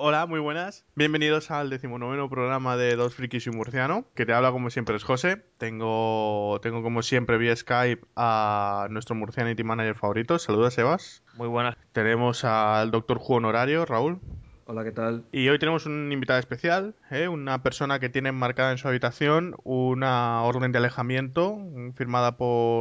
Hola, muy buenas. Bienvenidos al 19º programa de Dos Frikis y un Murciano, que te habla como siempre es José. Tengo como siempre vía Skype a nuestro Murcianity Manager favorito. Saluda, Sebas. Muy buenas. Tenemos al Doctor Who honorario, Raúl. Hola, ¿qué tal? Y hoy tenemos un invitado especial, una persona que tiene enmarcada en su habitación una orden de alejamiento firmada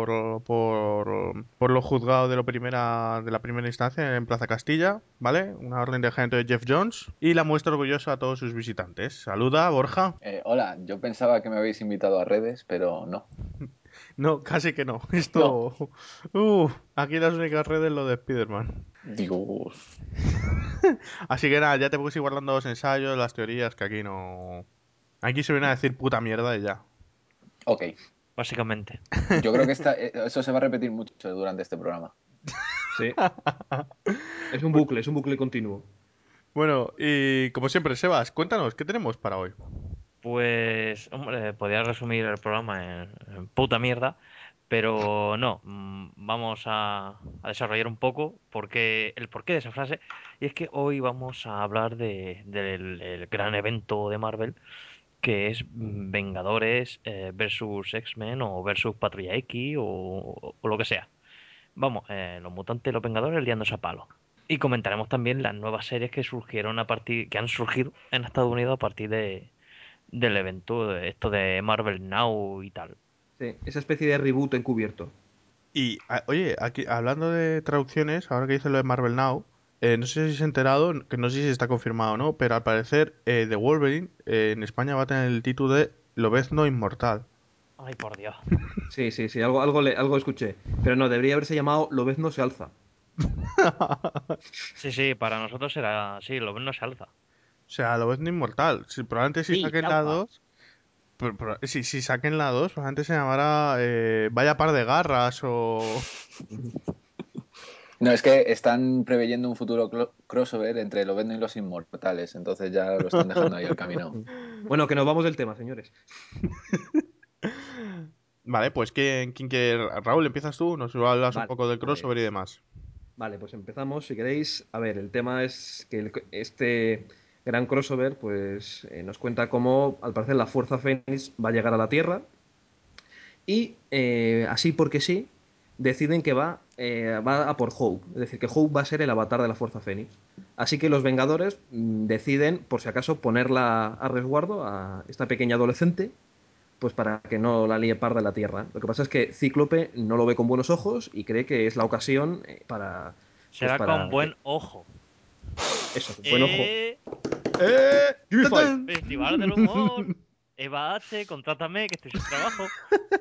por los juzgados de la primera instancia en Plaza Castilla, ¿vale? Una orden de alejamiento de Jeff Jones y la muestra orgullosa a todos sus visitantes. Saluda, Borja. Hola, yo pensaba que me habéis invitado a redes, pero no. No, casi que no. No. Esto... aquí las únicas redes lo de Spider-Man. Dios. Así que nada, ya te puse guardando los ensayos, las teorías, que aquí no... Aquí se viene a decir puta mierda y ya. Ok, Básicamente. yo creo que eso se va a repetir mucho durante este programa. Sí, es un bucle continuo. Bueno, y como siempre, Sebas, cuéntanos, ¿qué tenemos para hoy? Pues, hombre, podría resumir el programa en puta mierda, pero no. Vamos a desarrollar un poco el porqué de esa frase. Y es que hoy vamos a hablar del el gran evento de Marvel, que es Vengadores versus X-Men o versus Patrulla X o lo que sea. Vamos, los mutantes y los Vengadores liándose a palo. Y comentaremos también las nuevas series que han surgido en Estados Unidos a partir del evento, esto de Marvel Now y tal. Sí, esa especie de reboot encubierto. Y, oye, aquí, hablando de traducciones, ahora que dice lo de Marvel Now, no sé si se ha enterado, que no sé si está confirmado o no, pero al parecer The Wolverine en España va a tener el título de Lobezno Inmortal. Ay, por Dios. Sí, sí, sí, algo escuché. Pero no, debería haberse llamado Lobezno se alza. Sí, sí, para nosotros será sí, lo no se alza. O sea, Lobezno Inmortal. Probablemente si Sí, se saquen la alza. 2, si saquen la 2, probablemente se llamará Vaya par de garras o... No, es que están preveyendo un futuro crossover entre Lobezno y los Inmortales, entonces ya lo están dejando ahí al camino. Bueno, que nos vamos del tema, señores. Vale, pues ¿quién quiere? Raúl, empiezas tú, nos hablas un Vale, poco del crossover y pues. demás. Vale, pues empezamos, si queréis. A ver, el tema es que este gran crossover, pues nos cuenta cómo, al parecer, la Fuerza Fénix va a llegar a la Tierra. Y así porque sí, deciden que va a por Hope. Es decir, que Hope va a ser el avatar de la Fuerza Fénix. Así que los Vengadores deciden, por si acaso, ponerla a resguardo a esta pequeña adolescente, pues para que no la líe parda en la Tierra. Lo que pasa es que Cíclope no lo ve con buenos ojos y cree que es la ocasión pues Será con para buen ojo. eso, con buen ojo. ¡Eh! Give me ¡Tatán! Festival del humor. Eva H, contrátame, que estoy sin trabajo.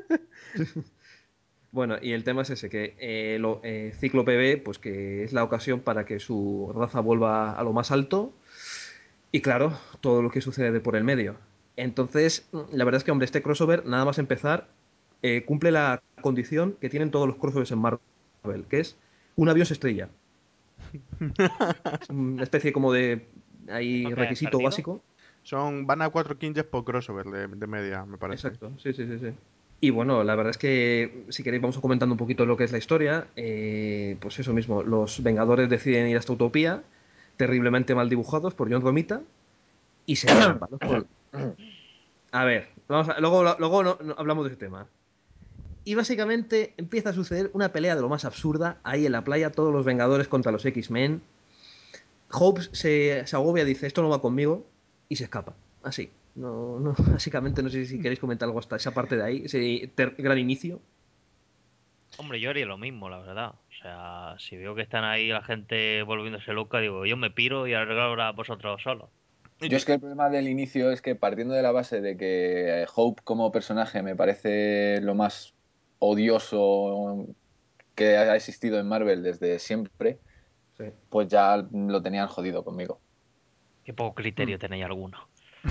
Bueno, y el tema es ese, que Cíclope ve pues, que es la ocasión para que su raza vuelva a lo más alto y claro, todo lo que sucede por el medio. Entonces, la verdad es que, hombre, este crossover, nada más empezar, cumple la condición que tienen todos los crossovers en Marvel, que es un avión se estrella. Es una especie como de ¿Esto ahí qué es requisito perdido? básico. Van a 4 quinches por crossover de media, me parece. Exacto, sí, sí, sí, sí. Y bueno, la verdad es que si queréis vamos comentando un poquito lo que es la historia. Pues eso mismo, los Vengadores deciden ir a esta utopía, terriblemente mal dibujados por John Romita, y se lían a palos con... A ver, luego hablamos de ese tema. Y básicamente empieza a suceder una pelea de lo más absurda ahí en la playa, todos los Vengadores contra los X-Men. Hope se agobia, dice, esto no va conmigo, y se escapa. Así. No, no, básicamente no sé si queréis comentar algo hasta esa parte de ahí, ese gran inicio. Hombre, yo haría lo mismo, la verdad. O sea, si veo que están ahí la gente volviéndose loca, digo, yo me piro y arreglo a vosotros solos. Yo es que el problema del inicio es que partiendo de la base de que Hope como personaje me parece lo más odioso que ha existido en Marvel desde siempre, Sí. pues ya lo tenían jodido conmigo. Qué poco Hmm. criterio tenéis alguno.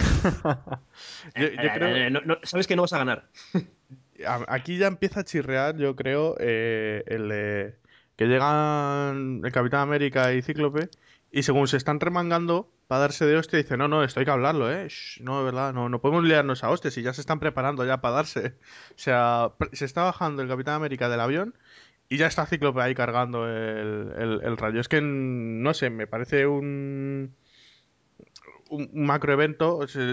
Yo creo, Sabes que no vas a ganar. aquí ya empieza a chirrear, yo creo, que llegan el Capitán América y Cíclope y según se están remangando para darse de hostia, dice, no, no, esto hay que hablarlo, ¿eh? No, de verdad, no, no podemos liarnos a hostias y ya se están preparando ya para darse. O sea, se está bajando el Capitán América del avión y ya está Cíclope ahí cargando el rayo. Es que, no sé, me parece un macroevento o sea,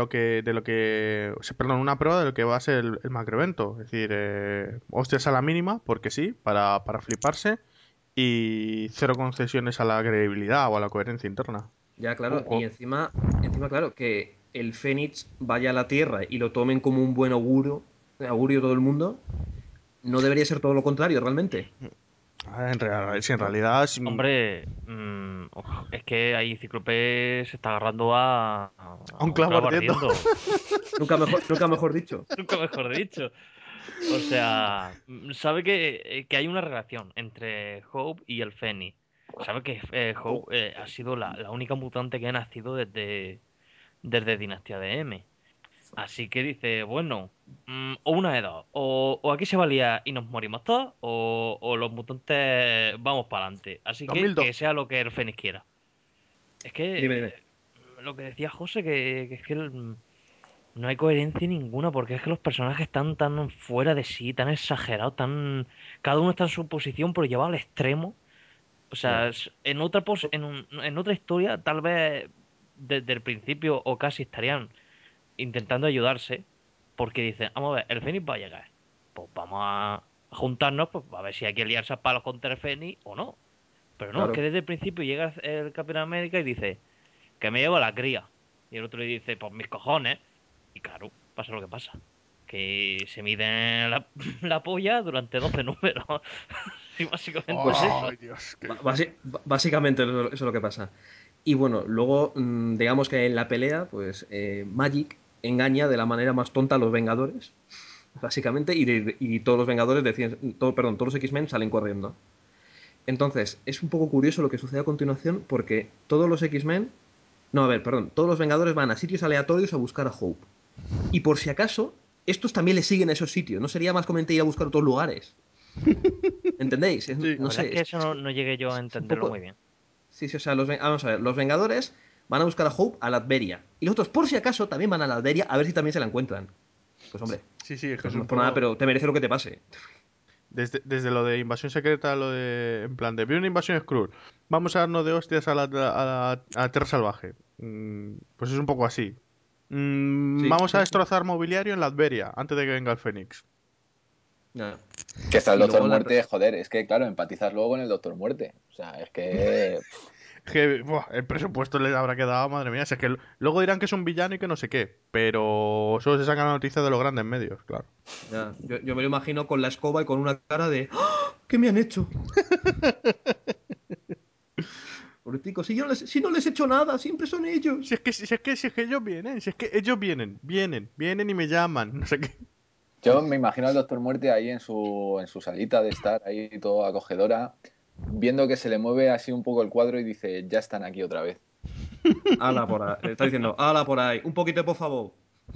perdón, una prueba de lo que va a ser el macroevento. Es decir, hostias a la mínima, porque sí, para fliparse, y cero concesiones a la credibilidad o a la coherencia interna. Ya, claro, y Ojo. encima, claro, que el Fénix vaya a la Tierra y lo tomen como un buen augurio todo el mundo, no debería ser todo lo contrario, realmente. Si en ¿No? realidad, Hombre, es que ahí Cíclope se está agarrando a un a un clavo clavo ardiendo. ardiendo. Nunca mejor dicho. Nunca mejor dicho. O sea, sabe que hay una relación entre Hope y el Fénix. Sabe que Hope ha sido la única mutante que ha nacido desde Dinastía de M. Así que dice, bueno, o una de dos, o aquí se valía y nos morimos todos, o los mutantes vamos para adelante. Así que 2002. sea lo que el Fénix quiera. Es que Dime, dime. lo que decía José, que es que no hay coherencia ninguna, porque es que los personajes están tan fuera de sí, tan exagerados, tan... Cada uno está en su posición, pero llevado al extremo. O Ya. sea, en otra historia, tal vez desde el principio o casi estarían intentando ayudarse, porque dicen, vamos a ver, el Fénix va a llegar. Pues vamos a juntarnos, pues a ver si hay que liarse a palos contra el Fénix o no. Pero no, es que Claro. desde el principio llega el Capitán América y dice, que me llevo la cría. Y el otro le dice, pues mis cojones. Y claro, pasa lo que pasa. Que se miden la polla durante 12 números. Y básicamente es Pues ¡Ay, eso. Dios! básicamente eso es lo que pasa. Y bueno, luego, digamos que en la pelea, pues Magic engaña de la manera más tonta a los Vengadores, básicamente, y todos los Vengadores deciden, perdón, todos los X-Men salen corriendo. Entonces, es un poco curioso lo que sucede a continuación, porque todos los X-Men, no, a ver, perdón, todos los Vengadores van a sitios aleatorios a buscar a Hope. Y por si acaso, estos también le siguen a esos sitios. ¿No sería más conveniente ir a buscar otros lugares? ¿Entendéis? Sí. La No verdad sé, es que eso no llegué yo a es un entenderlo poco. muy bien. Sí, sí, o sea, vamos a ver, los Vengadores van a buscar a Hope a Latveria. Y los otros, por si acaso, también van a Latveria a ver si también se la encuentran. Pues hombre, Sí, sí, es que pues es no un es por nada, poco. pero te merece lo que te pase. Desde lo de invasión secreta, lo de. En plan, de. Vi una invasión Skrull. Vamos a darnos de hostias a la Tierra Salvaje. Pues es un poco así. Sí, Vamos a sí. destrozar mobiliario en Latveria antes de que venga el Fénix. Ya. Que está el Y Doctor luego Muerte, joder, es que claro, empatizas luego con el Doctor Muerte. O sea, es que Que buah, el presupuesto les habrá quedado, madre mía. Si es que luego dirán que es un villano y que no sé qué. Pero solo se saca la noticia de los grandes medios, claro. ya, yo me lo imagino con la escoba y con una cara de ¡Ah! ¿Qué me han hecho? Pobrecicos, si no les he hecho nada, siempre son ellos. Si es que ellos vienen, si es que ellos vienen y me llaman, no sé qué. yo me imagino al Doctor Muerte ahí en su salita de estar, ahí todo acogedora, viendo que se le mueve así un poco el cuadro y dice, ya están aquí otra vez. Ala por ahí. Está diciendo, ala por ahí. Un poquito, por favor.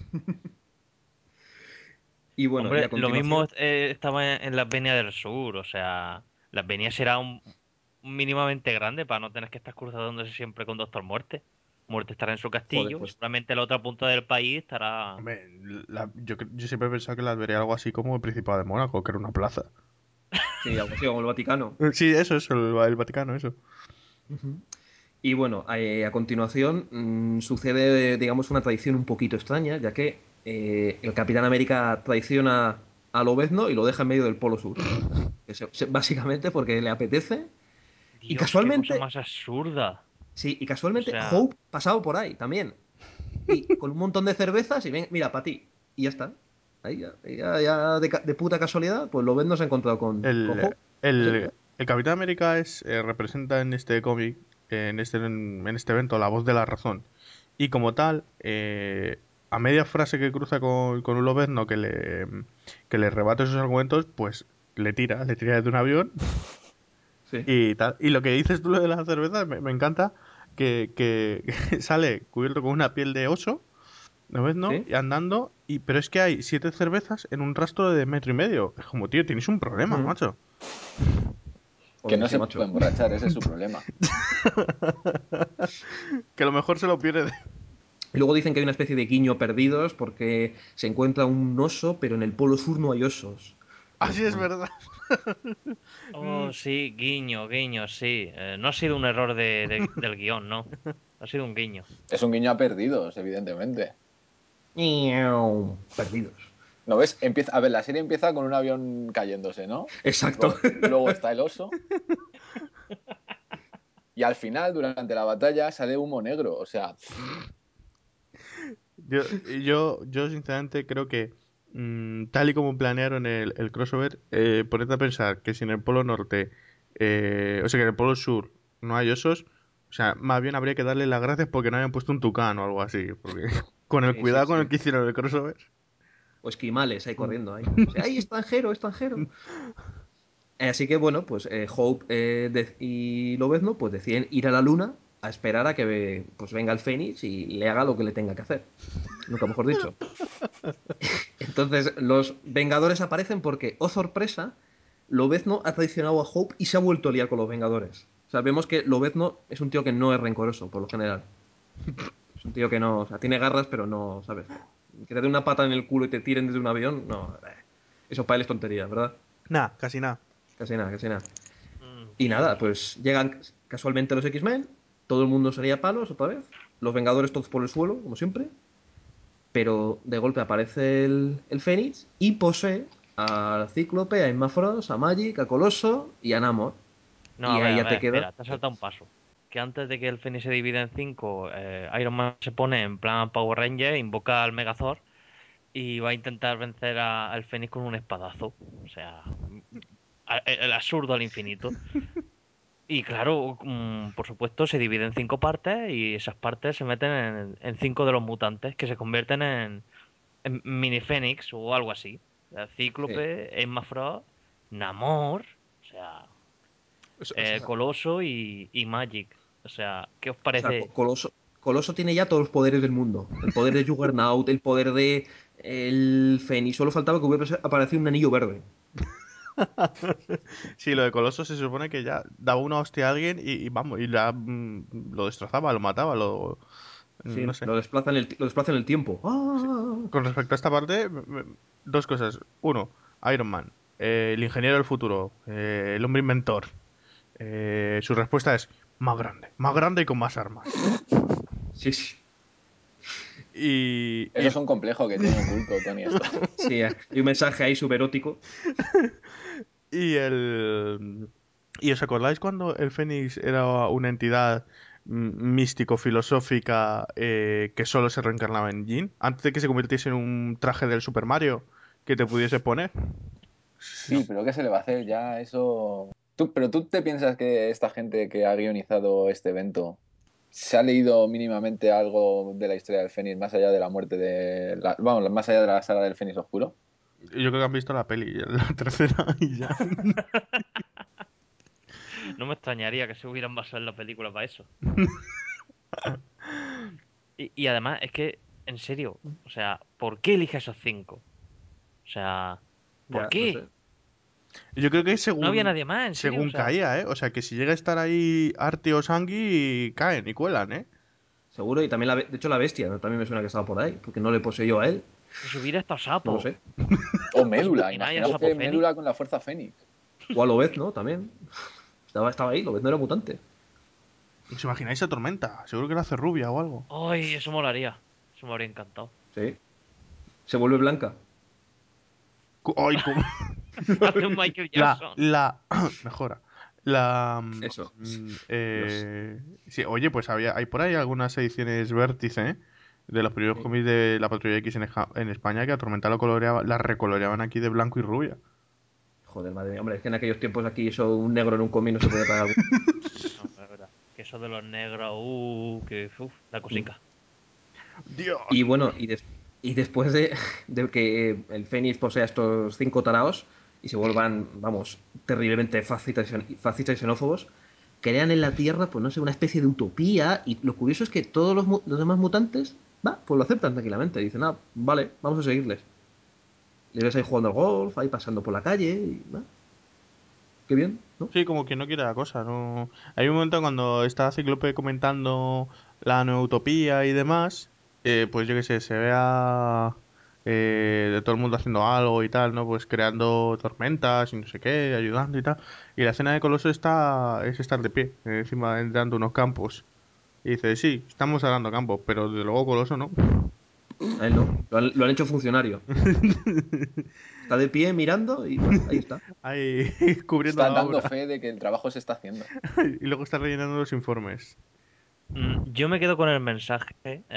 Y bueno, y Hombre, a lo mismo continuación. estaba en las Venias del Sur. O sea, las Venias será un mínimamente grande para no tener que estar cruzándose siempre con Doctor Muerte. Muerte estará en su Joder, castillo. pues Seguramente la otra punta del país estará... Hombre, yo siempre he pensado que las vería algo así como el Principado de Mónaco, que era una plaza. sí, algo así como el Vaticano. Sí, eso, el Vaticano, eso. Ujú. Y bueno, a continuación sucede, digamos, una traición un poquito extraña, ya que el Capitán América traiciona a Lobezno y lo deja en medio del Polo Sur. Básicamente porque le apetece. Y Dios, qué cosa casualmente, más absurda. sí, y O casualmente sea, Hope pasaba por ahí también. Y con un montón de cervezas y ven, mira, para ti. Y ya está. Ahí ya de puta casualidad, pues Lobezno se ha encontrado con El, Hope. Así que el, ya. el Capitán América representa en este cómic, en este evento, la voz de la razón. Y como tal, a media frase que cruza con un lobezno que le rebate sus argumentos, pues le tira desde un avión Sí. y tal. Y lo que dices tú lo de las cervezas, me encanta que sale cubierto con una piel de oso, ¿no ves, no? ¿Sí? Y andando, pero es que hay 7 cervezas en un rastro de metro y medio. Es como, tío, tienes un problema, Ujú. macho. Que Joder, no sí, se puede macho. emborrachar, ese es su problema. Que a lo mejor se lo pierde. Y luego dicen que hay una especie de guiño perdidos porque se encuentra un oso, pero en el Polo Sur no hay osos. Así es Bueno, verdad. Oh, sí, guiño, guiño, sí. No ha sido un error del guión, no. Ha sido un guiño. Es un guiño a Perdidos, evidentemente. Perdidos. ¿No ves? Empieza, a ver, la serie empieza con un avión cayéndose, ¿no? Exacto. Luego está el oso. Y al final, durante la batalla, sale humo negro. O sea, Yo sinceramente creo que tal y como planearon el crossover, ponete a pensar que si en el Polo Norte, o sea que en el Polo Sur no hay osos, o sea, más bien habría que darle las gracias porque no hayan puesto un tucán o algo así, porque con el Sí, sí, cuidado con el sí. que hicieron el crossover. O esquimales ahí Mm. corriendo ahí. O sea, ¡ay, extranjero, extranjero! Así que bueno, pues Hope y Lobezno pues deciden ir a la luna a esperar a que pues venga el Fénix y le haga lo que le tenga que hacer. Nunca mejor dicho. Entonces los Vengadores aparecen porque, oh sorpresa, Lobezno ha traicionado a Hope y se ha vuelto a liar con los Vengadores. O sea, vemos que Lobezno es un tío que no es rencoroso, por lo general. Es un tío que no, o sea, tiene garras, pero no, ¿sabes? Que te dé una pata en el culo y te tiren desde un avión, no. Eso para él es tontería, ¿verdad? Nah, casi nada. Casi nada, casi nada. Y nada, Sí. pues llegan casualmente los X-Men, todo el mundo salía a palos otra vez, los Vengadores todos por el suelo, como siempre, pero de golpe aparece el Fénix y posee a Cíclope, a Emma Frost, a Magic, a Coloso y a Namor. No, Y ahí a ya te ver, quedas. espera, te has saltado un paso. Que antes de que el Fénix se divida en cinco, Iron Man se pone en plan Power Ranger, invoca al Megazord y va a intentar vencer al Fénix con un espadazo. O sea, el absurdo al infinito. Y claro, por supuesto, se divide en cinco partes y esas partes se meten en cinco de los mutantes que se convierten en mini Fénix o algo así. Sí. Cíclope, Emma Frost, Namor, o sea, Coloso y Magic. O sea, ¿qué os O sea, parece? Coloso tiene ya todos los poderes del mundo. El poder de Juggernaut, el poder de el Fénix. Solo faltaba que hubiera aparecido un anillo verde. Sí, lo de Coloso se supone que ya daba una hostia a alguien y vamos, y lo destrozaba, lo mataba, no Sí, sé. lo desplaza en el tiempo. Sí. ¡Ah! Con respecto a esta parte, dos cosas. Uno, Iron Man, el ingeniero del futuro, el hombre inventor. Su respuesta es más grande y con más armas. Sí, sí. Y, eso es un complejo que tiene oculto Tony Stark. Sí, hay un mensaje ahí suberótico. y el... ¿Y os acordáis cuando el Fénix era una entidad místico-filosófica que solo se reencarnaba en Jin? Antes de que se convirtiese en un traje del Super Mario que te pudiese poner. Sí, pero ¿qué se le va a hacer? Ya eso... Pero tú te piensas que esta gente que ha guionizado este evento se ha leído mínimamente algo de la historia del Fénix más allá de la muerte vamos, más allá de la saga del Fénix Oscuro. Yo creo que han visto la peli, la tercera y ya. No me extrañaría que se hubieran basado en la película para eso. Y además, es que, en serio, o sea, ¿por qué elige esos cinco? O sea, ¿por Ya, no qué? sé. Yo creo que No había nadie más, en serio, o según sea. caía, ¿eh? O sea, que si llega a estar ahí Arte o Sangui, caen y cuelan, ¿eh? Seguro. Y también, de hecho, la bestia, ¿no? También me suena que estaba por ahí, porque no le poseyó a él. Que se hubiera estado No lo Sapo. sé. O ¿Os Médula, imagináis a Sapo imagínate Fénix? Médula con la fuerza Fénix. O a Lobez, ¿no? También. Estaba ahí, Lobez no era mutante. ¿Os imagináis a Tormenta? Seguro que la hace rubia o algo. Ay, eso molaría. Eso me habría encantado. Sí. Se vuelve blanca. ¡Ay, cómo! Hace un Michael Jackson. Mejora. La... Eso. Dios. Sí, oye, pues hay por ahí algunas ediciones Vértice, ¿eh? De los primeros Sí. cómics de la Patrulla X en España que a Tormenta la recoloreaban aquí de blanco y rubia. Joder, madre mía. Hombre, es que en aquellos tiempos aquí eso, un negro en un cómic no se podía pagar. No, es verdad. Que eso de los negros, que la Mm. cosica. Y Dios. bueno, y después de que el Fénix posea a estos cinco taraos y se vuelvan, vamos, terriblemente fascistas y xenófobos, crean en la Tierra, pues no sé, una especie de utopía. Y lo curioso es que todos los demás mutantes, va, pues lo aceptan tranquilamente. Dicen, ah, vale, vamos a seguirles. Les ves ahí jugando al golf, ahí pasando por la calle, y va, qué bien, ¿no? Sí, como que no quiere la cosa, ¿no? Hay un momento cuando está Cíclope comentando la nueva utopía y demás, pues yo qué sé, se ve de todo el mundo haciendo algo y tal, ¿no? Pues creando tormentas y no sé qué, ayudando y tal. Y la escena de Coloso es estar de pie, encima dando unos campos. Y dice, sí, estamos arando campos, pero desde luego Coloso no. A él no. Lo han hecho funcionario. Está de pie mirando y bueno, ahí está. Ahí cubriendo Está la dando obra. fe de que el trabajo se está haciendo. Y luego está rellenando los informes. Yo me quedo con el mensaje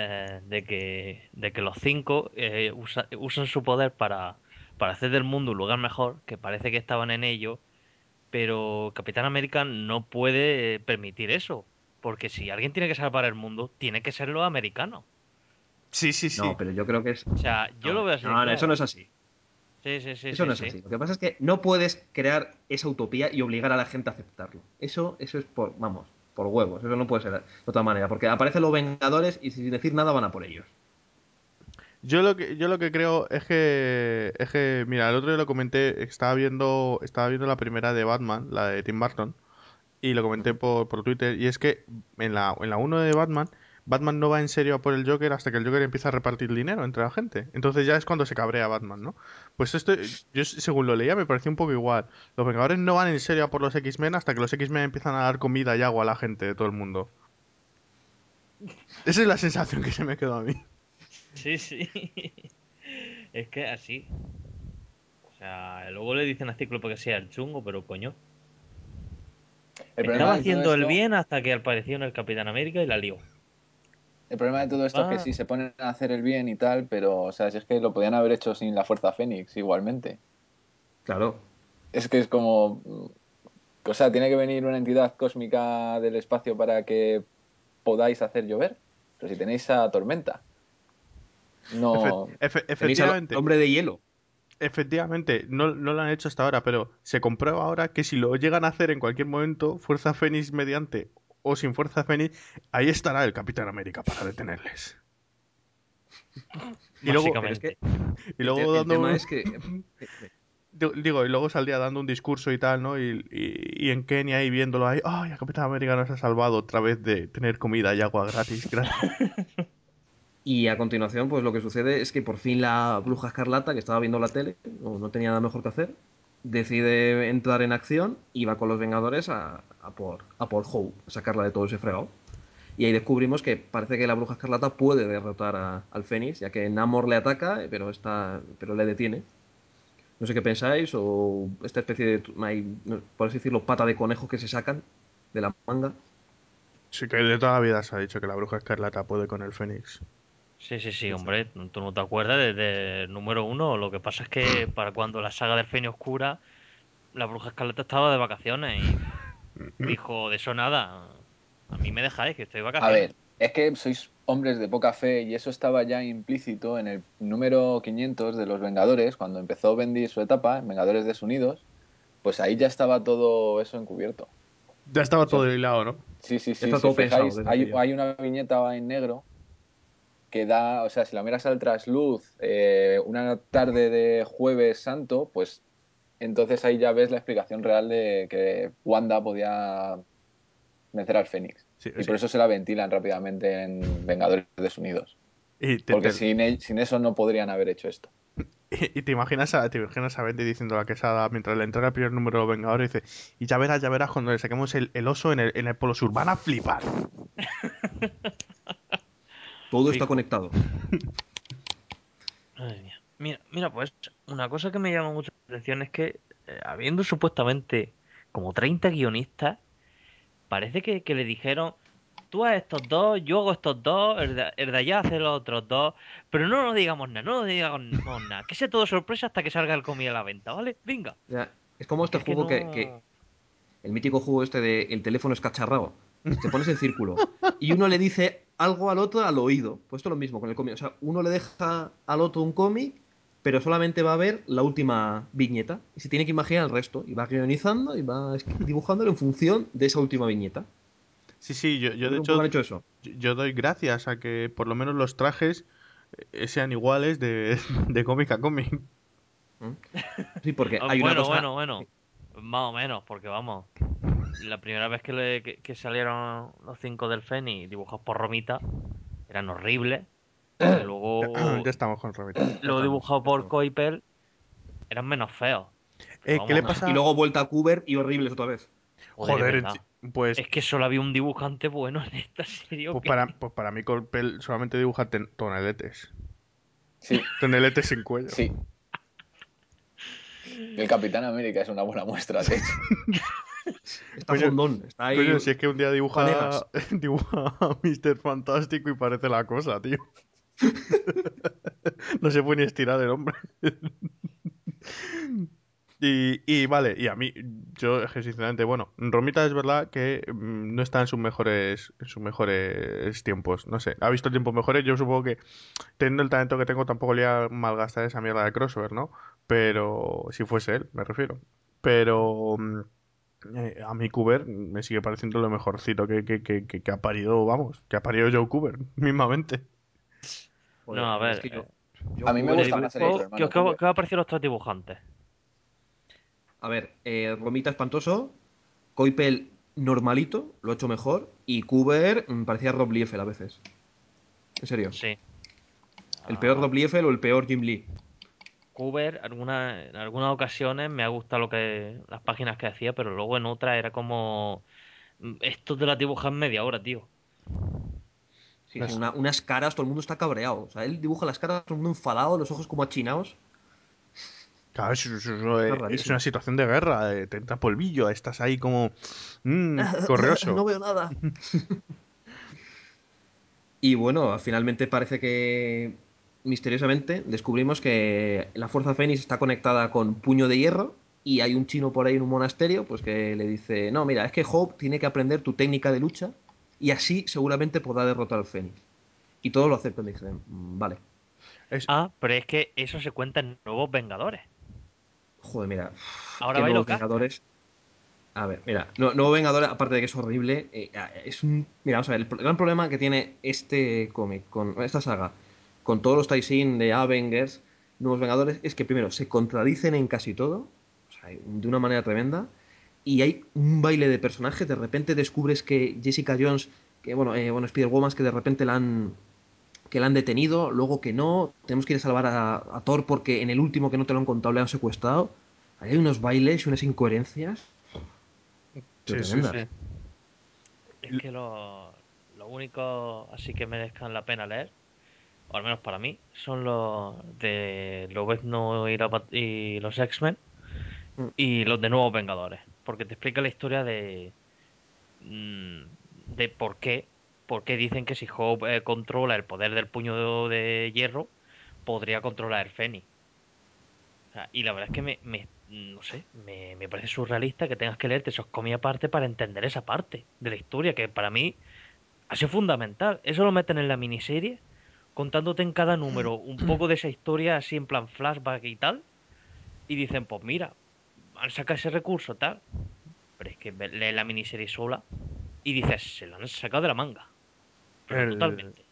de que los cinco usan su poder para hacer del mundo un lugar mejor, que parece que estaban en ello, pero Capitán América no puede permitir eso, porque si alguien tiene que salvar el mundo, tiene que ser los americanos. Sí, sí, No, sí. pero yo creo que es. O sea, yo No, lo veo así de no, no, eso no claro. es así. Sí, sí, sí, Eso sí, no es sí. así. Lo que pasa es que no puedes crear esa utopía y obligar a la gente a aceptarlo. Eso es por, vamos, por huevos. Eso no puede ser de otra manera. Porque aparecen los Vengadores y sin decir nada van a por ellos. Yo lo que creo es que, mira, el otro día lo comenté, estaba viendo la primera de Batman, la de Tim Burton, y lo comenté Ujú. por Twitter, y es que en la uno de Batman, Batman no va en serio a por el Joker hasta que el Joker empieza a repartir dinero entre la gente. Entonces ya es cuando se cabrea Batman, ¿no? Pues esto, yo según lo leía me pareció un poco igual. Los Vengadores no van en serio a por los X-Men hasta que los X-Men empiezan a dar comida y agua a la gente de todo el mundo. Esa es la sensación que se me quedó a mí. Sí, sí. Es que así. O sea, luego le dicen a Cíclope que sea el chungo, pero coño. El Estaba problema de todo haciendo el esto, bien hasta que apareció en el Capitán América y la lió. el problema La de todo esto es que culpa. sí se ponen a hacer el bien y tal, pero, o sea, si es que lo podían haber hecho sin la Fuerza Fénix igualmente. Claro. Es que es como, o sea, tiene que venir una entidad cósmica del espacio para que podáis hacer llover. Pero si tenéis a Tormenta, no. Tenéis al Efectivamente, hombre de hielo. efectivamente, no lo han hecho hasta ahora, pero se comprueba ahora que si lo llegan a hacer en cualquier momento, Fuerza Fénix mediante o sin Fuerza Fénix, ahí estará el Capitán América para detenerles. Y luego, Pero es Básicamente. que y luego el dando tema un, es que. digo, y luego saldría dando un discurso y tal, ¿no? Y en Kenia ahí viéndolo ahí, ¡ay, el Capitán América nos ha salvado otra vez de tener comida y agua gratis, gratis! Y a continuación, pues lo que sucede es que por fin la Bruja Escarlata, que estaba viendo la tele, no tenía nada mejor que hacer, decide entrar en acción y va con los Vengadores a por Hope, a sacarla de todo ese fregado. Y ahí descubrimos que parece que la Bruja Escarlata puede derrotar al Fénix, ya que Namor le ataca, pero le detiene. No sé qué pensáis, o esta especie de, por así decirlo, pata de conejo que se sacan de la manga. Sí que de toda la vida se ha dicho que la Bruja Escarlata puede con el Fénix. Sí, sí, sí, Exacto. hombre. Tú no te acuerdas desde el número uno. Lo que pasa es que para cuando la saga del Fénix Oscura, la Bruja Escarlata estaba de vacaciones y dijo, de eso nada. A mí me dejáis, que estoy de A vacaciones. ver, es que sois hombres de poca fe y eso estaba ya implícito en el número 500 de los Vengadores, cuando empezó Bendis su etapa, en Vengadores Desunidos, pues ahí ya estaba todo eso encubierto. Ya estaba Si os- todo hilado, ¿no? sí, Ya sí, está si os todo pensado fijáis, desde hay, aquello. hay una viñeta en negro que da, o sea, si la miras al trasluz, una tarde de Jueves Santo, pues entonces ahí ya ves la explicación real de que Wanda podía vencer al Fénix. Sí, Y sí. por eso se la ventilan rápidamente en Vengadores Desunidos. Y te, Porque te- sin eso no podrían haber hecho esto. y te imaginas a Bendy diciendo la quesada mientras le entrega el primer número de los Vengadores y dice, y ya verás cuando le saquemos el oso en el Polo Sur. Van a flipar. Todo está Fijo. conectado. Madre mía. Mira, mira, pues una cosa que me llama mucho la atención es que, habiendo supuestamente como 30 guionistas, parece que le dijeron, tú a estos dos, yo hago estos dos, el de allá hace los otros dos, pero no nos digamos nada, no nos digamos nada, que sea todo sorpresa hasta que salga el cómic a la venta, ¿vale? Venga. Ya, es como este Porque es que juego que no... el mítico juego este de el teléfono escacharrado. Te pones en círculo y uno le dice algo al otro al oído. Pues esto es lo mismo con el cómic. O sea, uno le deja al otro un cómic, pero solamente va a ver la última viñeta. Y se tiene que imaginar el resto. Y va guionizando y va dibujándolo en función de esa última viñeta. Sí, sí, yo Yo de creo un poco hecho han hecho eso. yo doy gracias a que por lo menos los trajes sean iguales de cómic a cómic. ¿Mm? Sí, porque Ah, hay una bueno, cosa. bueno, bueno. Más o menos, porque vamos, la primera vez que salieron los cinco del Fénix dibujados por Romita, eran horribles. que luego Ya estamos con Romita. Ya lo estamos, dibujado ya por estamos. Coipel eran menos feos. Pero ¿Qué le vamos, Y pasa? luego vuelta a Cooper y horribles otra vez. joder, es Joder, verdad. pues, Es que solo había un dibujante bueno en esta serie, ¿o qué? pues para mí Coppel solamente dibuja toneletes. Sí, Toneletes sin cuello. sí. El Capitán América es una buena muestra, de hecho. Está Coño, fondón, está ahí coño, si es que un día Vanegas. dibuja a Mr. Fantástico y parece la cosa, tío. No se puede ni estirar el hombre. Y vale, y a mí, yo es que sinceramente, bueno, Romita es verdad que no está en sus mejores tiempos. No sé, ha visto tiempos mejores. Yo supongo que teniendo el talento que tengo tampoco le iba a malgastar esa mierda de crossover, ¿no? Pero si fuese él, me refiero. Pero a mí Cooper me sigue pareciendo lo mejorcito que ha parido, vamos, que ha parido Joe Cooper, mismamente. Joder, No, a a mí es ver, que yo A mí me de Cooper, gusta más el otro dibujo, hermano ¿qué Cooper. os ha parecido los tres dibujantes? a ver, Romita espantoso, Coipel normalito, lo ha hecho mejor, y Cooper parecía Rob Liefeld a veces. En serio. Sí. El peor Ah, Rob Liefeld o el peor Jim Lee. Cooper, en algunas ocasiones me ha gustado las páginas que hacía, pero luego en otras era como esto te las dibujas en media hora, tío. Sí, sí, Es- unas caras, todo el mundo está cabreado. O sea, él dibuja las caras, todo el mundo enfadado, los ojos como achinados. Claro, Está es una rarísimo. situación de guerra, te entra polvillo, estás ahí como correoso. No veo nada. Y bueno, finalmente parece que misteriosamente descubrimos que la Fuerza Fénix está conectada con Puño de Hierro y hay un chino por ahí en un monasterio pues que le dice, no, mira, es que Hope tiene que aprender tu técnica de lucha y así seguramente podrá derrotar al Fénix. Y todos lo aceptan, dicen, vale. Es, Ah, pero es que eso se cuenta en Nuevos Vengadores. Joder, mira, es Ahora que va y lo Nuevos casca. Vengadores... A ver, mira, Nuevo Vengadores, aparte de que es horrible, es un... Mira, vamos a ver, el gran problema que tiene este cómic, con esta saga, con todos los tie de Avengers, Nuevos Vengadores, es que primero se contradicen en casi todo, o sea, de una manera tremenda, y hay un baile de personajes, de repente descubres que Jessica Jones, que bueno, Spider-Woman, que de repente que la han detenido, luego que no, tenemos que ir a salvar a Thor porque en el último que no te lo han contado le han secuestrado. Ahí hay unos bailes y unas incoherencias, pero sí, sí, tremendas. sí. Es que lo único así que merezcan la pena leer, o al menos para mí, son los de Lobezno y los X-Men Mm. y los de Nuevos Vengadores. Porque te explica la historia mm, de por qué dicen que si Hope controla el poder del puño de hierro, podría controlar el Fénix. O sea, y la verdad es que no sé, me parece surrealista que tengas que leerte esos cómics aparte para entender esa parte de la historia, que para mí ha sido fundamental. Eso lo meten en la miniserie, contándote en cada número un poco de esa historia, así en plan flashback y tal, y dicen, pues mira, han sacado ese recurso, tal. Pero es que lee la miniserie sola y dices, se lo han sacado de la manga. Pero El, totalmente.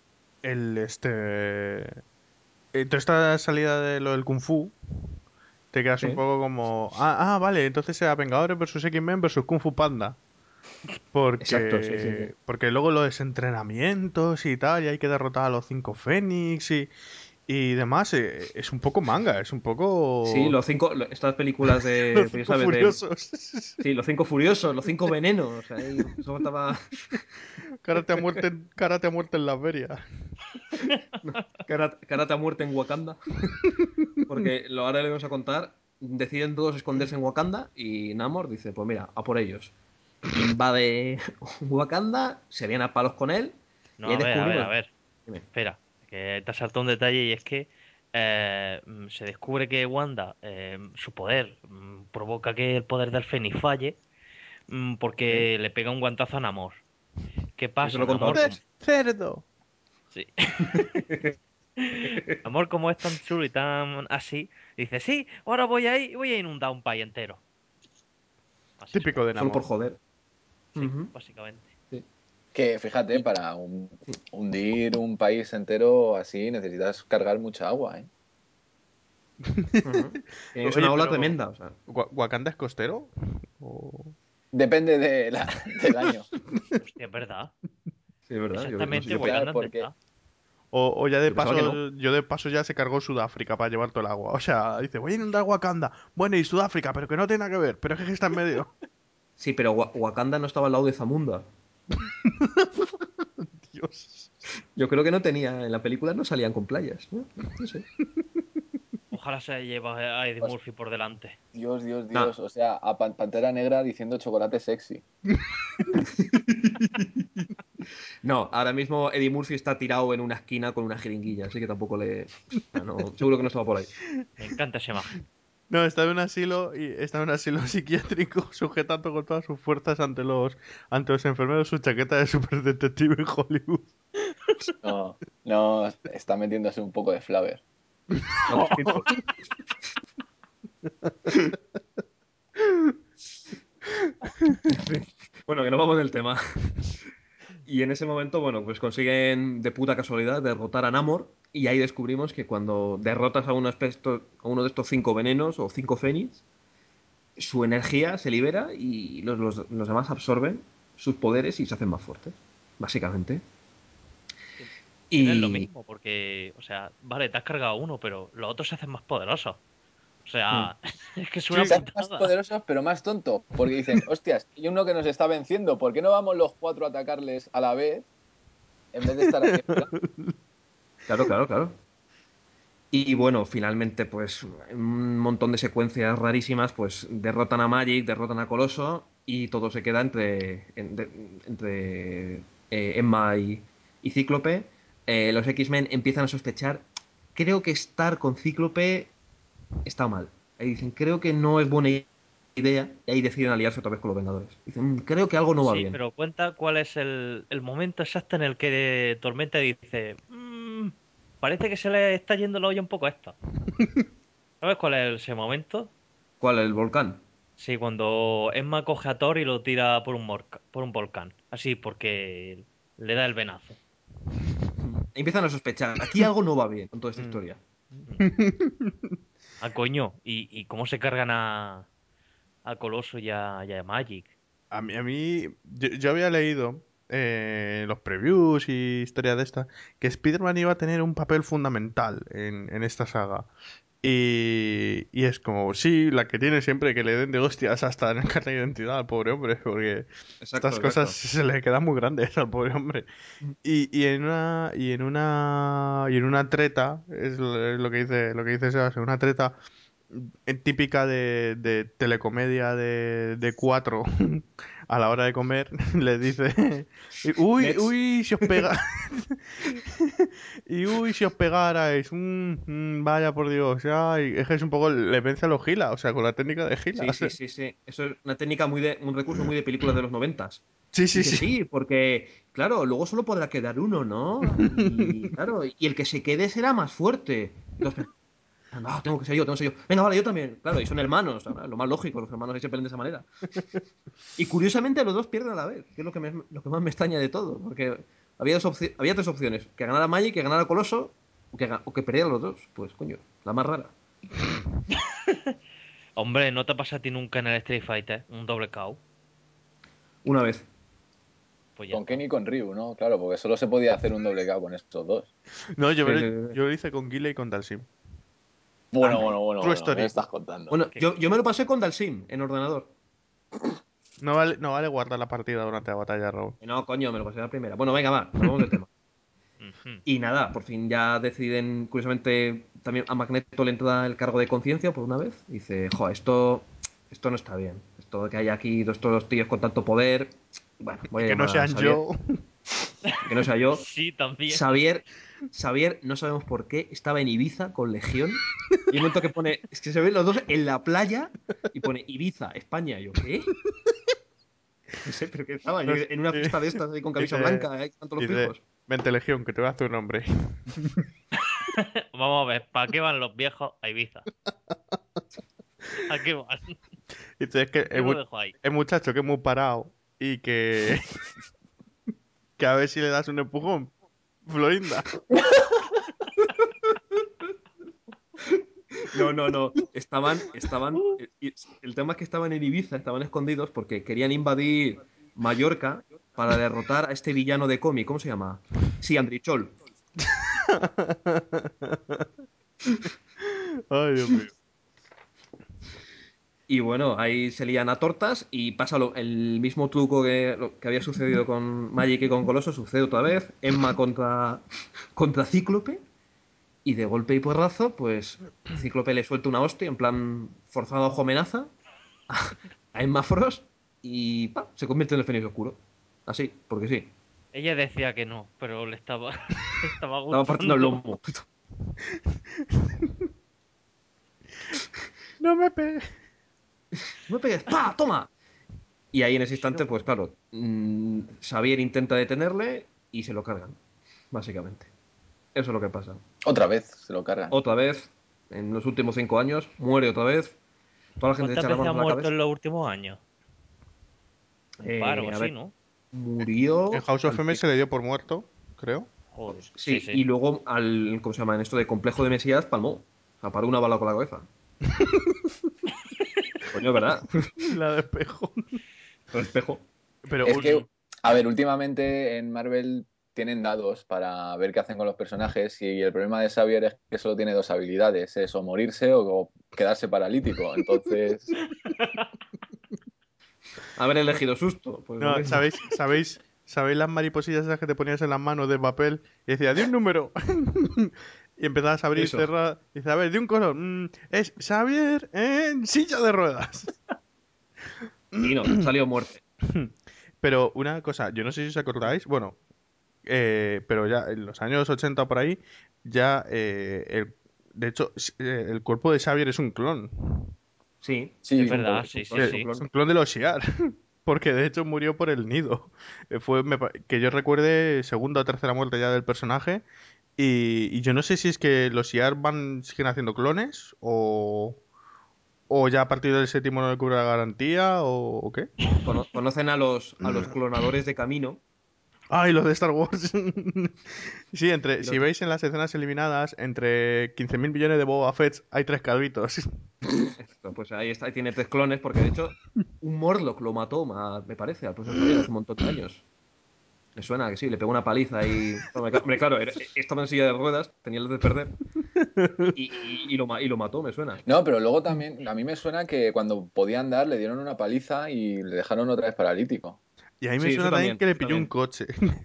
toda esta salida de lo del Kung Fu, te quedas un Sí. poco como. Vale, entonces era Vengadores versus X-Men versus Kung Fu Panda. Exacto, sí, sí, sí. Porque luego los entrenamientos y tal, y hay que derrotar a los cinco Fénix y demás, es un poco manga, es un Sí, poco. estas películas Los pues ya cinco sabes, furiosos. sí, los cinco furiosos, los cinco venenos, ahí, eso faltaba, Karate a muerte en la feria. karate a muerte en Wakanda, porque ahora le vamos a contar, deciden todos esconderse en Wakanda y Namor dice, pues mira, a por ellos. Invade Wakanda, se viene a palos con él y No, ahí a ver, a ver, a descubrimos... ver. Dime. Espera, que te has saltado un detalle y es que se descubre que Wanda, su poder, provoca que el poder del Fénix falle ¿Sí? porque le pega un guantazo a Namor. ¿Qué Sí, eso pasa? lo he contado Namor, antes. Cerdo. sí. Namor, como es tan chulo y tan así, dice, sí, ahora voy a inundar un país entero. Así Típico somos. de Solo por Namor. joder. Sí, Ujú. básicamente. Sí. Que fíjate, Y- para hundir un país entero así necesitas cargar mucha agua, ¿eh? Ujú. Es Oye, una ola pero. tremenda, o sea. ¿Wakanda es costero? ¿O- Depende del año. Hostia, es verdad. Sí, es verdad, yo no Exactamente, sé yo por qué. Claro, Wakanda dónde porque está. O ya de Yo pensaba que no. paso, yo de paso ya se cargó Sudáfrica para llevar todo el agua. O sea, dice, voy a inundar Wakanda. Bueno, y Sudáfrica, pero que no tiene nada que ver. Pero es que está en medio. Sí, pero Wakanda no estaba al lado de Zamunda. Dios. Yo creo que no tenía, en la película no salían con playas, ¿no? No sé. Ojalá se lleve a Eddie Pues, Murphy por delante. Dios, Dios, Nah. Dios. O sea, a Pantera Negra diciendo chocolate sexy. No, ahora mismo Eddie Murphy está tirado en una esquina con una jeringuilla, así que tampoco le. No, seguro que no estaba por ahí. Me encanta esa imagen. No, está en un asilo y está en un asilo psiquiátrico sujetando con todas sus fuerzas ante los enfermeros su chaqueta de superdetective en Hollywood. No, no, está metiéndose un poco de flaver. No, poquito. En fin. Bueno, que no vamos del tema. Y en ese momento, bueno, pues consiguen de puta casualidad derrotar a Namor. Y ahí descubrimos que cuando derrotas a uno de estos 5 venenos o 5 fénix, su energía se libera y los demás absorben sus poderes y se hacen más fuertes, básicamente. Tienes lo Y. mismo, porque, o sea, vale, te has cargado uno, pero los otros se hacen más poderosos. O Mm. sea, es que es una Sí, Se hacen más putada. poderosos, pero más tonto. Porque dicen, hostias, hay uno que nos está venciendo. ¿Por qué no vamos los cuatro a atacarles a la vez en vez de estar aquí en plan? Claro, claro, claro. Y bueno, finalmente, pues un montón de secuencias rarísimas, pues derrotan a Magic, derrotan a Coloso y todo se queda entre Emma y Cíclope. Los X-Men empiezan a sospechar. Creo que estar con Cíclope está mal. Ahí dicen, creo que no es buena idea. Y ahí deciden aliarse otra vez con los Vengadores. Dicen, creo que algo no va Sí, bien". pero cuenta cuál es el momento exacto en el que Tormenta dice, parece que se le está yendo la olla un poco a esto. ¿Sabes cuál es ese momento? ¿Cuál? ¿El volcán? Sí, cuando Emma coge a Thor y lo tira por un volcán. Así, porque le da el venazo. Empiezan a sospechar. Aquí algo no va bien con toda esta Mm. historia. Mm. Ah, coño. ¿Y cómo se cargan a Coloso y a Magic? Yo había leído los previews y historias de esta, que Spider-Man iba a tener un papel fundamental en esta saga. Y es como, sí, la que tiene siempre que le den de hostias hasta en el carnet de identidad al pobre hombre, porque estas Exacto, cosas exacto. se le quedan muy grandes al pobre hombre. Y en una treta, es lo que dice Sebas, en una treta típica de telecomedia de cuatro a la hora de comer, le dice, uy, Nets. uy, si os pega, y uy, si os pegarais, vaya por Dios, ay, es que es un poco, le vence a los Gila, o sea, con la técnica de Gila, Sí, o sí, sea. sí, sí. Eso es una técnica un recurso muy de películas de los 90. Sí, sí, Dice, sí. sí, porque, claro, luego solo podrá quedar uno, ¿no? Y, claro, y el que se quede será más fuerte. Y todos pensando, "Ah, tengo que ser yo, tengo que ser yo. Venga, vale, yo también. Claro, y son hermanos, ¿no? Lo más lógico, los hermanos ahí se pelean de esa manera. Y curiosamente los dos pierden a la vez, que es lo que más me extraña de todo, porque había 3 opciones, que ganara Magic, que ganara Coloso, o que perdieran los dos. Pues, coño, la más rara. Hombre, ¿no te pasa a ti nunca en el Street Fighter un doble KO? Una vez. Pues ya Con está. Kenny y con Ryu, ¿no? Claro, porque solo se podía hacer un doble K con estos dos. No, yo, Sí, me- sí, sí, sí. yo lo hice con Gila y con Dalsim. Bueno, bueno, bueno, True bueno, ¿qué me story. estás contando? Bueno, Que- yo me lo pasé con Dalsim en ordenador. No vale guardar la partida durante la batalla, Raúl. No, coño, me lo pasé la primera. Bueno, venga, va, nos vamos del tema. Ujú. Y nada, por fin ya deciden, curiosamente, también a Magneto le entra el cargo de conciencia por una vez. Dice, jo, esto no está bien. Esto de que hay aquí todos los tíos con tanto poder. Bueno, voy Y a que no llamar a sean Xavier. yo. Que no sea yo. Sí, también. Xavier, no sabemos por qué, estaba en Ibiza con Legión. Y hay un momento que pone, es que se ven los dos en la playa y pone Ibiza, España. Y yo, ¿qué? No sé, pero ¿qué estaba? Yo No en una sé. fiesta de estas ahí con camisa Dice, blanca, ahí tanto los dice, pijos. vente Legión, que te voy a hacer un nombre. Vamos a ver, ¿para qué van los viejos a Ibiza? ¿A qué van? Dice, es que Yo lo dejo ahí. el muchacho que es muy parado y que a ver si le das un empujón. Florinda. No, no, no. El tema es que estaban en Ibiza, estaban escondidos porque querían invadir Mallorca para derrotar a este villano de cómic. ¿Cómo se llama? Sí, Andrichol. Ay, Dios mío. Y bueno, ahí se lían a tortas y pasa el mismo truco lo que había sucedido con Magic y con Coloso, sucede otra vez. Emma contra Cíclope y de golpe y porrazo, pues Cíclope le suelta una hostia en plan forzado ojo amenaza a Emma Frost y ¡pam! Se convierte en el Fénix Oscuro. Así, porque sí. Ella decía que no, pero le estaba, le estaba Estaba partiendo el gustando. lomo. No me pegues. ¡No me pegues! ¡Pa! ¡Toma! Y ahí en ese instante, pues claro, Xavier intenta detenerle y se lo cargan, básicamente. Eso es lo que pasa. Otra vez se lo cargan. Otra vez, en los últimos 5 años, muere otra vez. Toda la gente se ¿Cuántas echa las veces ha manos a la muerto cabeza. en los últimos años? Un par o A así, ver, ¿no? En murió House of al M se le dio por muerto, creo. Joder, sí, sí, sí. y luego ¿cómo se llama? En esto de complejo de Mesías, palmó. O sea, paró una bala con la cabeza. Coño, ¿verdad? La despejo. Con espejo. Pero Es que, Mm, a ver, últimamente en Marvel tienen dados para ver qué hacen con los personajes y el problema de Xavier es que solo tiene dos habilidades, es o morirse o quedarse paralítico. Entonces, Haber elegido susto, pues lo no, mismo. ¿sabéis las mariposillas esas que te ponías en las manos de papel? Y decía, de un número. Y empezabas a abrir, Eso. cerrar. Y dice, a ver, de un color. Es Xavier en silla de ruedas. Y no, salió muerte. Pero una cosa, yo no sé si os acordáis, bueno, pero ya en los años 80 por ahí, ya, de hecho, el cuerpo de Xavier es un clon. Sí, es sí, verdad, es un sí, clon, sí, es un sí. Es un clon. clon de los Shi'ar. Porque de hecho murió por el nido. Que yo recuerde segunda o tercera muerte ya del personaje. Y yo no sé si es que los Shi'ar siguen haciendo clones o ya a partir del séptimo no le cubre la garantía o qué. Conocen a los clonadores de camino. Ah, y los de Star Wars. Sí, Y si los, veis en las escenas eliminadas, entre 15.000 millones de Boba Fett hay tres calvitos. Exacto, pues ahí está, ahí tiene 3 clones, porque de hecho un Morlock lo mató, me parece, al profesor Javier hace un montón de años. Me suena que sí, le pegó una paliza y... Hombre, claro, estaba en silla de ruedas, tenía el de perder y lo mató, me suena. no, pero luego también, a mí me suena que cuando podía andar le dieron una paliza y le dejaron otra vez paralítico. Y a mí me Sí, suena también que le eso pilló un también. coche.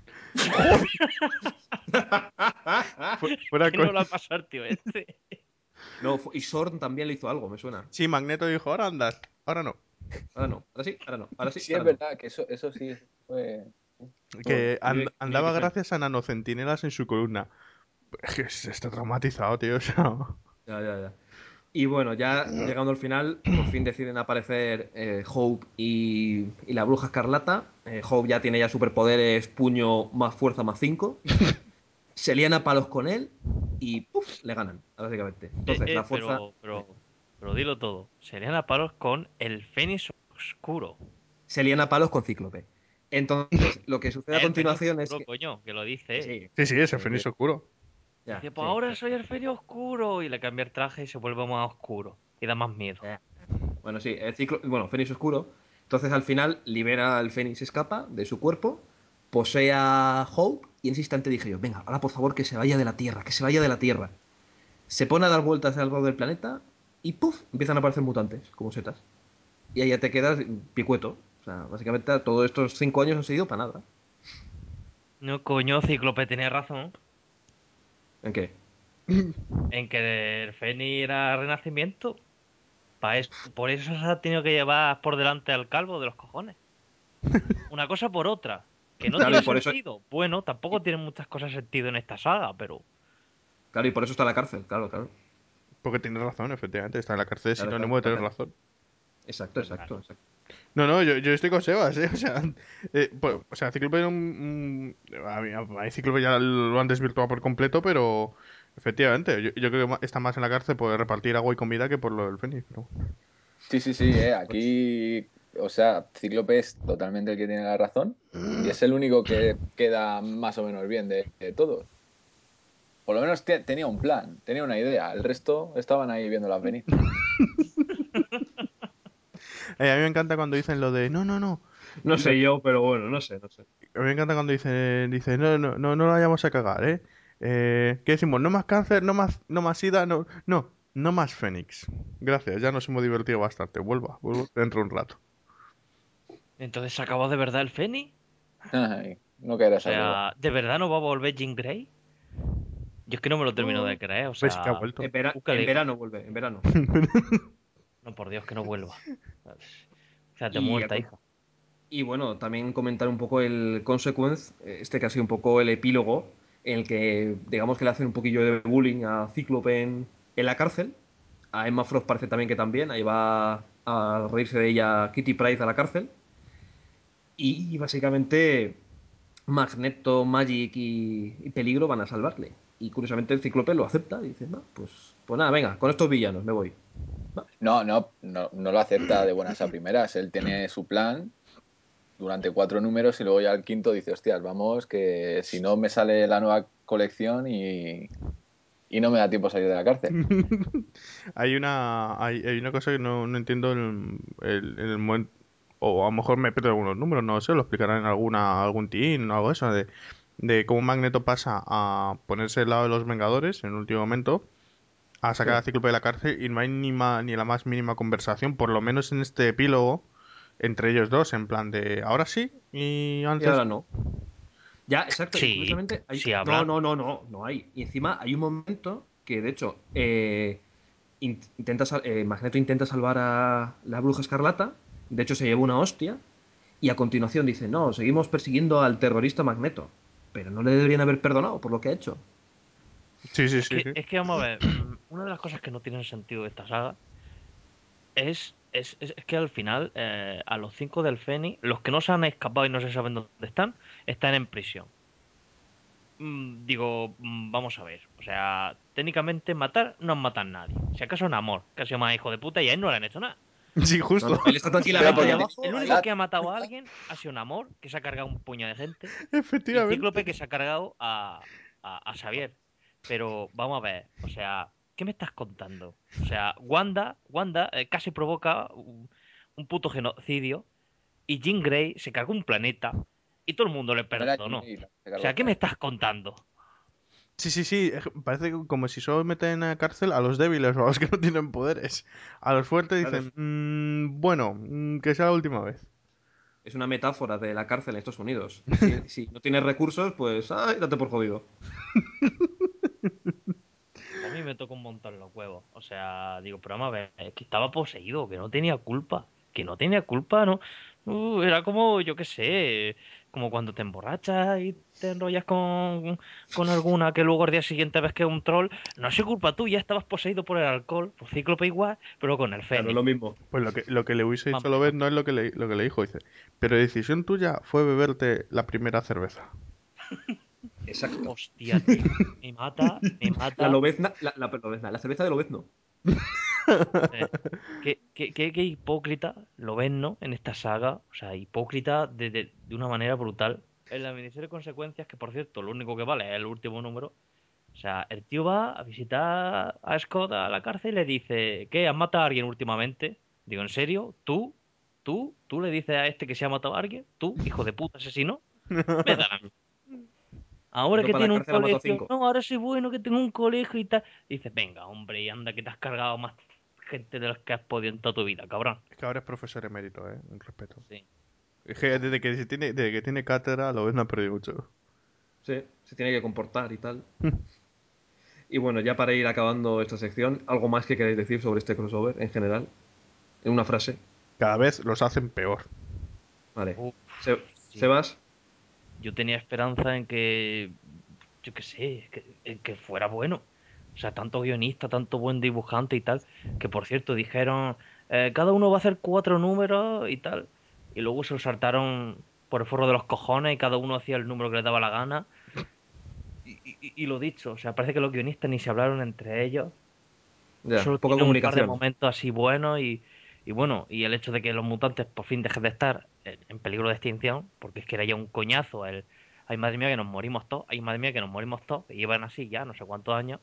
Fuera ¿Qué no coña. lo ha pasado al tío este? No, y Sorn también le hizo algo, me suena. Sí, Magneto dijo, ahora andas, ahora no. Ahora no, ahora sí, ahora no, ahora sí, Sí, es ahora no. verdad que eso sí fue. Estuvo Que bien. Mira andaba que suena. gracias a nanocentinelas en su columna. Es que está traumatizado, tío. O sea, Ya, ya, ya. Y bueno, ya llegando al final, por fin deciden aparecer Hope y la Bruja Escarlata. Hope ya tiene ya superpoderes, puño más fuerza más 5. Se lían a palos con él y ¡puf! Le ganan, básicamente. Entonces, la fuerza Pero dilo todo. Serían a palos con el Fénix Oscuro. se lían a palos con Cíclope. Entonces, lo que sucede a El Fénix continuación es Oscuro, que. coño, que lo Sí, dice él. sí, sí, sí, es el que Fénix Oscuro. ya, Dice, pues sí. ahora soy el Fénix Oscuro. Y le cambia el traje y se vuelve más oscuro. Y da más miedo. Ya. Bueno, sí, bueno, Fénix Oscuro. Entonces, al final, libera al Fénix, escapa de su cuerpo, posee a Hope y en ese instante dije yo, venga, ahora por favor que se vaya de la Tierra, que se vaya de la Tierra. Se pone a dar vueltas alrededor del planeta y ¡puf! Empiezan a aparecer mutantes, como setas. Y ahí ya te quedas picueto. O sea, básicamente todos estos 5 años han sido para nada. No, coño, Cíclope tenía razón. ¿En qué? En que el Fénix era renacimiento. Por eso se ha tenido que llevar por delante al calvo de los cojones. Una cosa por otra. Que no Claro, y tiene por eso, sentido. Bueno, tampoco tiene muchas cosas sentido en esta saga, pero. claro, y por eso está en la cárcel, claro, claro. Porque tiene razón, efectivamente. Está en la cárcel, es Claro, claro, sinónimo de tener razón. exacto, exacto, exacto. No, no, yo estoy con Sebas, ¿eh? O sea, o sea, Cíclope era a mí Cíclope ya lo han desvirtuado por completo, pero efectivamente, yo creo que está más en la cárcel por repartir agua y comida que por lo del Fénix, pero... Sí, sí, sí, aquí, o sea, Cíclope es totalmente el que tiene la razón y es el único que queda más o menos bien de todos. Por lo menos tenía un plan, tenía una idea, el resto estaban ahí viéndolas venir. A mí me encanta cuando dicen lo de, no, no, no. No sé yo, pero bueno, no sé, no sé. A mí me encanta cuando dice, no, no, no, no la vayamos a cagar, ¿eh? ¿Qué decimos? No más cáncer, no más sida, no más Fénix. Gracias, ya nos hemos divertido bastante. Vuelvo dentro de un rato. Entonces se acabó de verdad el Feni. Ay, no O caerá esa prueba. sea, ¿de verdad no va a volver Jean Grey? Yo es que no me lo termino de Oh, creer, o ¿Ves que ha sea, vuelto? en búscale. verano vuelve, en verano. No, por Dios, que no vuelva. Quédate Y, muerta, hija. y bueno, también comentar un poco el Consequence, este que ha sido un poco el epílogo, en el que digamos que le hacen un poquillo de bullying a Cíclope en la cárcel. A Emma Frost parece también que también, ahí va a reírse de ella Kitty Pryde a la cárcel. Y básicamente Magneto, Magic y Peligro van a salvarle. Y curiosamente el Cíclope lo acepta y dice, no, pues nada, venga, con estos villanos me voy. Va. No lo acepta de buenas a primeras. Él tiene su plan durante 4 números y luego ya al quinto dice, hostias, vamos, que si no me sale la nueva colección y no me da tiempo a salir de la cárcel. Hay una cosa que no entiendo el momento. O a lo mejor me pierdo algunos números, no sé, lo explicarán en algún teen o algo de eso, de cómo Magneto pasa a ponerse al lado de los Vengadores en el último momento, a sacar a Sí. Cíclope de la cárcel y no hay ni la más mínima conversación, por lo menos en este epílogo, entre ellos dos, en plan de ahora sí y Y antes ahora no. no. Ya, exacto. Y Sí, curiosamente hay... sí No, hablan. no, no, no, no hay. Y encima hay un momento que, de hecho, Magneto intenta salvar a la Bruja Escarlata. De hecho, se lleva una hostia. Y a continuación dice, no, seguimos persiguiendo al terrorista Magneto. Pero no le deberían haber perdonado por lo que ha hecho. Sí, sí, Es sí, que, sí. es que vamos a ver, una de las cosas que no tienen sentido de esta saga es que al final a los 5 del Feni, los que no se han escapado y no se saben dónde están en prisión. Digo, vamos a ver. O sea, técnicamente matar no matan a nadie. Si acaso un amor, que ha sido más hijo de puta y a él no le han hecho nada. Sí, No, no, justo. él está O Pero tranquilamente ahí sea, porque el abajo, único ahí. que ha matado a alguien ha sido un amor, que se ha cargado un puño de gente, y Cíclope, Efectivamente. que se ha cargado a Xavier. Pero vamos a ver, o sea, ¿qué me estás contando? O sea, Wanda casi provoca un puto genocidio y Jean Grey se cargó un planeta y todo el mundo le no era Jean perdonó. Grey la que se O cargó el sea, ¿qué me planeta. estás contando? Sí, sí, sí, parece como si solo meten en la cárcel a los débiles o a los que no tienen poderes. A los fuertes Claro, dicen, bueno, que sea la última vez. es una metáfora de la cárcel en Estados Unidos. Si no tienes recursos, pues, ay, date por jodido. A mí me tocó un montón los huevos. O sea, digo, pero vamos a ver, es que estaba poseído, que no tenía culpa. Que no tenía culpa, ¿no? Era como, yo qué sé, como cuando te emborrachas y te enrollas con alguna que luego al día siguiente ves que es un troll. No es culpa tuya, estabas poseído por el alcohol, por Cíclope igual, pero con el Claro, es Fénix. lo mismo. Pues lo que le hubiese Más dicho o a Lobez menos. no es lo que le dijo, dice. Pero decisión tuya fue beberte la primera cerveza. Exacto. Hostia, tío. Me mata, me La mata. lobezna, la lobezna, la cerveza de lobezno. Eh, qué hipócrita lo ven, ¿no? En esta saga. O sea, hipócrita de una manera brutal. En la miniserie Consecuencias, que por cierto, lo único que vale es el último número. O sea, el tío va a visitar a Scott a la cárcel y le dice, ¿qué? ¿Has matado a alguien últimamente? Digo, ¿en serio? ¿Tú le dices a este que se ha matado a alguien? ¿Tú, hijo de puta asesino? Vete a la Ahora Yendo que para la tiene un cárcel a mato a colegio, 5. no, ahora soy bueno que tengo un colegio y tal. Y dices, venga, hombre, y anda que te has cargado más gente de las que has podido en toda tu vida, cabrón. Es que ahora es profesor emérito, un respeto. Sí. Es que desde que tiene cátedra, Lobez no ha perdido mucho. Sí, se tiene que comportar y tal. Y bueno, ya para ir acabando esta sección, ¿algo más que queréis decir sobre este crossover en general? En una frase. Cada vez los hacen peor. Vale. Uf, sí. Sebas, Yo tenía esperanza en que, yo qué sé, en que fuera bueno. O sea, tanto guionista, tanto buen dibujante y tal, que por cierto dijeron, cada uno va a hacer 4 números y tal. Y luego se lo saltaron por el forro de los cojones y cada uno hacía el número que le daba la gana. Y lo dicho, o sea, parece que los guionistas ni se hablaron entre ellos. ya, Solo poca tienen un par de comunicación. momentos así buenos y bueno, y el hecho de que los mutantes por fin dejen de estar en peligro de extinción, porque es que era ya un coñazo el, ay madre mía que nos morimos todos, ay madre mía que nos morimos todos, y llevan así ya no sé cuántos años.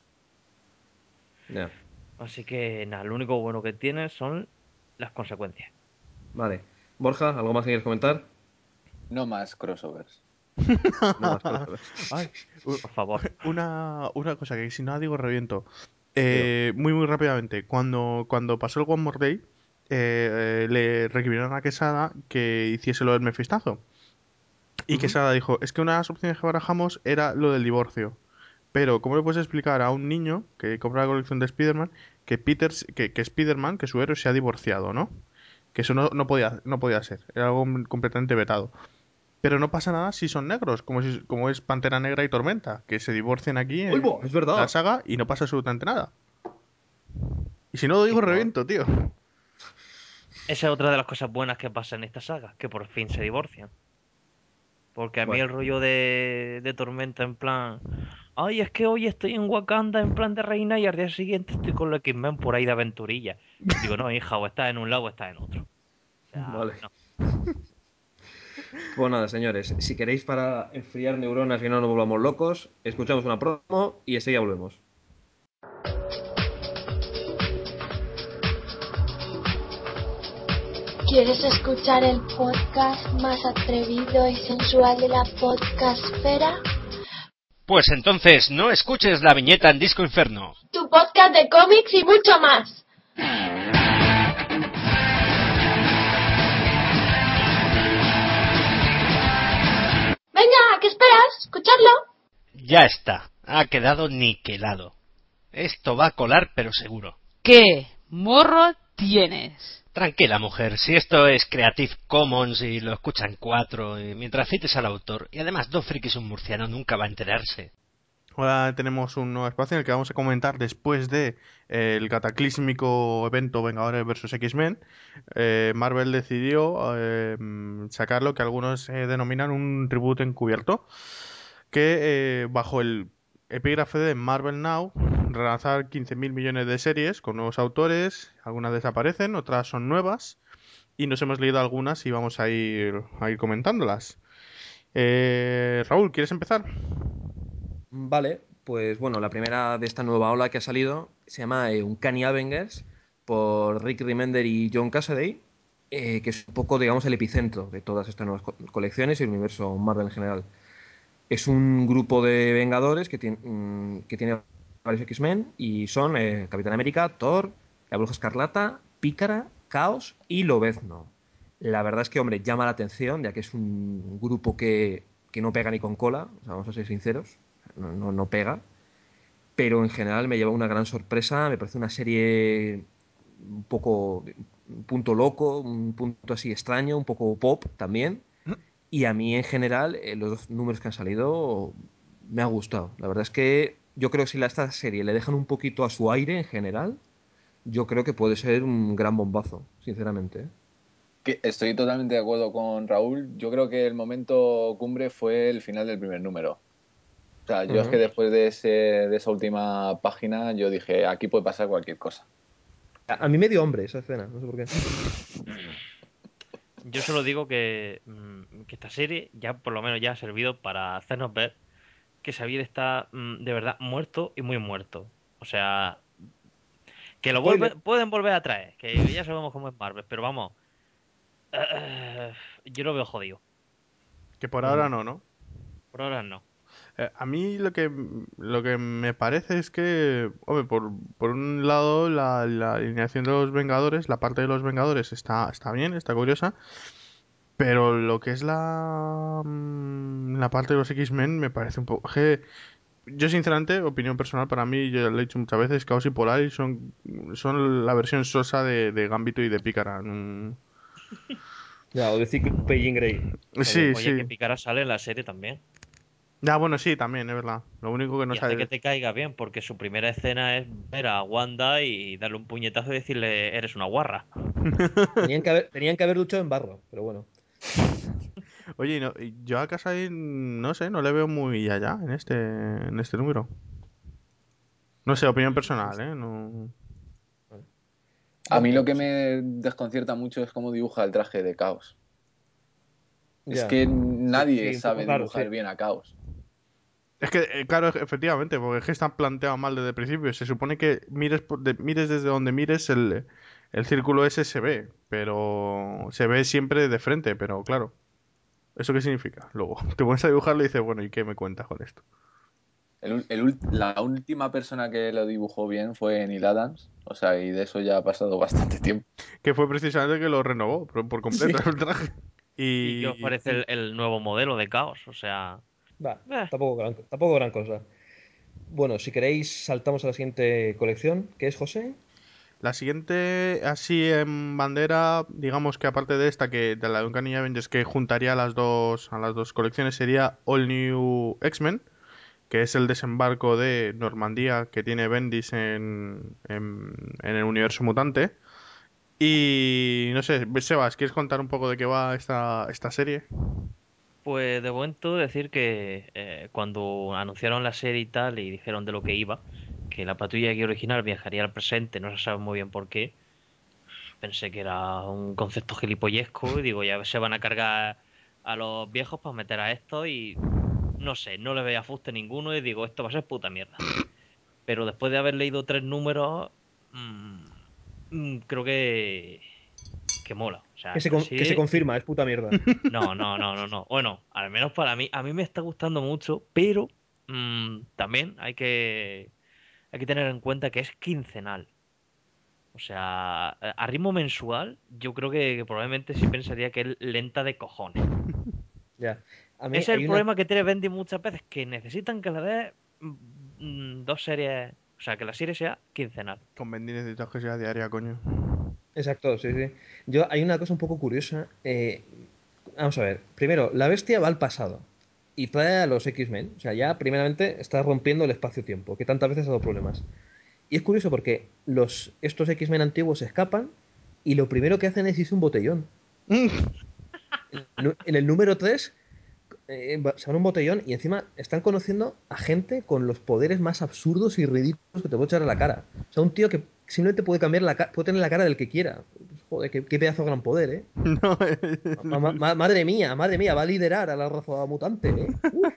Ya, Así que nada, lo único bueno que tienen son las consecuencias. vale. Borja, ¿algo más que quieres comentar? No más crossovers. No más cosas. Ay, u- Por favor. una cosa que si no la digo reviento. Digo, Muy rápidamente. Cuando pasó el One More Day, le requirieron a Quesada que hiciese lo del mefistazo. Y ujú. Quesada dijo, es que una de las opciones que barajamos era lo del divorcio. Pero, ¿cómo le puedes explicar a un niño que compra la colección de Spider-Man que Spider-Man, que su héroe se ha divorciado, ¿no? Que eso no podía ser. Era algo completamente vetado. Pero no pasa nada si son negros, como es Pantera Negra y Tormenta, que se divorcian aquí ¡Uy, bo! en Es la verdad. saga y no pasa absolutamente nada. Y si no lo digo, Joder. reviento, tío. Esa es otra de las cosas buenas que pasa en esta saga, que por fin se divorcian. Porque a mí Bueno, el rollo de Tormenta en plan, ay, es que hoy estoy en Wakanda en plan de reina y al día siguiente estoy con los X-Men por ahí de aventurilla. Digo, no, hija, o estás en un lado o estás en otro. O sea, vale. no. Pues nada, señores, si queréis para enfriar neuronas y no nos volvamos locos, escuchamos una promo y enseguida volvemos. ¿Quieres escuchar el podcast más atrevido y sensual de la podcastfera? Pues entonces no escuches la viñeta en Disco Inferno. Tu podcast de cómics y mucho más. Venga, ¿qué esperas? Escuchadlo. Ya está, ha quedado niquelado. Esto va a colar pero seguro. ¿Qué morro tienes? Tranquila mujer, si esto es Creative Commons y lo escuchan 4, y mientras cites al autor, y además dos frikis y un murciano nunca va a enterarse. Ahora tenemos un nuevo espacio en el que vamos a comentar después de el cataclísmico evento Vengadores vs X-Men. Marvel decidió sacar lo que algunos denominan un reboot encubierto, que bajo el epígrafe de Marvel Now relanzar 15.000 millones de series con nuevos autores, algunas desaparecen, otras son nuevas y nos hemos leído algunas y vamos a ir comentándolas. Raúl, ¿quieres empezar? Vale, pues bueno, la primera de esta nueva ola que ha salido se llama Uncanny Avengers por Rick Remender y John Cassaday, que es un poco, digamos, el epicentro de todas estas nuevas colecciones y el universo Marvel en general. Es un grupo de Vengadores que tiene varios X-Men y son Capitán América, Thor, la Bruja Escarlata, Pícara, Caos y Lobezno. La verdad es que, hombre, llama la atención, ya que es un grupo que no pega ni con cola, o sea, vamos a ser sinceros, no pega, pero en general me lleva una gran sorpresa, me parece una serie un poco, un punto loco, un punto así extraño, un poco pop también, y a mí en general los dos números que han salido me ha gustado. La verdad es que yo creo que si esta serie le dejan un poquito a su aire en general, yo creo que puede ser un gran bombazo, sinceramente. ¿Eh? Estoy totalmente de acuerdo con Raúl. Yo creo que el momento cumbre fue el final del primer número. O sea, yo es que Ujú. después de esa última página, yo dije, aquí puede pasar cualquier cosa. A mí me dio hambre esa escena, no sé por qué. Yo solo digo que esta serie ya por lo menos ya ha servido para hacernos ver que Xavier está de verdad muerto y muy muerto. O sea, que Spoiler. pueden volver a traer, que ya sabemos cómo es Marvel, pero vamos, yo lo veo jodido. Que por ahora Ujú. no, ¿no? Por ahora no. A mí lo que me parece es que, hombre, por un lado, la alineación de los Vengadores, la parte de los Vengadores está bien, está curiosa, pero lo que es la parte de los X-Men me parece un poco... Yo, sinceramente, opinión personal, para mí, yo ya lo he dicho muchas veces, Caos y Polaris son la versión sosa de Gambito y de Pícara. Ya, o de Cíclope y Jean Grey Sí, también. Oye, que sí. Picara sale en la serie también. Ya, bueno, sí, también, es verdad. Lo único que no Y hace que sabe... te caiga bien, porque su primera escena es ver a Wanda y darle un puñetazo y decirle, eres una guarra. Tenían que haber luchado en barro, pero bueno. Oye, y yo a Kasai, no sé, no le veo muy allá en este número. No sé, opinión personal, ¿eh? No... A mí lo Bueno, que sí. me desconcierta mucho es cómo dibuja el traje de Caos. Es Ya. que Sí, nadie sí, un poco sabe raro, sí. dibujar bien a Caos. Es que, claro, efectivamente, porque es que está planteado mal desde el principio. Se supone que mires desde donde mires, el círculo ese se ve, pero se ve siempre de frente, pero claro. ¿Eso qué significa? Luego te pones a dibujarlo y dices, bueno, ¿y qué me cuentas con esto? La última persona que lo dibujó bien fue Neil Adams, o sea, y de eso ya ha pasado bastante tiempo. Que fue precisamente que lo renovó por Sí. completo el traje. ¿Y qué os parece el nuevo modelo de Caos? O sea, Va, eh, tampoco gran cosa. Bueno, si queréis, saltamos a la siguiente colección, que es José. La siguiente, así en bandera, digamos que aparte de esta, que de la de Uncanny Avengers, que juntaría a las dos colecciones, sería All New X-Men, que es el desembarco de Normandía que tiene Bendis en el universo mutante. Y no sé, Sebas, ¿quieres contar un poco de qué va esta serie? pues de momento decir que cuando anunciaron la serie y tal y dijeron de lo que iba, que la patrulla aquí original viajaría al presente, no se sabe muy bien por qué. Pensé que era un concepto gilipollesco y digo, ya se van a cargar a los viejos para meter a estos y no sé, no le veía fuste ninguno y digo, esto va a ser puta mierda. Pero después de haber leído 3 números, mm, creo que mola. O sea, la Que se serie... confirma, es puta mierda. No, no, no, no, no. Bueno, al menos para mí, a mí me está gustando mucho, pero también hay que tener en cuenta que es quincenal. O sea, a ritmo mensual, yo creo que probablemente sí pensaría que es lenta de cojones. Ya. A mí Ese es el hay una. problema que tiene Bendy muchas veces, que necesitan que le dé 2 series, o sea, que la serie sea quincenal. Con Bendy necesitas que sea diaria, coño. Exacto, sí, sí. Hay una cosa un poco curiosa. Vamos a ver. Primero, la bestia va al pasado y trae a los X-Men. O sea, ya primeramente está rompiendo el espacio-tiempo, que tantas veces ha dado problemas. Y es curioso porque estos X-Men antiguos se escapan y lo primero que hacen es irse a un botellón. En el número 3 se van a un botellón y encima están conociendo a gente con los poderes más absurdos y ridículos que te puedo echar a la cara. O sea, un tío que simplemente puede cambiar puede tener la cara del que quiera. Joder, qué pedazo de gran poder, ¿eh? No, Madre mía, va a liderar a la raza mutante, ¿eh? Uf.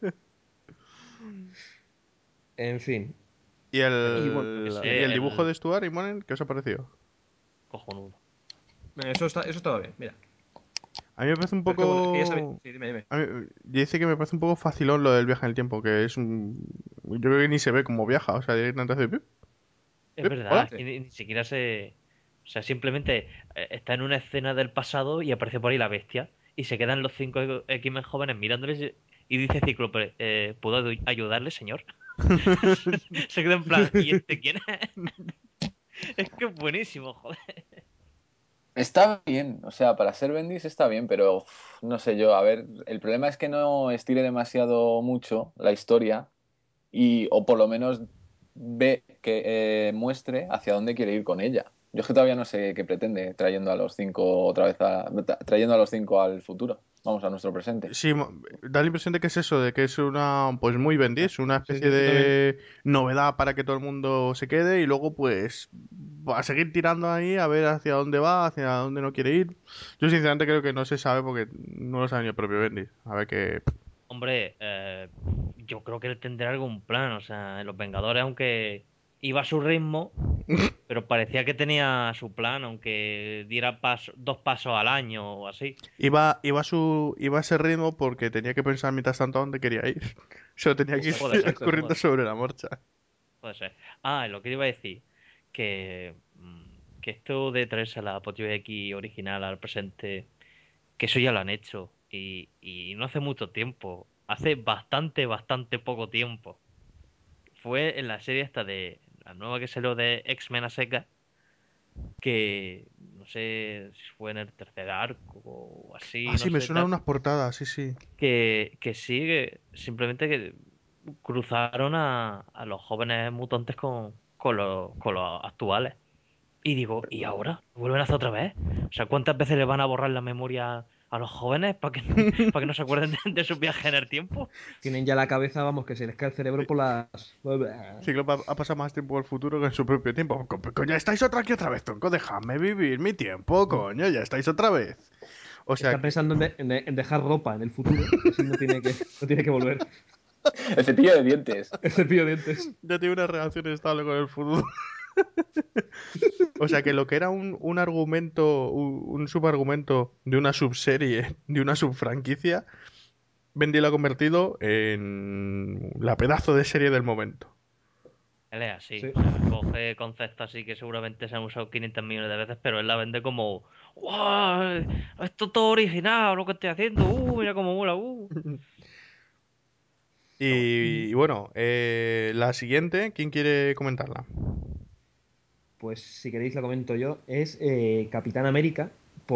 En fin. ¿Y Y bueno, Yo qué y sé, el dibujo el de Stuart y Monen, qué os ha parecido? cojonudo. eso estaba bien, mira. A mí me parece un Pero es que bueno, es que ya sabía. poco... Sí, dime, dime. Dice que me parece un poco facilón lo del viaje en el tiempo, que es un... Yo creo que ni se ve cómo viaja, o sea, directamente hace... pip, Es pip, hola. verdad, Sí. y ni siquiera se... O sea, simplemente está en una escena del pasado y aparece por ahí la bestia y se quedan los 5 X-Men jóvenes mirándoles y dice Cíclope, ¿puedo ayudarle, señor? Se queda en plan, ¿y este quién es? Es que es buenísimo, joder. Está bien, o sea, para ser Bendis está bien, pero no sé yo, a ver, el problema es que no estire demasiado mucho la historia o por lo menos ve que muestre hacia dónde quiere ir con ella. Yo es que todavía no sé qué pretende trayendo a los cinco otra vez trayendo a los cinco al futuro. Vamos a nuestro presente. Sí, da la impresión de que es eso, de que es una, pues muy Ah, Bendis, una sí, especie sí, yo también. de novedad para que todo el mundo se quede y luego pues va a seguir tirando ahí a ver hacia dónde va, hacia dónde no quiere ir. Yo sinceramente creo que no se sabe porque no lo sabe ni el propio Bendis. A ver qué... Hombre, yo creo que él tendrá algún plan. O sea, en Los Vengadores, aunque iba a su ritmo, pero parecía que tenía su plan, aunque diera 2 pasos al año o así. Iba a ese ritmo porque tenía que pensar mientras tanto a dónde quería ir. Solo tenía que ir Puede ser, corriendo sobre la marcha. puede ser. Ah, lo que iba a decir, que esto de traerse a la Potio X original al presente, que eso ya lo han hecho. Y no hace mucho tiempo. Hace bastante, bastante poco tiempo. Fue en la serie esta de la nueva que salió de X-Men a secas, que no sé si fue en el tercer arco o Ah, así, sí, no me sé, suenan tal, unas portadas, sí, sí. que sí, que simplemente que cruzaron a los jóvenes mutantes con los actuales. Y digo, ¿y ahora? ¿Lo vuelven a hacer otra vez? O sea, ¿cuántas veces le van a borrar la memoria a los jóvenes para que, para que no se acuerden de su viaje en el tiempo? Tienen ya la cabeza, vamos, que se les cae el cerebro por las. Cíclope ha pasado más tiempo en el futuro que en su propio tiempo. Coño, estáis otra vez, tronco. Dejadme vivir mi tiempo, coño. Ya estáis otra vez. O sea Está que. pensando en dejar ropa en el futuro y así no tiene que volver. El cepillo de dientes. El cepillo de dientes. Ya tiene una relación estable con el futuro. O sea que lo que era un argumento, un subargumento de una subserie, de una subfranquicia, Bendy lo ha convertido en la pedazo de serie del momento. Él es así. Sí. O sea, coge conceptos así que seguramente se han usado 500 millones de veces, pero él la vende como, ¡wow! Esto es todo original, lo que estoy haciendo. Mira cómo mola. Pero bueno. Y bueno, la siguiente, ¿quién quiere comentarla? Pues si queréis la comento yo. Es Capitán América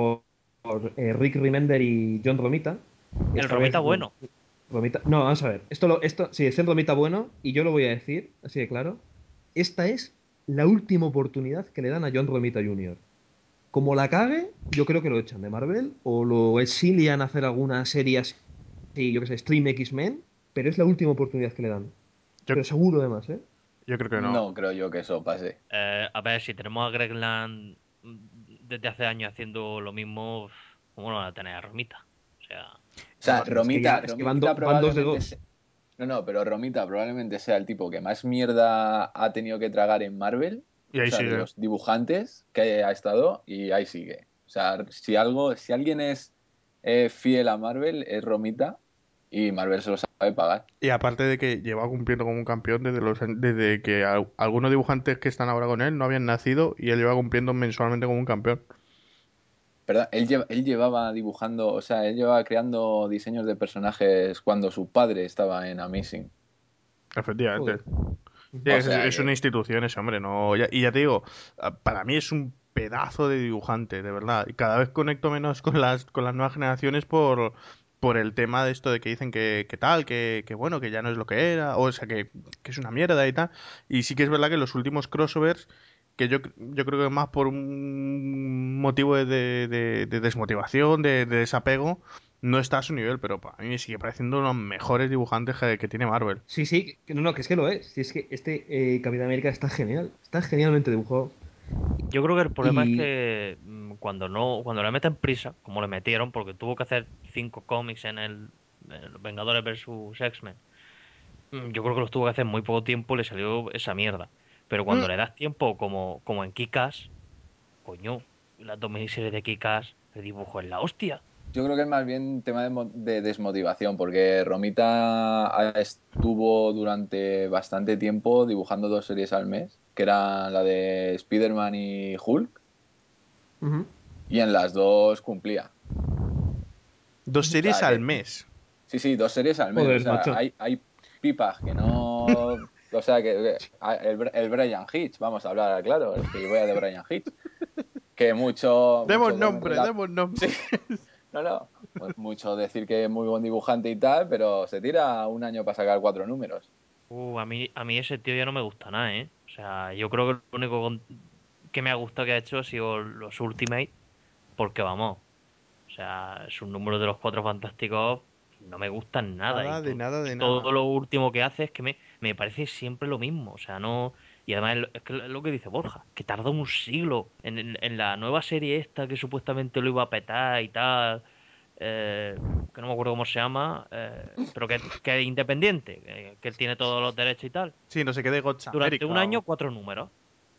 por Rick Remender y John Romita. El Esta vez Romita bueno. Romita. No, vamos a ver. Esto, sí, es el Romita bueno y yo lo voy a decir, así de claro. Esta es la última oportunidad que le dan a John Romita Jr. Como la cague, yo creo que lo echan de Marvel o lo exilian a hacer alguna serie así, yo que sé, Stream X-Men, pero es la última oportunidad que le dan. Yo, Pero seguro además, ¿eh? yo creo que no. No creo yo que eso pase. A ver, si tenemos a Greg Land desde hace años haciendo lo mismo, ¿cómo no van a tener a Romita? O sea, O sea, Bueno, pero es que Romita van dos de probablemente dos. no, no, pero Romita probablemente sea el tipo que más mierda ha tenido que tragar en Marvel, Y o ahí sea, de sigue. los dibujantes que ha estado y ahí sigue. O sea, si alguien es fiel a Marvel, es Romita y Marvel se lo sabe pagar. Y aparte de que lleva cumpliendo como un campeón desde que algunos dibujantes que están ahora con él no habían nacido y él lleva cumpliendo mensualmente como un campeón. ¿Verdad? Él llevaba dibujando, o sea, él llevaba creando diseños de personajes cuando su padre estaba en Amazing. Efectivamente. Joder. Sí, O sea es una que, institución ese hombre, no. Y ya te digo, para mí es un pedazo de dibujante, de verdad. Y cada vez conecto menos con las nuevas generaciones por el tema de esto de que dicen que tal, que bueno, que ya no es lo que era, o sea, que es una mierda y tal. Y sí que es verdad que los últimos crossovers, que yo creo que más por un motivo de desmotivación, de desapego, no está a su nivel, pero para mí me sigue pareciendo uno de los mejores dibujantes que tiene Marvel. Sí, sí, no, que es que lo es. Sí, es que este Capitán América está genial. Está genialmente dibujado. yo creo que el problema es Y. que cuando le meten prisa, como le metieron, porque tuvo que hacer 5 cómics en los Vengadores versus X-Men, yo creo que los tuvo que hacer en muy poco tiempo y le salió esa mierda. Pero cuando le das tiempo, como en Kick-Ass, coño, las dos miniseries de Kick-Ass, el dibujo es la hostia. yo creo que es más bien un tema de desmotivación, porque Romita estuvo durante bastante tiempo dibujando 2 series al mes, que eran la de Spider-Man y Hulk, Ujú. y en las dos cumplía. Dos O series sea al que, mes. sí, sí, 2 series al mes. O Joder, sea, macho. hay pipas que no. O sea, el Brian Hitch, vamos a hablar claro, el gilipollas de Brian Hitch, que Demos mucho comerle nombre, la. demos nombre. Sí, no, no. Pues mucho decir que es muy buen dibujante y tal, pero se tira un año para sacar 4 números. A mí ese tío ya no me gusta nada, ¿eh? O sea, yo creo que lo único que me ha gustado que ha hecho ha sido los Ultimate, porque vamos, o sea, sus números de los Cuatro Fantásticos no me gustan nada. Nada, de nada, de Y nada. todo lo último que hace es que me parece siempre lo mismo. O sea, no. Y además es que es lo que dice Borja, que tarda un siglo en la nueva serie esta que supuestamente lo iba a petar y tal. Que no me acuerdo cómo se llama, pero que es independiente, que él tiene todos los derechos y tal. Sí, no sé qué de God's Durante un América año, o... 4 números.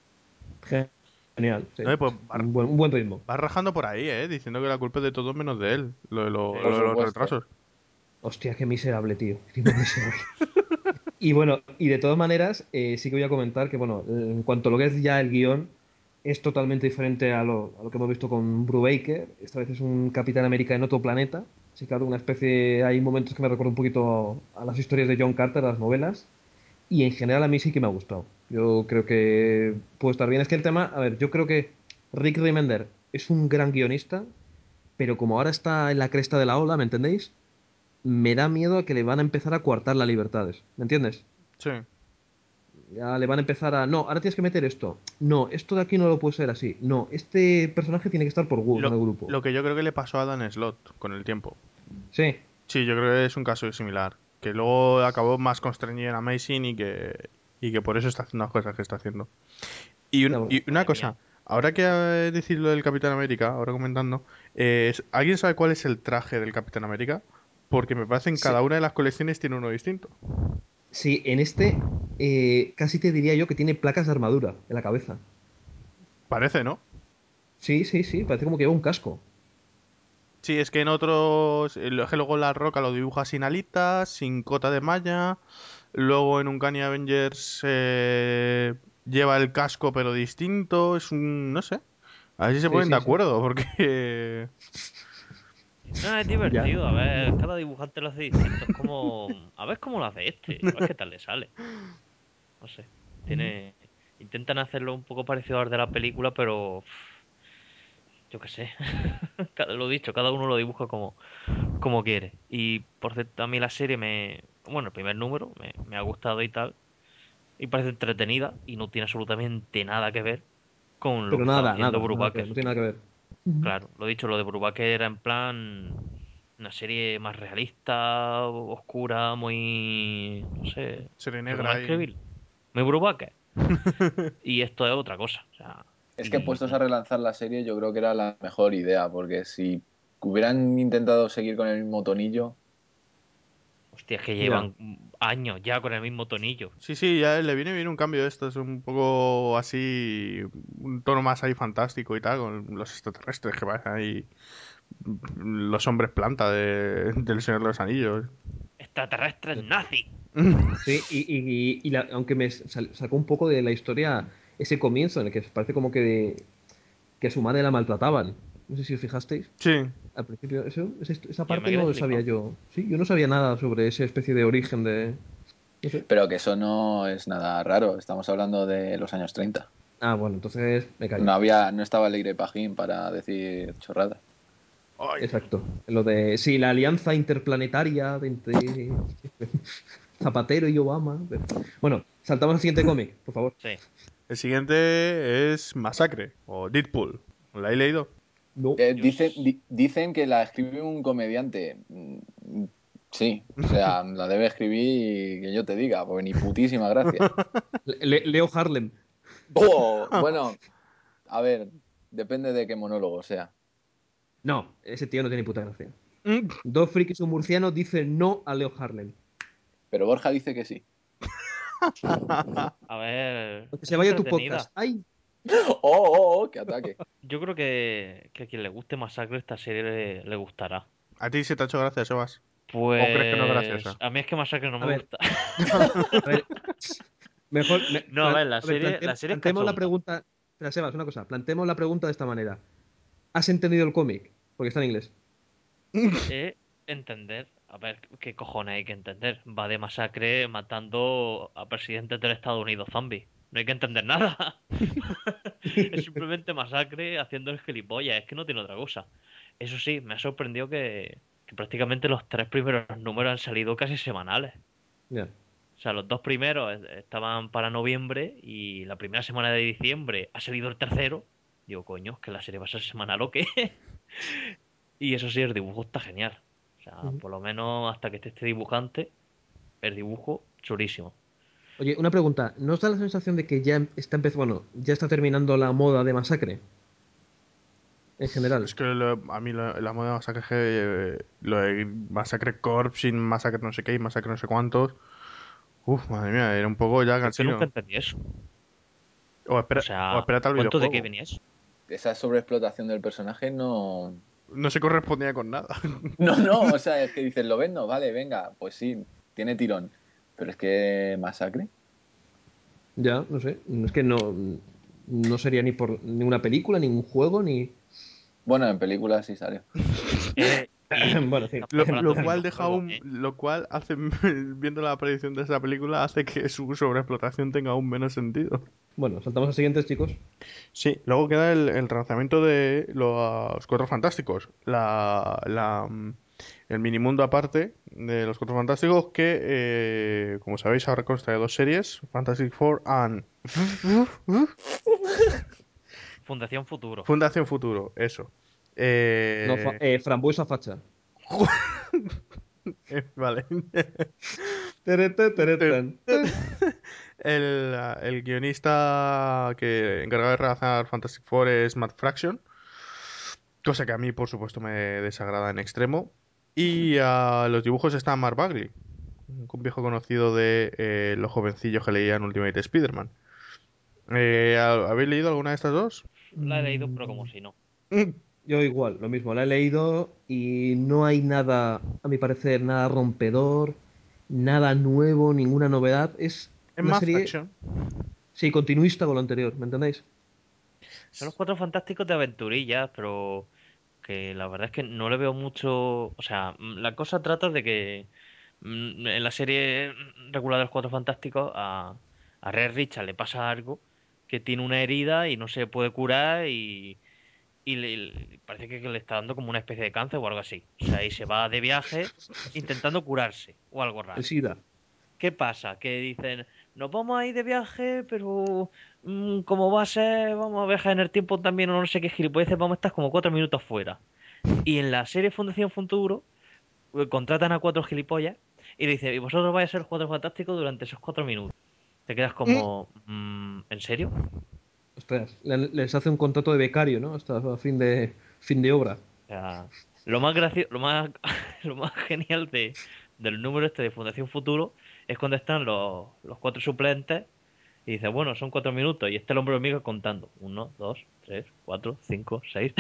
Genial, sí. No, pues Un buen ritmo. va rajando por ahí, diciendo que la culpa es de todos menos de él, Por lo de los supuesto. retrasos. Hostia, qué miserable, tío. Qué más miserable. Y bueno, y de todas maneras, sí que voy a comentar que, bueno, en cuanto a lo que es ya el guión, es totalmente diferente a lo que hemos visto con Brubaker. Esta vez es un Capitán América en otro planeta. Sí, claro, una especie. Hay momentos que me recuerdan un poquito a las historias de John Carter, a las novelas. Y en general a mí sí que me ha gustado. Yo creo que puede estar bien. Es que el tema, a ver, yo creo que Rick Remender es un gran guionista, pero como ahora está en la cresta de la ola, ¿me entendéis? Me da miedo a que le van a empezar a coartar las libertades. ¿Me entiendes? Sí. Ya le van a empezar a. No, ahora tienes que meter esto. No, esto de aquí no lo puede ser así. No, este personaje tiene que estar con el grupo. Lo que yo creo que le pasó a Dan Slott con el tiempo. Sí, Sí, yo creo que es un caso similar. Que luego acabó más constreñido en Amazing y que por eso está haciendo las cosas que está haciendo. claro. Y una Madre mía. cosa, ahora que decir lo del Capitán América, ahora comentando, ¿alguien sabe cuál es el traje del Capitán América? Porque me parece en Sí, cada una de las colecciones tiene uno distinto. sí, en este. casi te diría yo que tiene placas de armadura en la cabeza. Parece, ¿no? Sí, sí, sí, parece como que lleva un casco. Sí, es que en otros. Es que luego La Roca lo dibuja sin alitas, sin cota de malla. Luego en Uncanny Avengers lleva el casco pero distinto. Es un. No sé. A ver si se Sí, ponen de sí, sí. acuerdo, porque. No, es Ya. divertido, a ver, cada dibujante lo hace distinto. Es como, a ver cómo lo hace este, a ver qué tal le sale. No sé, tiene... Intentan hacerlo un poco parecido al de la película, pero yo qué sé. Lo dicho, cada uno lo dibuja como quiere. Y por cierto, a mí la serie bueno, el primer número me ha gustado y tal. Y parece entretenida y no tiene absolutamente nada que ver con lo Pero que estaba nada, haciendo nada, nada que ver, Brubaker. no tiene nada que ver. Claro, lo dicho, lo de Brubaker era en plan una serie más realista, oscura, muy... no sé, Serie no sé cómo negra y. escribir. Muy Brubaker. Y esto es otra cosa. O sea, Es que y puestos a relanzar la serie, yo creo que era la mejor idea, porque si hubieran intentado seguir con el mismo tonillo, hostia, es que Ya. llevan años ya con el mismo tonillo. Sí, sí, ya le viene bien un cambio de esto. Es un poco así. Un tono más ahí fantástico y tal, con los extraterrestres que van ahí. Los hombres planta del Señor de los Anillos. Extraterrestres nazi. Sí, aunque sacó un poco de la historia ese comienzo en el que parece como que a su madre la maltrataban. No sé si os fijasteis. Sí, Al principio, esa Yo me parte quedé no lo sabía flipado. yo. Sí, yo no sabía nada sobre esa especie de origen de. No sé. pero que eso no es nada raro. Estamos hablando de los años 30. Ah, bueno, entonces me callo. No estaba Leire Pajín para decir chorradas. ay, Exacto. Lo de. Sí, la alianza interplanetaria entre Zapatero y Obama. Bueno, saltamos al siguiente cómic, por favor. Sí. el siguiente es Masacre o Deadpool. ¿La he leído? No. Yo... Dicen que la escribe un comediante. Sí, o sea, la debe escribir y que yo te diga, porque ni putísima gracia. Leo Harlem. Oh, bueno, a ver, depende de qué monólogo sea. No, ese tío no tiene ni puta gracia. Dos frikis un murciano dicen no a Leo Harlem. Pero Borja dice que sí. A ver, Aunque es se vaya a tu podcast. entretenida. ¡Ay! ¡Qué ataque! Yo creo que a quien le guste Masacre esta serie le gustará. ¿A ti se te ha hecho gracia, Sebas? ¿O crees que no es Pues graciosa? a mí es que Masacre no A me ver, gusta. a ver. Mejor. No, a ver, la A ver, serie, la serie es planteemos la cachonda. pregunta. Espera, Sebas, una cosa. Planteemos la pregunta de esta manera. ¿Has entendido el cómic? Porque está en inglés. Entender, a ver, ¿qué cojones hay que entender? Va de Masacre matando a presidentes del Estados Unidos zombies. No hay que entender nada. Es simplemente Masacre haciendo el gilipollas, es que no tiene otra cosa. Eso sí, me ha sorprendido que prácticamente los tres primeros números han salido casi semanales. Ya. O sea, los dos primeros estaban para noviembre y la primera semana de diciembre ha salido el tercero. Digo, coño, que la serie va a ser semanal o qué. Y eso sí, el dibujo está genial. O sea, Ujú. por lo menos hasta que esté este dibujante, el dibujo chulísimo. Oye, una pregunta. ¿No os da la sensación de que ya está bueno, ya está terminando la moda de masacre? En general. Es que a mí la moda de Masacre, lo de Masacre Corps sin Masacre no sé qué y Masacre no sé cuántos. Uf, madre mía, era un poco ya Yo es que nunca cansino. entendí eso. O O espera, o sea, espérate al ¿cuánto de qué videojuego. venía eso? Esa sobreexplotación del personaje no. No se correspondía con nada. No, no, o sea, es que dices, lo vendo, vale, venga, pues sí, tiene tirón. Pero es que masacre. Ya, no sé. Es que no sería ni por ni una película, ni un juego, ni. Bueno, en películas sí salió. Y Bueno, sí. están preparando Lo el cual deja videojuego, aún, ¿eh? lo cual hace, viendo la aparición de esa película, hace que su sobreexplotación tenga aún menos sentido. Bueno, saltamos a siguientes, chicos. Sí, luego queda el relanzamiento de los Cuatro Fantásticos. El minimundo aparte de los Cuatro Fantásticos que, como sabéis, ahora consta de dos series, Fantastic Four and Fundación Futuro. Fundación Futuro, eso. No, Eh, frambuesa facha. vale. Terete, teretán. El guionista que encargado de realizar Fantastic Four es Matt Fraction, cosa que a mí, por supuesto, me desagrada en extremo. Y a los dibujos está Mark Bagley, un viejo conocido de los jovencillos que leían Ultimate Spider-Man. ¿Habéis leído alguna de estas dos? La he leído, pero como si no. Yo igual, lo mismo, la he leído y no hay nada, a mi parecer, nada rompedor, nada nuevo, ninguna novedad. Es Es una más serie, acción. sí, continuista con lo anterior, ¿me entendéis? Son los Cuatro Fantásticos de aventurillas, pero que la verdad es que no le veo mucho. O sea, la cosa trata de que en la serie regular de los Cuatro Fantásticos a Red Richard le pasa algo, que tiene una herida y no se puede curar y parece que le está dando como una especie de cáncer o algo así. O sea, y se va de viaje intentando curarse o algo El raro. SIDA. ¿Qué pasa? Que dicen, nos vamos a ir de viaje, pero como va a ser, vamos a viajar en el tiempo también, o no sé qué gilipolleces, vamos a estar como 4 minutos fuera. Y en la serie Fundación Futuro contratan a 4 gilipollas y le dicen, y vosotros vais a ser 4 fantásticos durante esos 4 minutos. Te quedas como, ¿en serio? Ostras, les hace un contrato de becario, ¿no? Hasta fin de obra. O sea, lo más gracioso, lo más genial del número este de Fundación Futuro es cuando están los 4 suplentes y dice, bueno, son 4 minutos y está el hombre hormiga contando. 1, 2, 3, 4, 5, 6.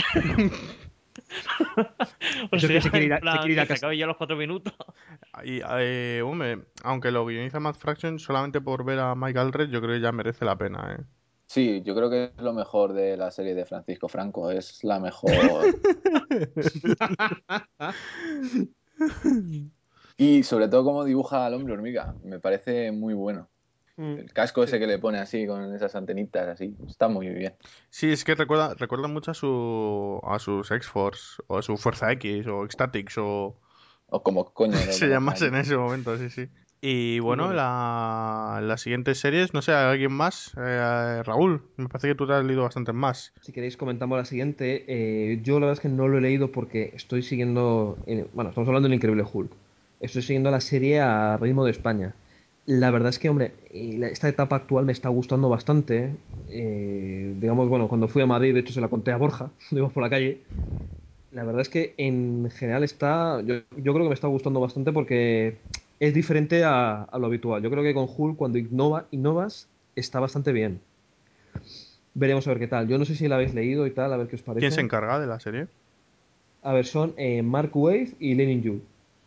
O Eso es que sea, en se plan, quiere ir que a se casa. acabe ya los 4 minutos. Y, hombre, aunque lo guioniza Matt Fraction, solamente por ver a Mike Allred, yo creo que ya merece la pena, ¿eh? Sí, yo creo que es lo mejor de la serie de Francisco Franco. Es la mejor. Y sobre todo cómo dibuja al hombre hormiga. Me parece muy bueno. El casco ese Sí. que le pone así, con esas antenitas así. Está muy bien. Sí, es que recuerda mucho a sus X-Force, o a su Fuerza X, o Ecstatics, o O como coño lo se conozcan llamase en aquí. ese momento, sí, sí. Y Y bueno, bueno, las siguientes series, no sé, ¿alguien más? Raúl, me parece que tú te has leído bastantes más. si queréis comentamos la siguiente. Yo la verdad es que no lo he leído porque estoy siguiendo, bueno, estamos hablando del Increíble Hulk. Estoy siguiendo la serie a ritmo de España. La verdad es que, hombre, esta etapa actual me está gustando bastante. Digamos, bueno, cuando fui a Madrid, de hecho se la conté a Borja, íbamos por la calle. La verdad es que en general yo creo que me está gustando bastante porque es diferente a lo habitual. Yo creo que con Hulk, cuando innovas, está bastante bien. Veremos a ver qué tal. Yo no sé si la habéis leído y tal, a ver qué os ¿Quién se parece. encarga de la serie? A ver, son Mark Waid y Lenin Yu.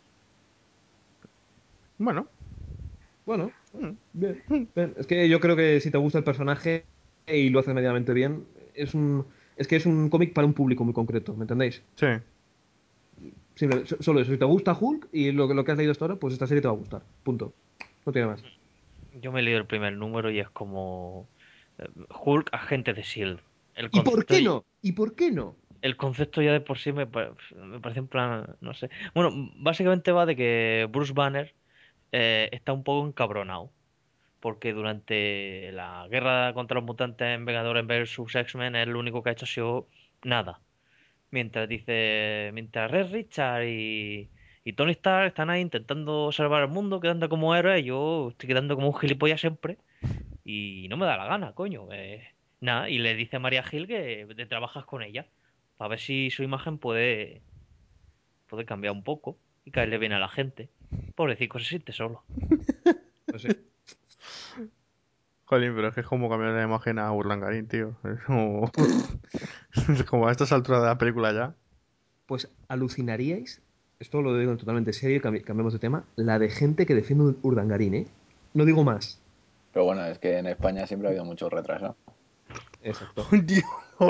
Bueno, Bueno, mm, bien, mm, bien. Es que yo creo que si te gusta el personaje y lo hace medianamente bien, es que es un cómic para un público muy concreto, ¿me entendéis? sí. Solo eso. Si te gusta Hulk y lo que has leído hasta ahora, pues esta serie te va a gustar. Punto. No tiene más. Yo me he leído el primer número y es como Hulk, agente de S.H.I.E.L.D. El ¿Y por concepto, qué no? ¿Y por qué no? el concepto ya de por sí me parece en plan, no sé. Bueno, básicamente va de que Bruce Banner está un poco encabronado. Porque durante la guerra contra los mutantes en Vengadores vs X-Men, él lo único que ha hecho ha sido nada. Mientras Red Richard y Tony Stark están ahí intentando salvar el mundo, quedando como héroes, yo estoy quedando como un gilipollas siempre y no me da la gana, coño. Nada, y le dice a María Gil que te trabajas con ella para ver si su imagen puede cambiar un poco y caerle bien a la gente. Pobrecito, se siente solo. No sé. Jolín, pero es que es como cambiar la imagen a Urlangarín, tío. Es como... es como a estas alturas de la película ya. Pues alucinaríais, esto lo digo totalmente serio, cambiamos de tema, la de gente que defiende Urdangarín, ¿eh? No digo más. Pero bueno, es que en España siempre ha habido mucho retraso. Exacto. Dios.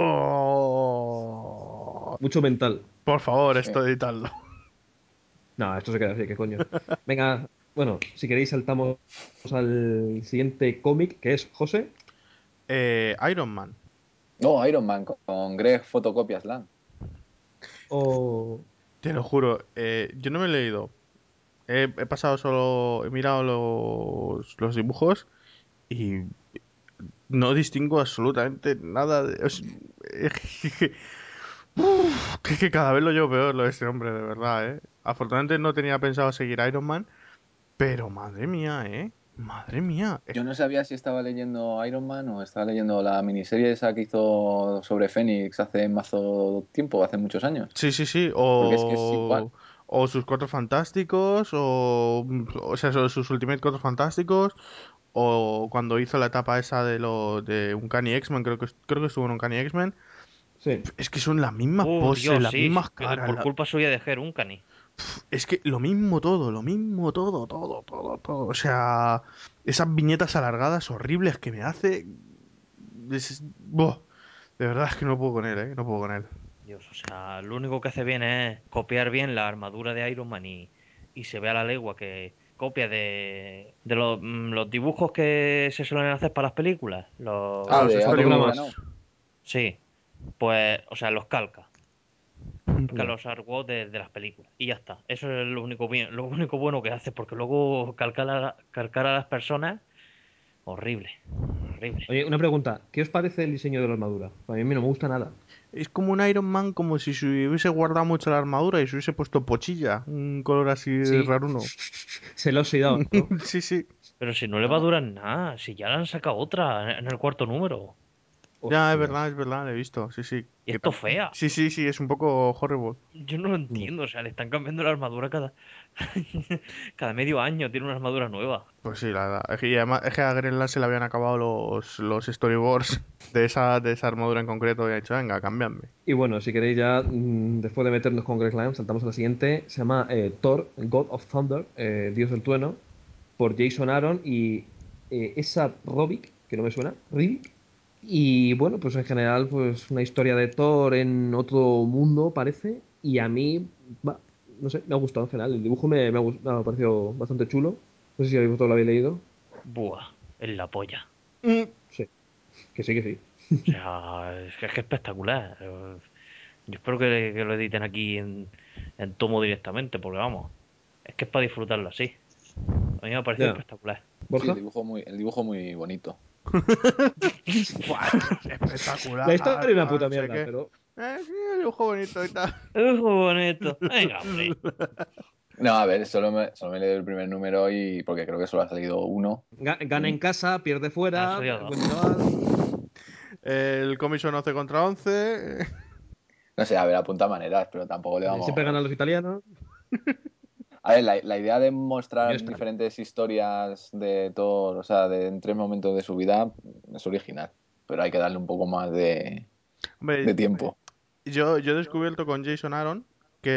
Oh. Mucho mental. Por favor, Sí. esto editadlo. No, esto se queda así, ¿qué coño? Venga, bueno, si queréis saltamos al siguiente cómic, que es José. Iron Man. No, Iron Man con Greg Fotocopias Land. O... Te lo juro, yo no me he leído. He pasado solo, he mirado los dibujos y no distingo absolutamente nada. Que cada vez lo llevo peor lo de este hombre, de verdad, ¿eh? Afortunadamente no tenía pensado seguir Iron Man, pero madre mía, ¿eh? Madre mía. Yo no sabía si estaba leyendo Iron Man o estaba leyendo la miniserie esa que hizo sobre Fénix hace mazo tiempo, hace muchos años. Sí, sí, sí. Porque es que es igual. O sus Cuatro Fantásticos, o sea, sus Ultimate Cuatro Fantásticos, o cuando hizo la etapa esa de Uncanny X-Men, creo que estuvo en Uncanny X-Men. Sí. Es que son las mismas poses, Dios, las sí. mismas caras. Por culpa suya de Uncanny. Es que lo mismo todo, todo. O sea, esas viñetas alargadas horribles que me hace. Buah, de verdad es que no puedo con él, ¿eh? No puedo con él. Dios, o sea, lo único que hace bien es copiar bien la armadura de Iron Man y se ve a la legua que copia de los dibujos que se suelen hacer para las películas. A Ah, los de Alex fotogramas. Murano. Sí, pues, o sea, los calca. Calca Ya. los artworks de las películas. Y ya está. Eso es lo único bueno que hace, porque luego calcar a las personas, horrible. Horrible. Oye, una pregunta. ¿Qué os parece el diseño de la armadura? A mí no me gusta nada. Es como un Iron Man, como si se hubiese guardado mucho la armadura y se hubiese puesto pochilla. Un color así Sí, raruno. se lo he oxidado, ¿no? Sí, sí. Pero si no le va a No. durar nada, si ya le han sacado otra en el cuarto número. Ya, Hostias. es verdad, lo he visto. Sí, sí. Y esto fea. Sí, sí, sí, es un poco horrible. Yo no lo entiendo, o sea, le están cambiando la armadura cada medio año, tiene una armadura nueva. Pues sí, la verdad. Y además es que a Greenland se le habían acabado los storyboards de esa armadura en concreto y ha dicho, venga, cámbiame. Y bueno, si queréis ya, después de meternos con Greg Land, saltamos a la siguiente. Se llama Thor, God of Thunder, Dios del Trueno, por Jason Aaron y esa Robic, que no me suena, Rivik. Y bueno, pues en general, pues una historia de Thor en otro mundo, parece. Y a mí, va, no sé, me ha gustado en general. El dibujo me ha parecido bastante chulo. No sé si vosotros lo habéis leído. Buah, es la polla. Sí, que sí, que sí. O sea, es que espectacular. Yo espero que lo editen aquí en tomo directamente, porque vamos, es que es para disfrutarlo así. A mí me ha parecido Ya. espectacular. Sí, Borja. el dibujo muy bonito. Buah, es que es La espectacular, historia es una tal, puta no sé mierda, qué. pero Sí, el dibujo bonito y tal. Es muy bonito. Venga, hombre. No, a ver, solo me he leído el primer número y porque creo que solo ha salido uno. gana en casa, pierde Han fuera, salido buen dos. chaval. El cómic son 11 contra 11. No sé, a ver, apunta maneras, pero tampoco le Siempre ganan vamos. los italianos. A ver, la idea de Coño, mostrar está bien. diferentes historias de todo, o sea, en tres momentos de su vida, es original. Pero hay que darle un poco más de Hombre, tiempo. yo he descubierto con Jason Aaron que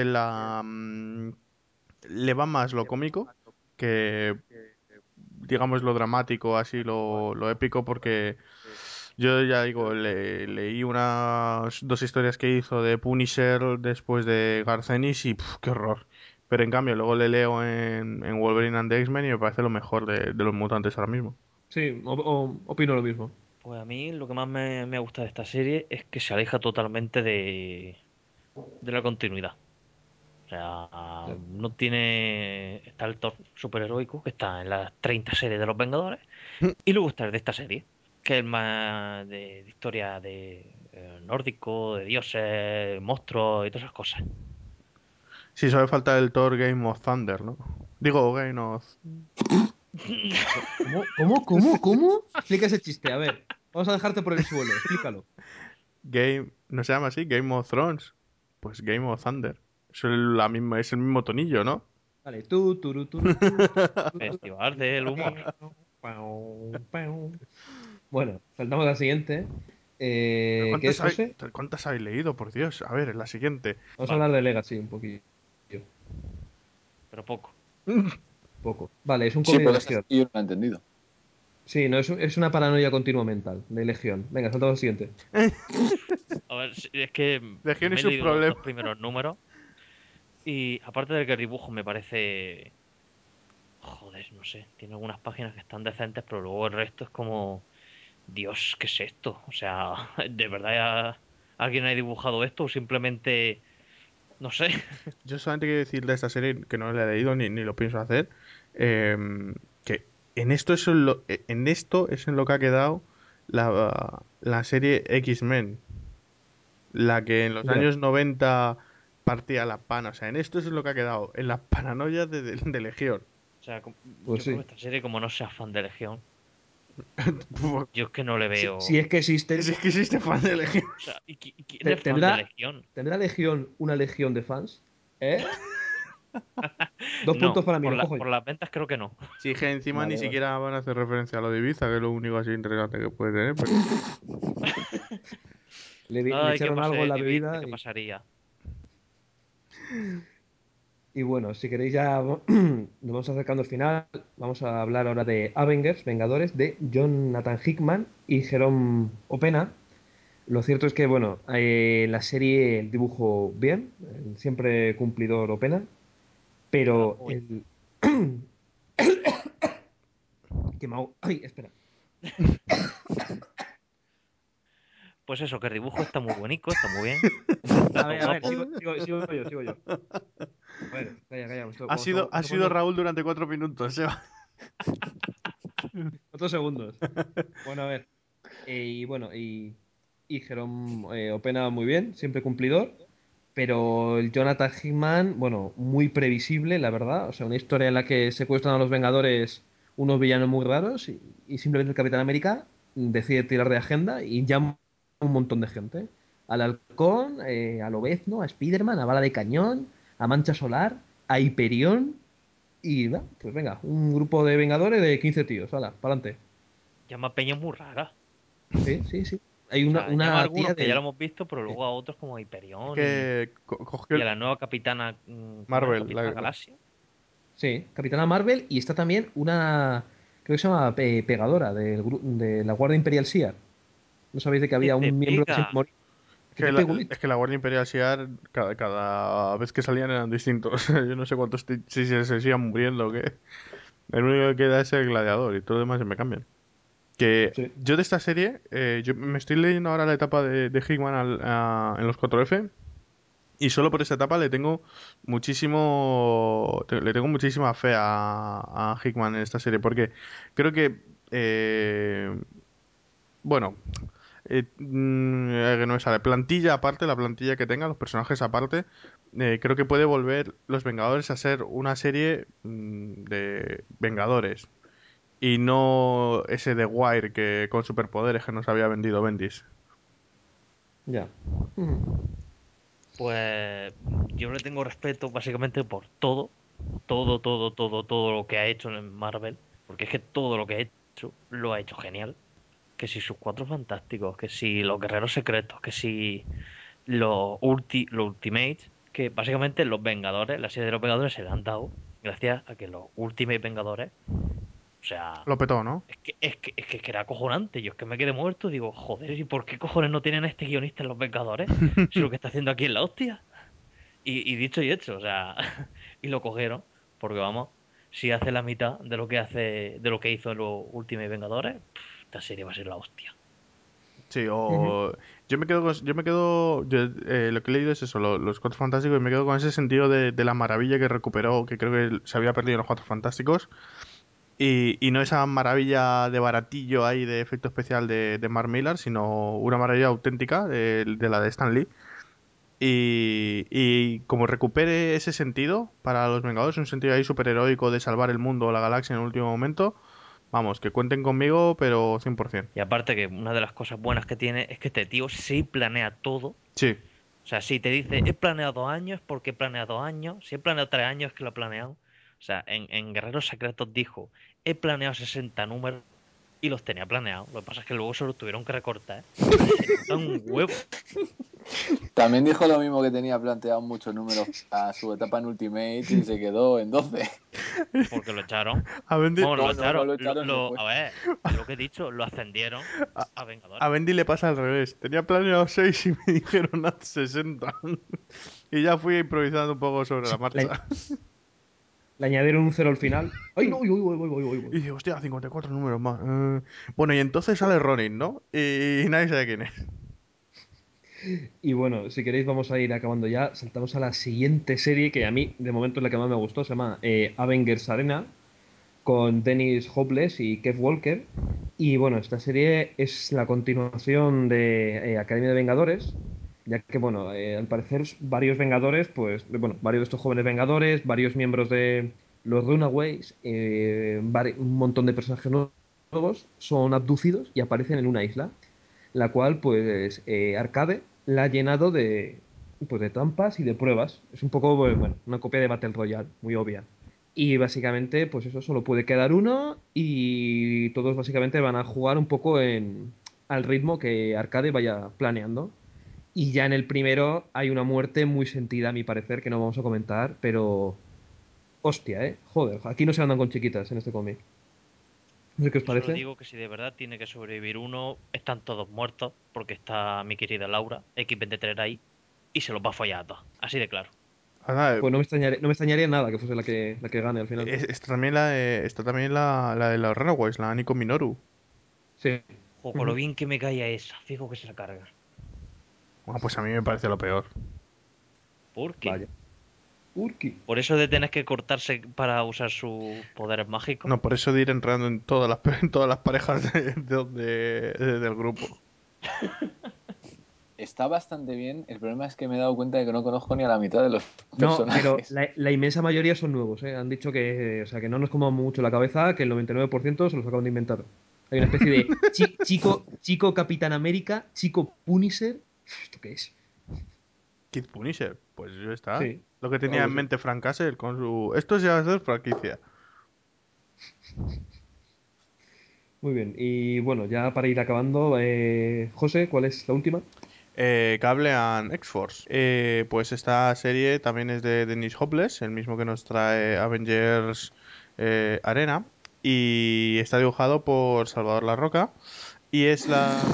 le va más lo cómico que, digamos, lo dramático, así, lo épico, porque yo ya digo, leí unas dos historias que hizo de Punisher después de Garcenis y qué horror. Pero en cambio, luego le leo en Wolverine and the X-Men y me parece lo mejor de los mutantes ahora mismo. Sí, opino lo mismo. Pues a mí lo que más me gusta de esta serie es que se aleja totalmente de la continuidad. O sea, Ya. no tiene. Está el Thor superheroico, que está en las 30 series de los Vengadores. Y luego está el de esta serie, que es más de historia de nórdico, de dioses, monstruos y todas esas cosas. Sí, solo falta el Thor Game of Thunder, ¿no? Digo, Game of... ¿Cómo? Explica ese chiste, a ver. Vamos a dejarte por el suelo, explícalo. Game... ¿No se llama así? Game of Thrones. Pues Game of Thunder. Es el mismo tonillo, ¿no? Vale, tú. Festival del humor. Bueno, saltamos a la siguiente. ¿Pero ¿Qué es, José? cuántas habéis leído, por Dios? A ver, en la siguiente. Vamos a Vale, hablar de Legacy un poquillo. pero poco. Poco. Vale, es un Sí, cómic de porque esta Legión. sí yo no la he entendido. Sí, no, es una paranoia continua mental de Legión. Venga, saltamos al siguiente. A ver, es que Legión y me he sus leído los dos problemas. primeros números y aparte de que el dibujo me parece. Joder, no sé. Tiene algunas páginas que están decentes, pero luego el resto es como. Dios, ¿qué es esto? O sea, ¿de verdad alguien ha dibujado esto o simplemente. No sé. Yo solamente quiero decir de esta serie que no la he leído ni lo pienso hacer. Que en esto es en lo que ha quedado la serie X-Men. La que en los Ya. años 90 partía la pana. O sea, en esto es lo que ha quedado. En la paranoia de Legión. O sea, Pues yo creo sí. que esta serie, como no sea fan de Legión, yo es que no le Si veo. es que Si existen, es que existe fan de Legión. O sea, ¿y quién es fan de ¿tendrá, Legión? ¿tendrá Legión una legión de fans? ¿Eh? Dos No, puntos para mí, lo cojo yo. por las ventas creo que no. Sí, que encima Vale, ni vale. siquiera van a hacer referencia a lo de Ibiza, que es lo único así interesante que puede tener. Pero... Le Ay, ¿qué echaron algo pasé en la en Ibiza? bebida ¿Qué pasaría? y bueno, si queréis ya nos vamos acercando al final. Vamos a hablar ahora de Avengers, Vengadores, de Jonathan Hickman y Jerome Opena. Lo cierto es que, bueno, la serie, el dibujo bien, siempre cumplidor Opena, Queda pero muy... el... Ay, espera. Pues eso, que el dibujo está muy bonito, está muy bien. Está todo A ver, guapo. sigo yo. A ver, calla, Ha estoy sido poniendo Raúl durante 4 minutos, Seba. otros segundos. Bueno, a ver. Y bueno, y Jerome Opena muy bien, siempre cumplidor. Pero el Jonathan Hickman, bueno, muy previsible, la verdad. O sea, una historia en la que secuestran a los Vengadores unos villanos muy raros y simplemente el Capitán América decide tirar de agenda y llama a un montón de gente. Al Halcón, a Lobezno, a Spiderman, a Bala de Cañón, a Mancha Solar, a Hyperion y va, pues venga, un grupo de Vengadores de 15 tíos. Hala, pa'lante. Llama a Peña muy rara. Sí. Hay O una, sea, llama a una algunos tía que ya lo del... hemos visto, pero Sí, luego a otros como Es Hyperion que cogió y a el la nueva capitana. ¿Cómo era? Marvel. Capitana Galaxia. sí, Capitana Marvel y está también una, creo que se llama Pegadora de la Guardia Imperial SEAL. ¿No sabéis de que Que había te un miembro que siempre pega. moría? Que te pego, Es que la Guardia Imperial Shi'ar, cada vez que salían eran distintos. Yo no sé cuántos si se siguen muriendo o qué. El único que queda es el gladiador y todo lo demás se me cambian. Que Sí. yo de esta serie, yo me estoy leyendo ahora la etapa de Hickman en los 4F y solo por esa etapa le tengo muchísima fe a Hickman en esta serie porque creo que bueno, que no me sale. Plantilla aparte, la plantilla que tenga, los personajes aparte, creo que puede volver Los Vengadores a ser una serie de Vengadores. Y no ese de Wire que con superpoderes que nos había vendido Bendis. Ya. Mm. Pues yo le tengo respeto básicamente por todo lo que ha hecho en Marvel, porque es que todo lo que ha hecho lo ha hecho genial. Que si sus cuatro fantásticos, que si los guerreros secretos, que si los Ultimates, que básicamente los Vengadores, la serie de los Vengadores se le han dado gracias a que los Ultimate Vengadores, o sea, Lo petó, ¿no? es que era acojonante. Yo es que me quedé muerto, digo, joder, ¿y por qué cojones no tienen a este guionista en los Vengadores? Si lo que está haciendo aquí es la hostia. Y dicho y hecho, o sea, y lo cogieron, porque vamos, si hace la mitad de lo que hizo en los Ultimate Vengadores, esta serie va a ser la hostia. Sí, Ujú. o lo que he leído es eso, los Cuatro Fantásticos, y me quedo con ese sentido de la maravilla que recuperó, que creo que se había perdido en los Cuatro Fantásticos, y no esa maravilla de baratillo ahí de efecto especial de Mark Millar, sino una maravilla auténtica de la de Stan Lee. Y como recupere ese sentido para los Vengadores, un sentido ahí superheroico de salvar el mundo o la galaxia en el último momento, vamos, que cuenten conmigo, pero 100%. Y aparte que una de las cosas buenas que tiene es que este tío sí planea todo. O Sí, sea, si te dice, he planeado 2 años, ¿por qué he planeado 2 años? Si he planeado 3 años, que lo he planeado. O sea, en Guerreros Secretos dijo, he planeado 60 números y los tenía planeados. Lo que pasa es que luego se los tuvieron que recortar. Y se nota un huevo, También dijo lo mismo, que tenía planteado muchos números a su etapa en Ultimate y se quedó en 12. porque lo echaron. a Bendy, Bueno, lo No echaron. lo echaron, se fue. A ver, es lo que he dicho, lo ascendieron a, a a Vengadores. Bendy le pasa al revés. Tenía planeado 6 y me dijeron haz 60. Y ya fui improvisando un poco sobre la Le, marcha. le añadieron un cero al final. ¡Ay, no! Y dije, hostia, 54 números más. Bueno, y entonces sale Ronin, ¿no? Y nadie sabe quién es. Y bueno, si queréis vamos a ir acabando ya. Saltamos a la siguiente serie que a mí de momento es la que más me gustó. Se llama Avengers Arena, con Dennis Hopeless y Kev Walker. Y bueno, esta serie es la continuación de Academia de Vengadores, ya que, bueno, al parecer varios Vengadores, pues, bueno, varios de estos jóvenes Vengadores, varios miembros de los Runaways, un montón de personajes nuevos son abducidos y aparecen en una isla, la cual, pues, Arcade la ha llenado pues de trampas y de pruebas. Es un poco, bueno, una copia de Battle Royale, muy obvia. Y básicamente, pues eso, solo puede quedar uno y todos básicamente van a jugar un poco al ritmo que Arcade vaya planeando. Y ya en el primero hay una muerte muy sentida, a mi parecer, que no vamos a comentar, pero hostia, joder, aquí no se andan con chiquitas en este cómic. No sé qué os Yo solo parece. digo que si de verdad tiene que sobrevivir uno, están todos muertos, porque está mi querida Laura, X23 ahí, y se los va a follar a todos. Así de claro. Anda, Pues no me extrañaría nada que fuese la que gane al final. está también la de los Runaways, la Nico Minoru. Sí. Jo, con lo Ujú. bien que me caía esa, fijo que se la carga. Bueno, pues a mí me parece lo peor. ¿Por qué? Vaya. Urki. Por eso de tener que cortarse para usar sus poderes mágicos. No, por eso de ir entrando en todas en todas las parejas del grupo. Está bastante bien. El problema es que me he dado cuenta de que no conozco ni a la mitad de los No, pero personajes. la inmensa mayoría son nuevos, ¿eh? Han dicho que, o sea, que no nos comamos mucho la cabeza, que el 99% se los acaban de inventar. Hay una especie de chico Capitán América, chico Punisher. ¿Esto qué es? Kid Punisher, pues ya está. Sí, Lo que tenía algo en así. mente Frank Castle con su... Esto ya va a ser franquicia. Muy bien. Y bueno, ya para ir acabando, José, ¿cuál es la última? Cable and X-Force. Pues esta serie también es de Dennis Hopeless, el mismo que nos trae Avengers Arena. Y está dibujado por Salvador La Roca. Y es la...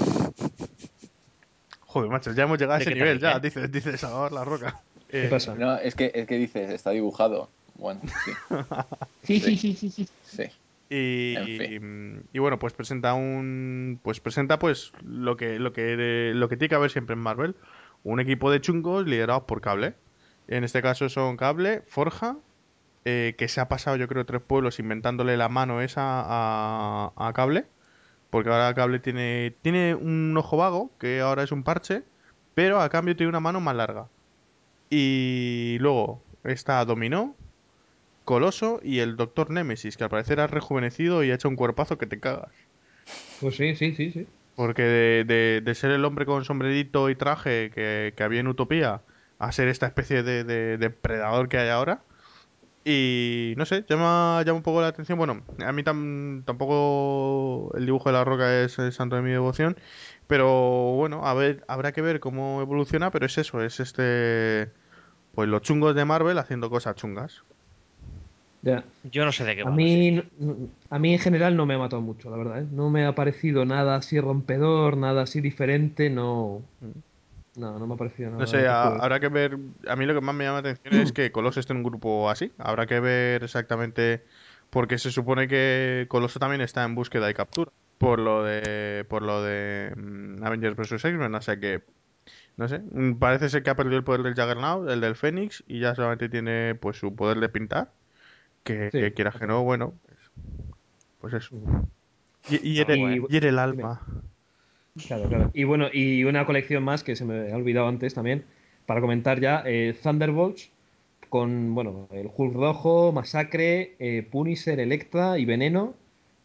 Joder, macho, ya hemos llegado a ¿De ese qué te nivel, ríes, ya, eh? dice Salvador La Roca. ¿Qué pasa? No, es que dices, está dibujado. Bueno, sí, sí, sí. En fin. Y bueno, pues presenta pues lo que tiene que haber siempre en Marvel, un equipo de chungos liderados por Cable. En este caso son Cable, Forja, que se ha pasado yo creo 3 pueblos inventándole la mano esa a Cable, porque ahora Cable tiene un ojo vago, que ahora es un parche, pero a cambio tiene una mano más larga. Y luego está Dominó, Coloso y el Doctor Némesis, que al parecer ha rejuvenecido y ha hecho un cuerpazo que te cagas. Pues sí, sí, sí, sí. Porque de ser el hombre con sombrerito y traje que había en Utopía a ser esta especie de depredador que hay ahora. Y no sé, llama un poco la atención. Bueno, a mí tampoco el dibujo de la roca es santo de mi devoción. Pero bueno, a ver, habrá que ver cómo evoluciona. Pero es eso, es pues los chungos de Marvel haciendo cosas chungas. Ya. Yo no sé de qué A va la serie. mí, a mí en general no me ha matado mucho, la verdad, ¿eh? No me ha parecido nada así rompedor, nada así diferente, no. No, no me ha parecido No nada sé, que juegue. habrá que ver. A mí lo que más me llama la atención es que Coloso esté en un grupo así. Habrá que ver exactamente. Porque se supone que Coloso también está en búsqueda y captura. Por lo de Avengers vs. X-Men. O sea que, no sé. Parece ser que ha perdido el poder del Juggernaut, el del Fénix, y ya solamente tiene pues su poder de pintar. Que Sí, quieras que no, básicamente. bueno, pues eso. Ujú. Y Algo, Y ¿eh? hiere el dime. alma. Claro, claro. Y bueno, y una colección más que se me ha olvidado antes también, para comentar ya, Thunderbolts, con, bueno, el Hulk rojo, Masacre, Punisher, Electra y Veneno.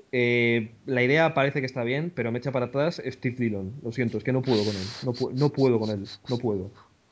La idea parece que está bien, pero me echa para atrás Steve Dillon. Lo siento, es que no puedo con él. No puedo con él. No puedo.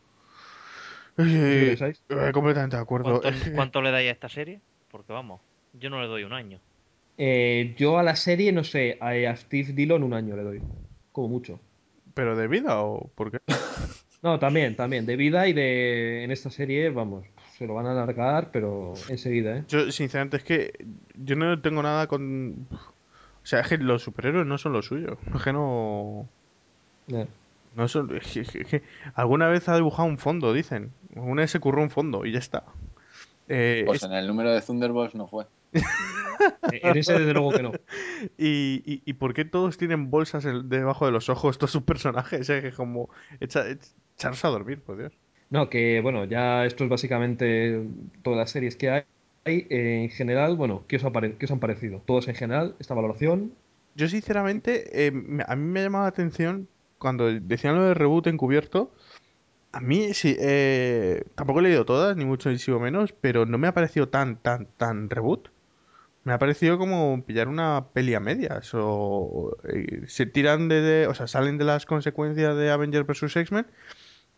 No sé qué pensáis. Completamente de acuerdo. ¿Cuánto, cuánto le dais a esta serie? Porque vamos, yo no le doy un año. Yo a la serie, no sé, a Steve Dillon un año le doy. Como mucho. ¿Pero de vida o por qué? No, también, también. De vida y de. En esta serie, vamos, se lo van a alargar, pero enseguida, ¿eh? Yo, sinceramente, es que yo no tengo nada con... O sea, es que los superhéroes no son lo suyo. Es que no... Ya. No son... es que alguna vez ha dibujado un fondo, dicen. Alguna vez se curró un fondo y ya está. Eh, Pues es- en el número de Thunderbolts no fue. En ese, desde luego que no. ¿Y por qué todos tienen bolsas debajo de los ojos, todos sus personajes? Es que como... echarse a dormir, por Dios. No, que bueno, ya esto es básicamente todas las series que hay. En general, bueno, ¿qué os han parecido? Todos en general, esta valoración. Yo, sinceramente, a mí me ha llamado la atención cuando decían lo de reboot encubierto. A mí sí, tampoco he leído todas, ni muchísimo menos, pero no me ha parecido tan reboot. Me ha parecido como pillar una peli a medias. O se tiran o sea, salen de las consecuencias de Avengers vs. X-Men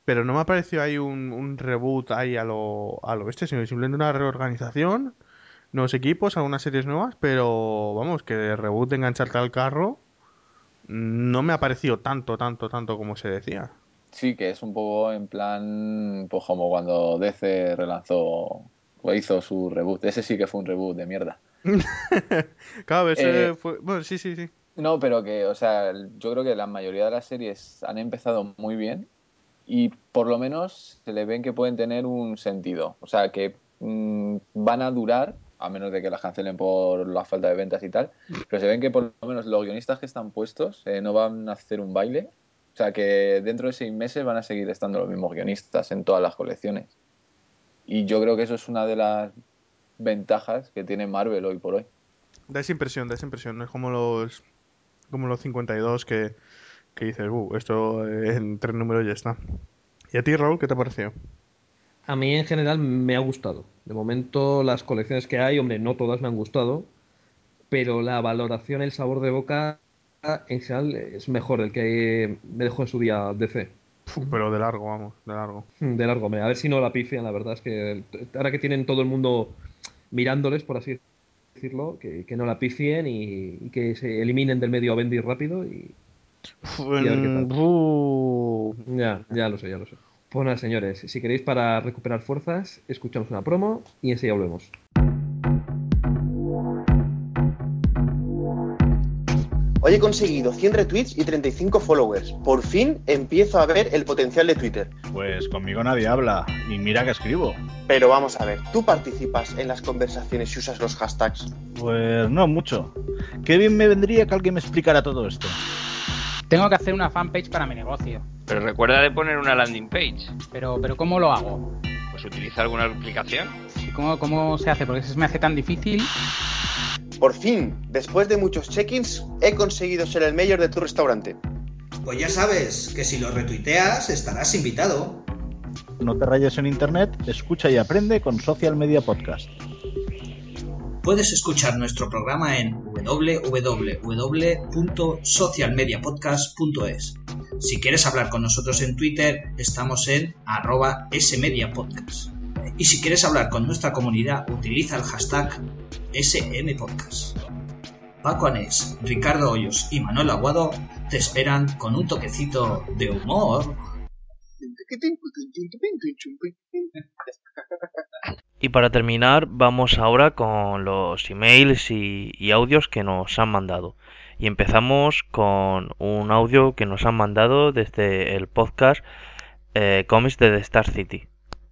pero no me ha parecido ahí un reboot ahí a lo bestia, sino simplemente una reorganización, nuevos equipos, algunas series nuevas, pero vamos, que de reboot de engancharte al carro no me ha parecido tanto como se decía. Sí, que es un poco en plan, pues como cuando DC relanzó o hizo su reboot. Ese sí que fue un reboot de mierda. Claro, Eh, ese fue... Bueno, sí. no, pero que, o sea, yo creo que la mayoría de las series han empezado muy bien y por lo menos se le ven que pueden tener un sentido. O sea, que van a durar, a menos de que las cancelen por la falta de ventas y tal, pero se ven que por lo menos los guionistas que están puestos no van a hacer un baile. O sea, que dentro de 6 meses van a seguir estando los mismos guionistas en todas las colecciones. Y yo creo que eso es una de las ventajas que tiene Marvel hoy por hoy. Da esa impresión, no es como los 52 que dices, esto en 3 números ya está. ¿Y a ti, Raúl, qué te ha parecido? A mí en general me ha gustado. De momento las colecciones que hay, hombre, no todas me han gustado, pero la valoración, el sabor de boca en general es mejor el que me dejó en su día DC. Pero de largo, vamos, de largo. De largo, a ver si no la pifian, la verdad es que ahora que tienen todo el mundo mirándoles, por así decirlo, que no la pifien y que se eliminen del medio a Bendy rápido y a ver qué tal. Ya lo sé, ya lo sé. Pues nada, señores, si queréis para recuperar fuerzas, escuchamos una promo y enseguida volvemos. Hoy he conseguido 100 retweets y 35 followers. Por fin empiezo a ver el potencial de Twitter. Pues conmigo nadie habla, y mira que escribo. Pero vamos a ver, ¿tú participas en las conversaciones y usas los hashtags? Pues no mucho. Qué bien me vendría que alguien me explicara todo esto. Tengo que hacer una fanpage para mi negocio. Pero recuerda de poner una landing page. Pero ¿cómo lo hago? Pues utiliza alguna aplicación. ¿Y cómo se hace? Porque se me hace tan difícil. Por fin, después de muchos check-ins, he conseguido ser el mayor de tu restaurante. Pues ya sabes, que si lo retuiteas estarás invitado. No te rayes en internet, escucha y aprende con Social Media Podcast. Puedes escuchar nuestro programa en www.socialmediapodcast.es. Si quieres hablar con nosotros en Twitter, estamos en @smediapodcast. Y si quieres hablar con nuestra comunidad, utiliza el hashtag SMPodcast. Paco Anés, Ricardo Hoyos y Manuel Aguado te esperan con un toquecito de humor. Y para terminar, vamos ahora con los emails y audios que nos han mandado. Y empezamos con un audio que nos han mandado desde el podcast Comics de The Star City.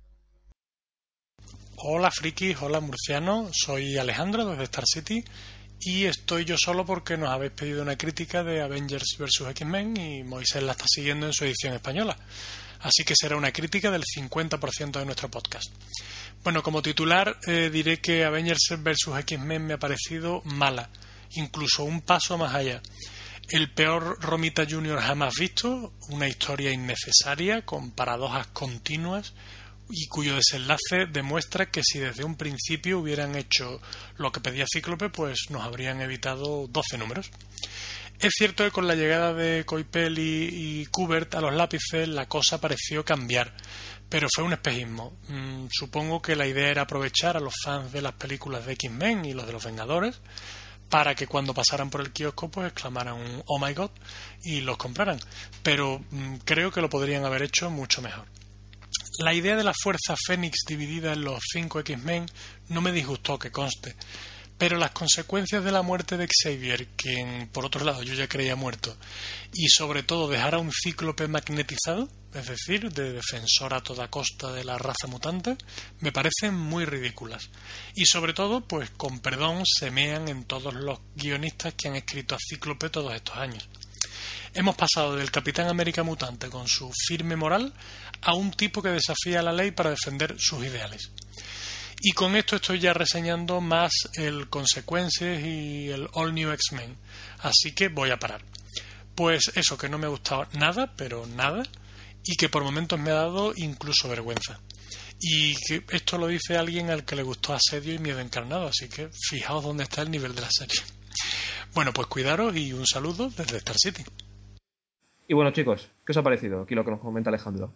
Hola frikis, hola murciano, soy Alejandro desde Star City y estoy yo solo porque nos habéis pedido una crítica de Avengers vs X-Men y Moisés la está siguiendo en su edición española. Así que será una crítica del 50% de nuestro podcast. Bueno, como titular diré que Avengers vs X-Men me ha parecido mala, incluso un paso más allá. El peor Romita Jr. jamás visto, una historia innecesaria con paradojas continuas y cuyo desenlace demuestra que si desde un principio hubieran hecho lo que pedía Cíclope, pues nos habrían evitado 12 números. Es cierto que con la llegada de Coipel y Kubert a los lápices la cosa pareció cambiar, pero fue un espejismo. Supongo que la idea era aprovechar a los fans de las películas de X-Men y los de los Vengadores para que cuando pasaran por el kiosco pues exclamaran un "Oh my God" y los compraran, pero creo que lo podrían haber hecho mucho mejor. La idea de la Fuerza Fénix dividida en los 5 X-Men no me disgustó, que conste, pero las consecuencias de la muerte de Xavier, quien por otro lado yo ya creía muerto, y sobre todo dejar a un Cíclope magnetizado, es decir, de defensor a toda costa de la raza mutante, me parecen muy ridículas. Y sobre todo, pues con perdón, semean en todos los guionistas que han escrito a Cíclope todos estos años. Hemos pasado del Capitán América mutante con su firme moral a un tipo que desafía la ley para defender sus ideales. Y con esto estoy ya reseñando más el Consequences y el All New X-Men, así que voy a parar. Pues eso, que no me ha gustado nada, pero nada, y que por momentos me ha dado incluso vergüenza. Y que esto lo dice alguien al que le gustó Asedio y Miedo Encarnado, así que fijaos dónde está el nivel de la serie. Bueno, pues cuidaros y un saludo desde Star City. Y bueno, chicos, ¿qué os ha parecido aquí lo que nos comenta Alejandro?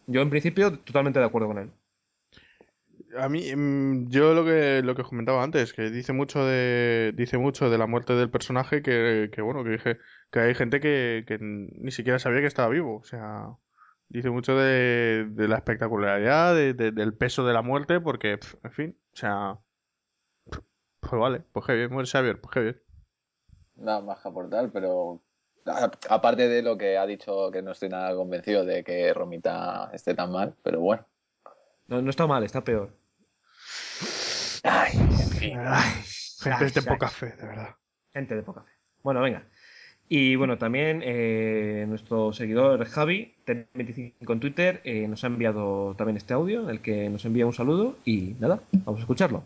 Yo en principio totalmente de acuerdo con él. A mí, yo lo que comentaba antes, que dice mucho de la muerte del personaje que bueno, que hay gente que ni siquiera sabía que estaba vivo. O sea, dice mucho de la espectacularidad, del peso de la muerte, porque, en fin, o sea, pues vale, pues qué bien, muere Xavier, pues qué bien. Nada más que aportar, pero aparte de lo que ha dicho, que no estoy nada convencido de que Romita esté tan mal, pero bueno. No, no está mal, está peor. Ay, en fin. Gente de poca fe, de verdad. Gente de poca fe. Bueno, venga. Y bueno, también nuestro seguidor Javi, T25 en Twitter, nos ha enviado también este audio en el que nos envía un saludo y nada, vamos a escucharlo.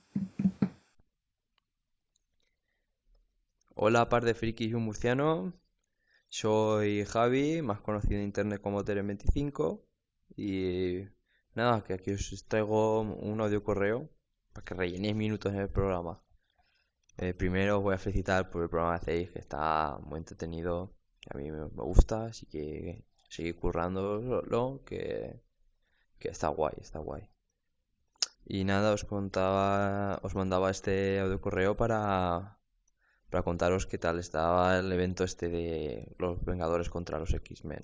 Hola, par de frikis y un murciano. Soy Javi, más conocido en internet como Teren25. Y nada, que aquí os traigo un audio correo para que rellenéis minutos en el programa. Primero os voy a felicitar por el programa que hacéis, que está muy entretenido. A mí me gusta, así que seguid currándolo, que está guay, está guay. Y nada, os mandaba este audio correo para contaros qué tal estaba el evento este de los Vengadores contra los X-Men.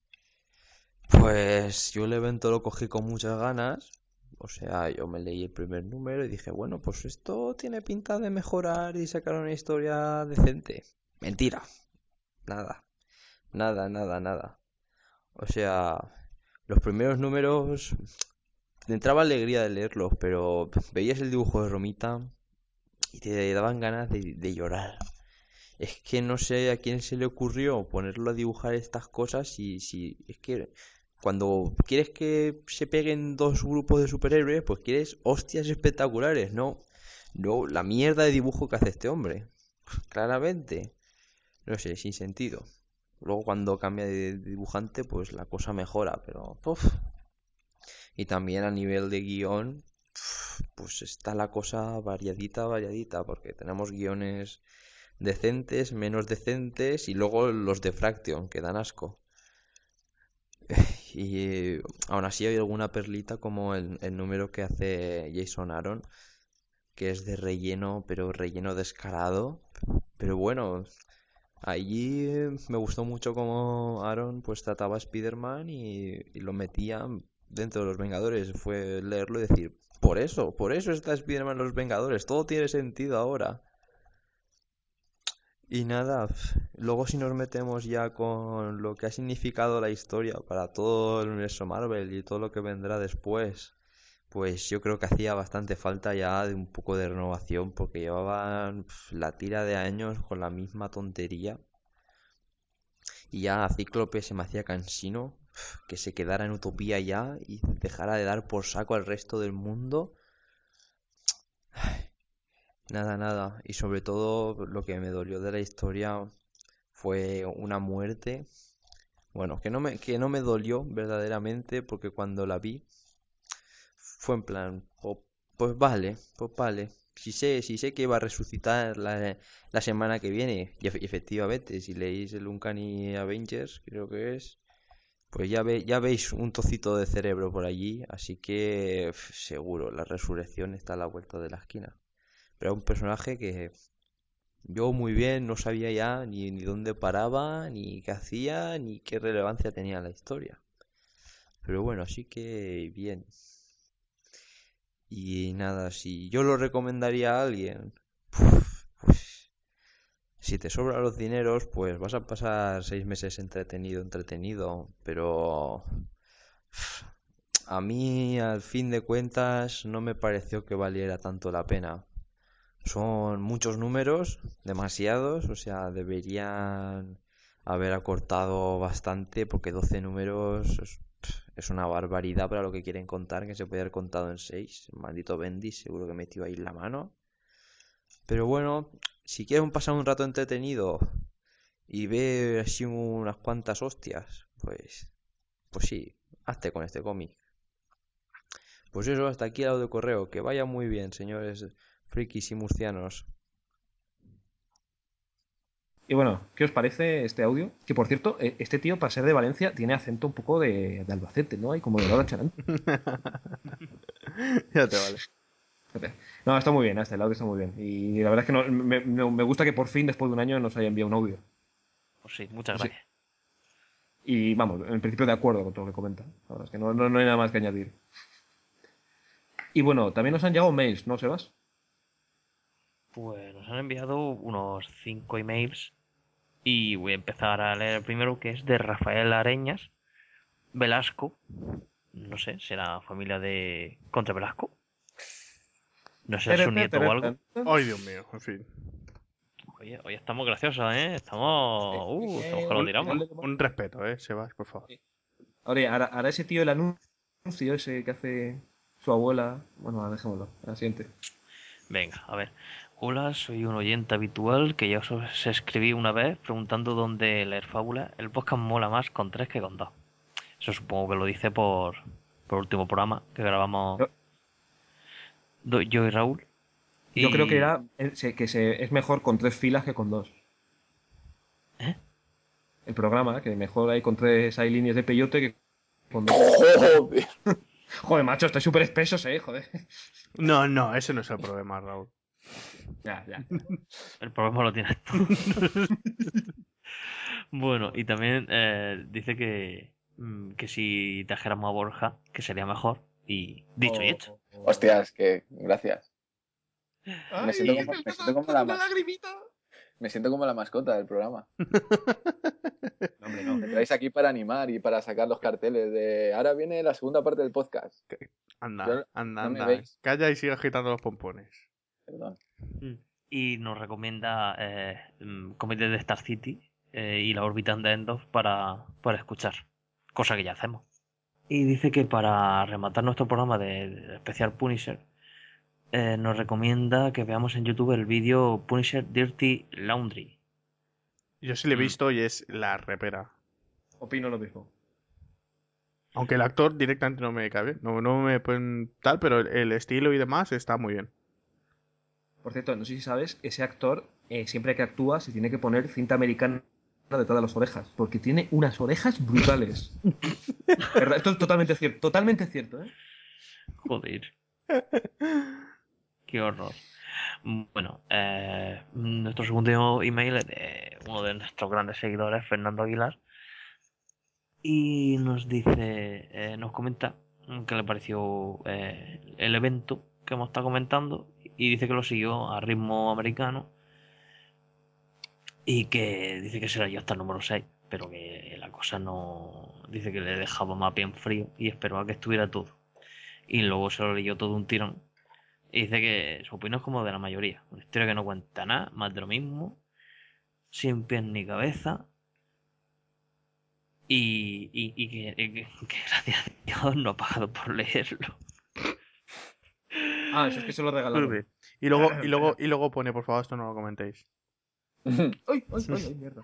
Pues yo el evento lo cogí con muchas ganas. O sea, yo me leí el primer número y dije, bueno, pues esto tiene pinta de mejorar y sacar una historia decente. Mentira. Nada. Nada, nada, nada. O sea, los primeros números te entraba alegría de leerlos, pero veías el dibujo de Romita y te daban ganas de llorar. Es que no sé a quién se le ocurrió ponerlo a dibujar estas cosas y si es que cuando quieres que se peguen dos grupos de superhéroes, pues quieres hostias espectaculares, ¿no? No, la mierda de dibujo que hace este hombre. Claramente. No sé, sin sentido. Luego cuando cambia de dibujante, pues la cosa mejora, pero... uf. Y también a nivel de guión, pues está la cosa variadita, variadita, porque tenemos guiones decentes, menos decentes y luego los de Fraction, que dan asco. Y aún así hay alguna perlita como el número que hace Jason Aaron, que es de relleno, pero relleno descarado. Pero bueno, allí me gustó mucho cómo Aaron pues trataba a Spider-Man y lo metía dentro de los Vengadores. Fue leerlo y decir, por eso está Spider-Man en los Vengadores, todo tiene sentido ahora. Y nada, luego si nos metemos ya con lo que ha significado la historia para todo el universo Marvel y todo lo que vendrá después, pues yo creo que hacía bastante falta ya de un poco de renovación porque llevaban la tira de años con la misma tontería y ya a Cíclope se me hacía cansino que se quedara en Utopía ya y dejara de dar por saco al resto del mundo. Nada, nada. Y sobre todo lo que me dolió de la historia fue una muerte. Bueno, que no me dolió verdaderamente porque cuando la vi fue en plan, pues vale. Si sé que va a resucitar la semana que viene, y efectivamente, si leéis el Uncanny Avengers, creo que es, pues ya veis un trocito de cerebro por allí, así que seguro, la resurrección está a la vuelta de la esquina. Pero un personaje que yo muy bien no sabía ya ni dónde paraba, ni qué hacía, ni qué relevancia tenía en la historia. Pero bueno, así que bien. Y nada, si yo lo recomendaría a alguien, pues si te sobran los dineros, pues vas a pasar 6 meses entretenido. Pero a mí, al fin de cuentas, no me pareció que valiera tanto la pena. Son muchos números, demasiados, o sea, deberían haber acortado bastante porque 12 números es una barbaridad para lo que quieren contar, que se puede haber contado en 6. Maldito Bendis, seguro que metió ahí la mano. Pero bueno, si quieres pasar un rato entretenido y ver así unas cuantas hostias, pues sí, hazte con este cómic. Pues eso, hasta aquí el audio correo. Que vaya muy bien, señores frikis y murcianos. Y bueno, ¿qué os parece este audio? Que por cierto, este tío, para ser de Valencia, tiene acento un poco de Albacete, ¿no? Hay como de Laura Charán. Ya te vale. No, está muy bien, el audio está muy bien. Y la verdad es que me gusta que por fin, después de un año, nos haya enviado un audio. Pues sí, muchas Sí. gracias. Y vamos, en principio de acuerdo con todo lo que comenta. La verdad es que no hay nada más que añadir. Y bueno, también nos han llegado mails, ¿no, Sebas? Pues nos han enviado unos 5 emails y voy a empezar a leer el primero, que es de Rafael Areñas Velasco. No sé, será familia de Contra Velasco. No sé, su nieto o algo. Ay, Dios mío, en fin. Oye, hoy estamos graciosos, ¿eh? Estamos que lo tiramos. Un respeto, Sebas, por favor. Ahora, hará ese tío el anuncio ese que hace su abuela. Bueno, dejémoslo. A la siguiente. Venga, a ver. Hola, soy un oyente habitual que ya os escribí una vez preguntando dónde leer fábula. El podcast mola más con 3 que con 2. Eso supongo que lo dice por el último programa que grabamos yo y Raúl. Yo creo que era es mejor con 3 filas que con 2. ¿Eh? El programa, que mejor hay con 3 hay líneas de peyote que con 2. Joder. Joder, macho, estáis súper espesos, joder. No, ese no es el problema, Raúl. Ya. El problema lo tienes tú. Bueno, y también dice que si trajéramos a Borja, que sería mejor. Y dicho y hecho. Hostias, que gracias. Me siento como la mascota del programa. Hombre, no. Me traéis aquí para animar y para sacar los carteles de ahora viene la segunda parte del podcast. Anda. No me veis. Calla y sigue agitando los pompones. Perdón. Y nos recomienda Comedy de Star City y la Orbitan de Endor para escuchar. Cosa que ya hacemos. Y dice que para rematar nuestro programa de especial Punisher, nos recomienda que veamos en YouTube el vídeo Punisher Dirty Laundry. Yo sí lo he visto y es la repera. Opino lo mismo. Aunque el actor directamente no me cabe. No me pueden tal, pero el estilo y demás está muy bien. Por cierto, no sé si sabes, ese actor, siempre que actúa, se tiene que poner cinta americana detrás de las orejas. Porque tiene unas orejas brutales. ¿Verdad? Esto es totalmente cierto, ¿eh? Joder. Qué horror. Bueno, nuestro segundo email es de uno de nuestros grandes seguidores, Fernando Aguilar. Y nos dice, nos comenta que le pareció el evento que hemos estado comentando. Y dice que lo siguió a ritmo americano. Y que dice que será yo hasta el número 6. Pero que la cosa no. Dice que le dejaba más bien frío. Y esperaba que estuviera todo. Y luego se lo leyó todo un tirón. Y dice que su opinión es como de la mayoría. Una historia que no cuenta nada, más de lo mismo, sin pies ni cabeza. Y que gracias a Dios no ha pagado por leerlo. Eso es que se lo regalaron. Y luego pone, por favor, esto no lo comentéis. ¡Ay, mierda!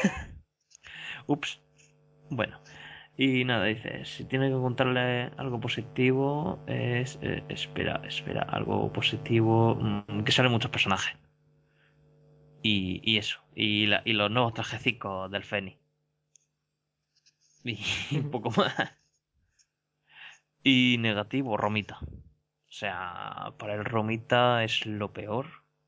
Ups. Bueno. Y nada, dice, si tiene que contarle algo positivo es... espera, algo positivo... que salen muchos personajes. Y eso. Y los nuevos trajecicos del Fénix. Y un poco más. Y negativo, Romita. O sea, para el Romita es lo peor.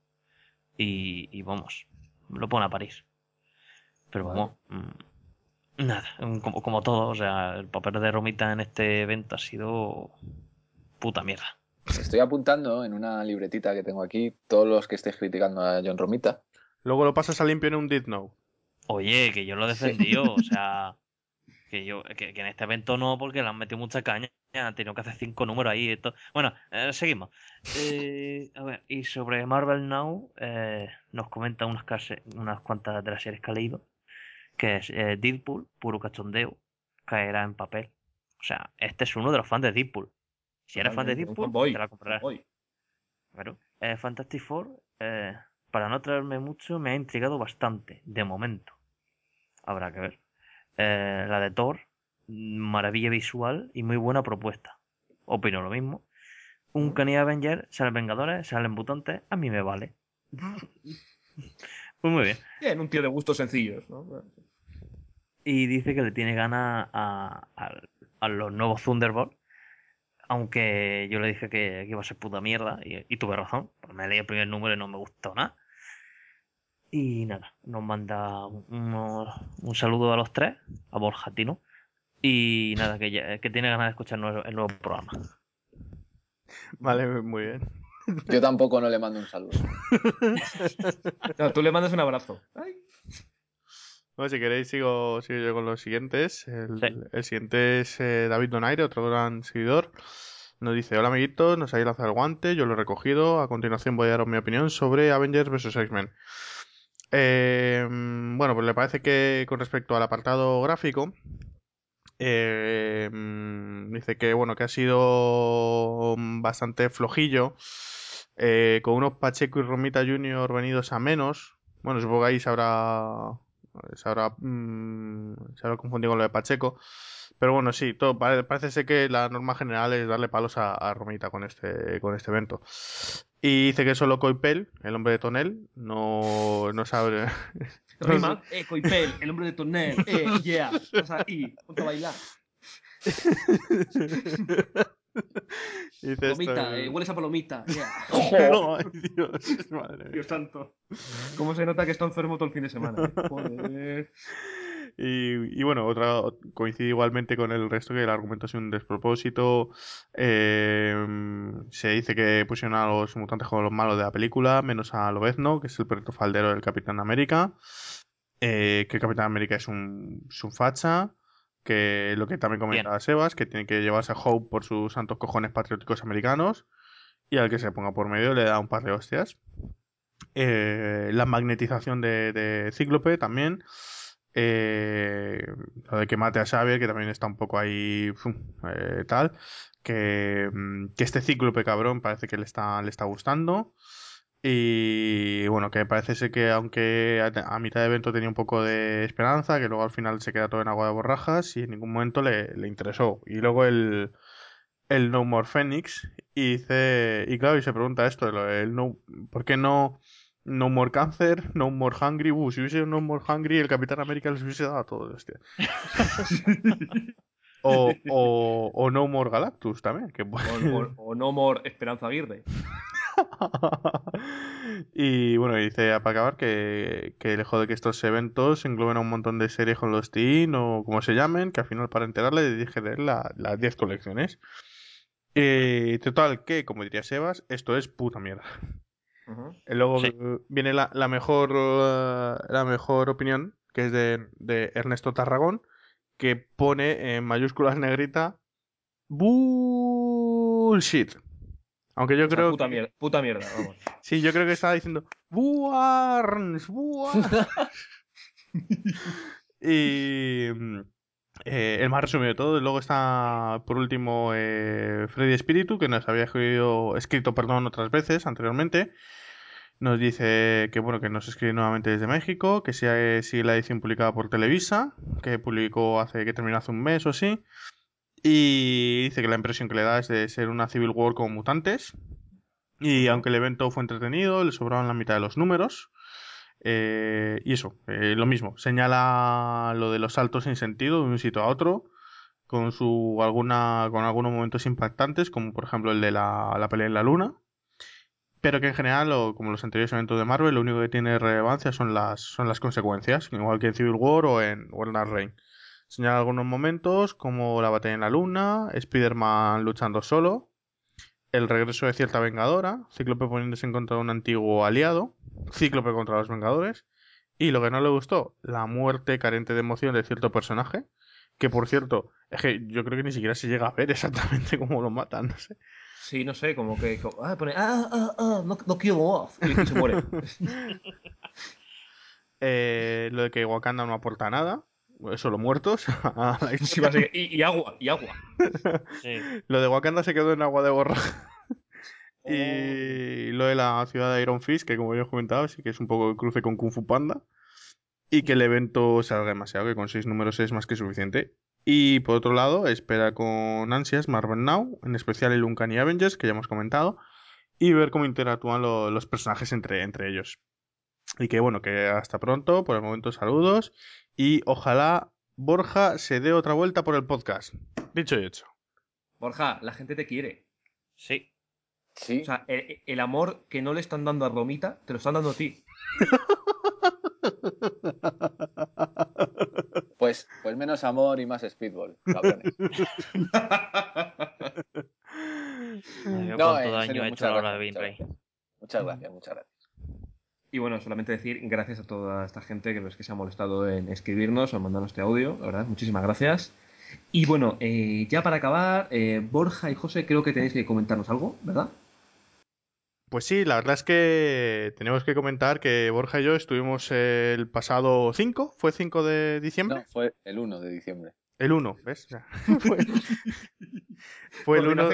Y vamos, lo pone a París. Pero vamos... nada, como todo, o sea, el papel de Romita en este evento ha sido puta mierda. Estoy apuntando en una libretita que tengo aquí todos los que estéis criticando a John Romita. Luego lo pasas a limpio en un Did Know. Oye, que yo lo he defendido, o sea, que en este evento no, porque le han metido mucha caña, han tenido que hacer 5 números ahí. Bueno, seguimos. A ver, y sobre Marvel Now, nos comenta unas cuantas de las series que ha leído, que es Deadpool, puro cachondeo, caerá en papel. O sea, este es uno de los fans de Deadpool. Si eres fan de Deadpool, te la comprarás. Claro. Fantastic Four, para no traerme mucho, me ha intrigado bastante, de momento. Habrá que ver. La de Thor, maravilla visual y muy buena propuesta. Opino lo mismo. Un Canny Avenger, salen Vengadores, salen Mutantes, a mí me vale. Pues muy bien. Bien, un tío de gustos sencillos, ¿no? Y dice que le tiene ganas a los nuevos Thunderbolts. Aunque yo le dije que iba a ser puta mierda. Y tuve razón. Pues me leí el primer número y no me gustó nada. Y nada, nos manda un saludo a los tres. A Borja Tino. Y nada, que tiene ganas de escuchar el nuevo programa. Vale, muy bien. Yo tampoco no le mando un saludo. No, tú le mandas un abrazo. Ay. Bueno, si queréis sigo yo con los siguientes. Sí. El siguiente es David Donaire, otro gran seguidor. Nos dice: hola amiguitos, nos habéis lanzado el guante, yo lo he recogido. A continuación voy a daros mi opinión sobre Avengers vs X-Men. Bueno, pues le parece que con respecto al apartado gráfico, dice que bueno, que ha sido bastante flojillo, con unos Pacheco y Romita Jr. venidos a menos. Bueno, supongo que ahí se habrá confundido con lo de Pacheco. Pero bueno, sí, todo parece ser que la norma general es darle palos a Romita con este evento. Y dice que solo Coipel, el hombre de Tonel, no sabe. Rima, Coipel, el hombre de Tonel, yeah, vas ahí, ponte a bailar. Dice Palomita, esto, hueles a palomita, yeah. No, ay, Dios, madre mía. Dios santo. ¿Cómo se nota que está enfermo todo el fin de semana? Joder. Y bueno, coincide igualmente con el resto que el argumento es un despropósito. Se dice que pusieron a los mutantes como los malos de la película, menos a Lobezno, que es el perrito faldero del Capitán América. Que el Capitán América es un facha. Que lo que también comentaba Sebas, que tiene que llevarse a Hope por sus santos cojones patrióticos americanos. Y al que se ponga por medio le da un par de hostias. La magnetización de Cíclope también. Lo de que mate a Xavier, que también está un poco ahí tal. Que este Cíclope cabrón parece que le está gustando. Y bueno, que parece ser que aunque a mitad de evento tenía un poco de esperanza, que luego al final se queda todo en agua de borrajas y en ningún momento le interesó. Y luego el No More Phoenix y dice, y claro, y se pregunta esto, ¿por qué No More Cancer, No More Hungry? Si hubiese No More Hungry, el Capitán América les hubiese dado a todos, hostia. o No More Galactus también. Que o No More Esperanza Aguirre. Y bueno, dice para acabar que le jode que estos eventos engloben a un montón de series con los teen o como se llamen, que al final para enterarle le dije de las 10 colecciones. Total, que como diría Sebas, esto es puta mierda. Luego viene la mejor opinión, que es de Ernesto Tarragón, que pone en mayúsculas negrita bullshit. Aunque yo creo puta mierda, vamos. Sí, yo creo que estaba diciendo Buarns. Y el más resumido de todo. Y luego está, por último, Freddy Espíritu, que nos había escrito otras veces anteriormente. Nos dice que bueno, que nos escribe nuevamente desde México, que sigue la edición publicada por Televisa, que terminó hace un mes o así. Y dice que la impresión que le da es de ser una Civil War con mutantes. Y aunque el evento fue entretenido, le sobraban la mitad de los números. Y eso, lo mismo. Señala lo de los saltos sin sentido de un sitio a otro, con algunos momentos impactantes, como por ejemplo el de la pelea en la luna. Pero que en general, como los anteriores eventos de Marvel, lo único que tiene relevancia son las consecuencias, igual que en Civil War o en Dark Reign. Señala algunos momentos, como la batalla en la luna, Spider-Man luchando solo, el regreso de cierta Vengadora, Cíclope poniéndose en contra de un antiguo aliado, Cíclope contra los Vengadores, y lo que no le gustó, la muerte carente de emoción de cierto personaje, que por cierto, es que yo creo que ni siquiera se llega a ver exactamente cómo lo matan, no sé. Sí, no sé, pone, no kill off, y se muere. Lo de que Wakanda no aporta nada, solo muertos. Sí, y agua. Sí. Lo de Wakanda se quedó en agua de borraja. Y lo de la ciudad de Iron Fist, que como ya os comentado, sí que es un poco de cruce con Kung Fu Panda. Y que el evento salga demasiado, que con 6 números es más que suficiente. Y por otro lado, espera con ansias Marvel Now, en especial el Uncanny Avengers, que ya hemos comentado, y ver cómo interactúan los personajes entre ellos. Y que bueno, que hasta pronto, por el momento saludos, y ojalá Borja se dé otra vuelta por el podcast. Dicho y hecho. Borja, la gente te quiere. Sí. O sea, el amor que no le están dando a Romita, te lo están dando a ti. Pues menos amor y más speedball, cabrones. Ay, No, cuánto en daño serio, ha hecho muchas la hora de gracias, Binray. muchas gracias, muchas gracias. Y bueno, solamente decir gracias a toda esta gente que se ha molestado en escribirnos o en mandarnos este audio, la verdad, muchísimas gracias. Y bueno, ya para acabar, Borja y José, creo que tenéis que comentarnos algo, ¿verdad? Pues sí, la verdad es que tenemos que comentar que Borja y yo estuvimos el pasado 5, ¿fue 5 de diciembre? No, fue el 1 de diciembre. El 1, ¿ves? Fue el 1.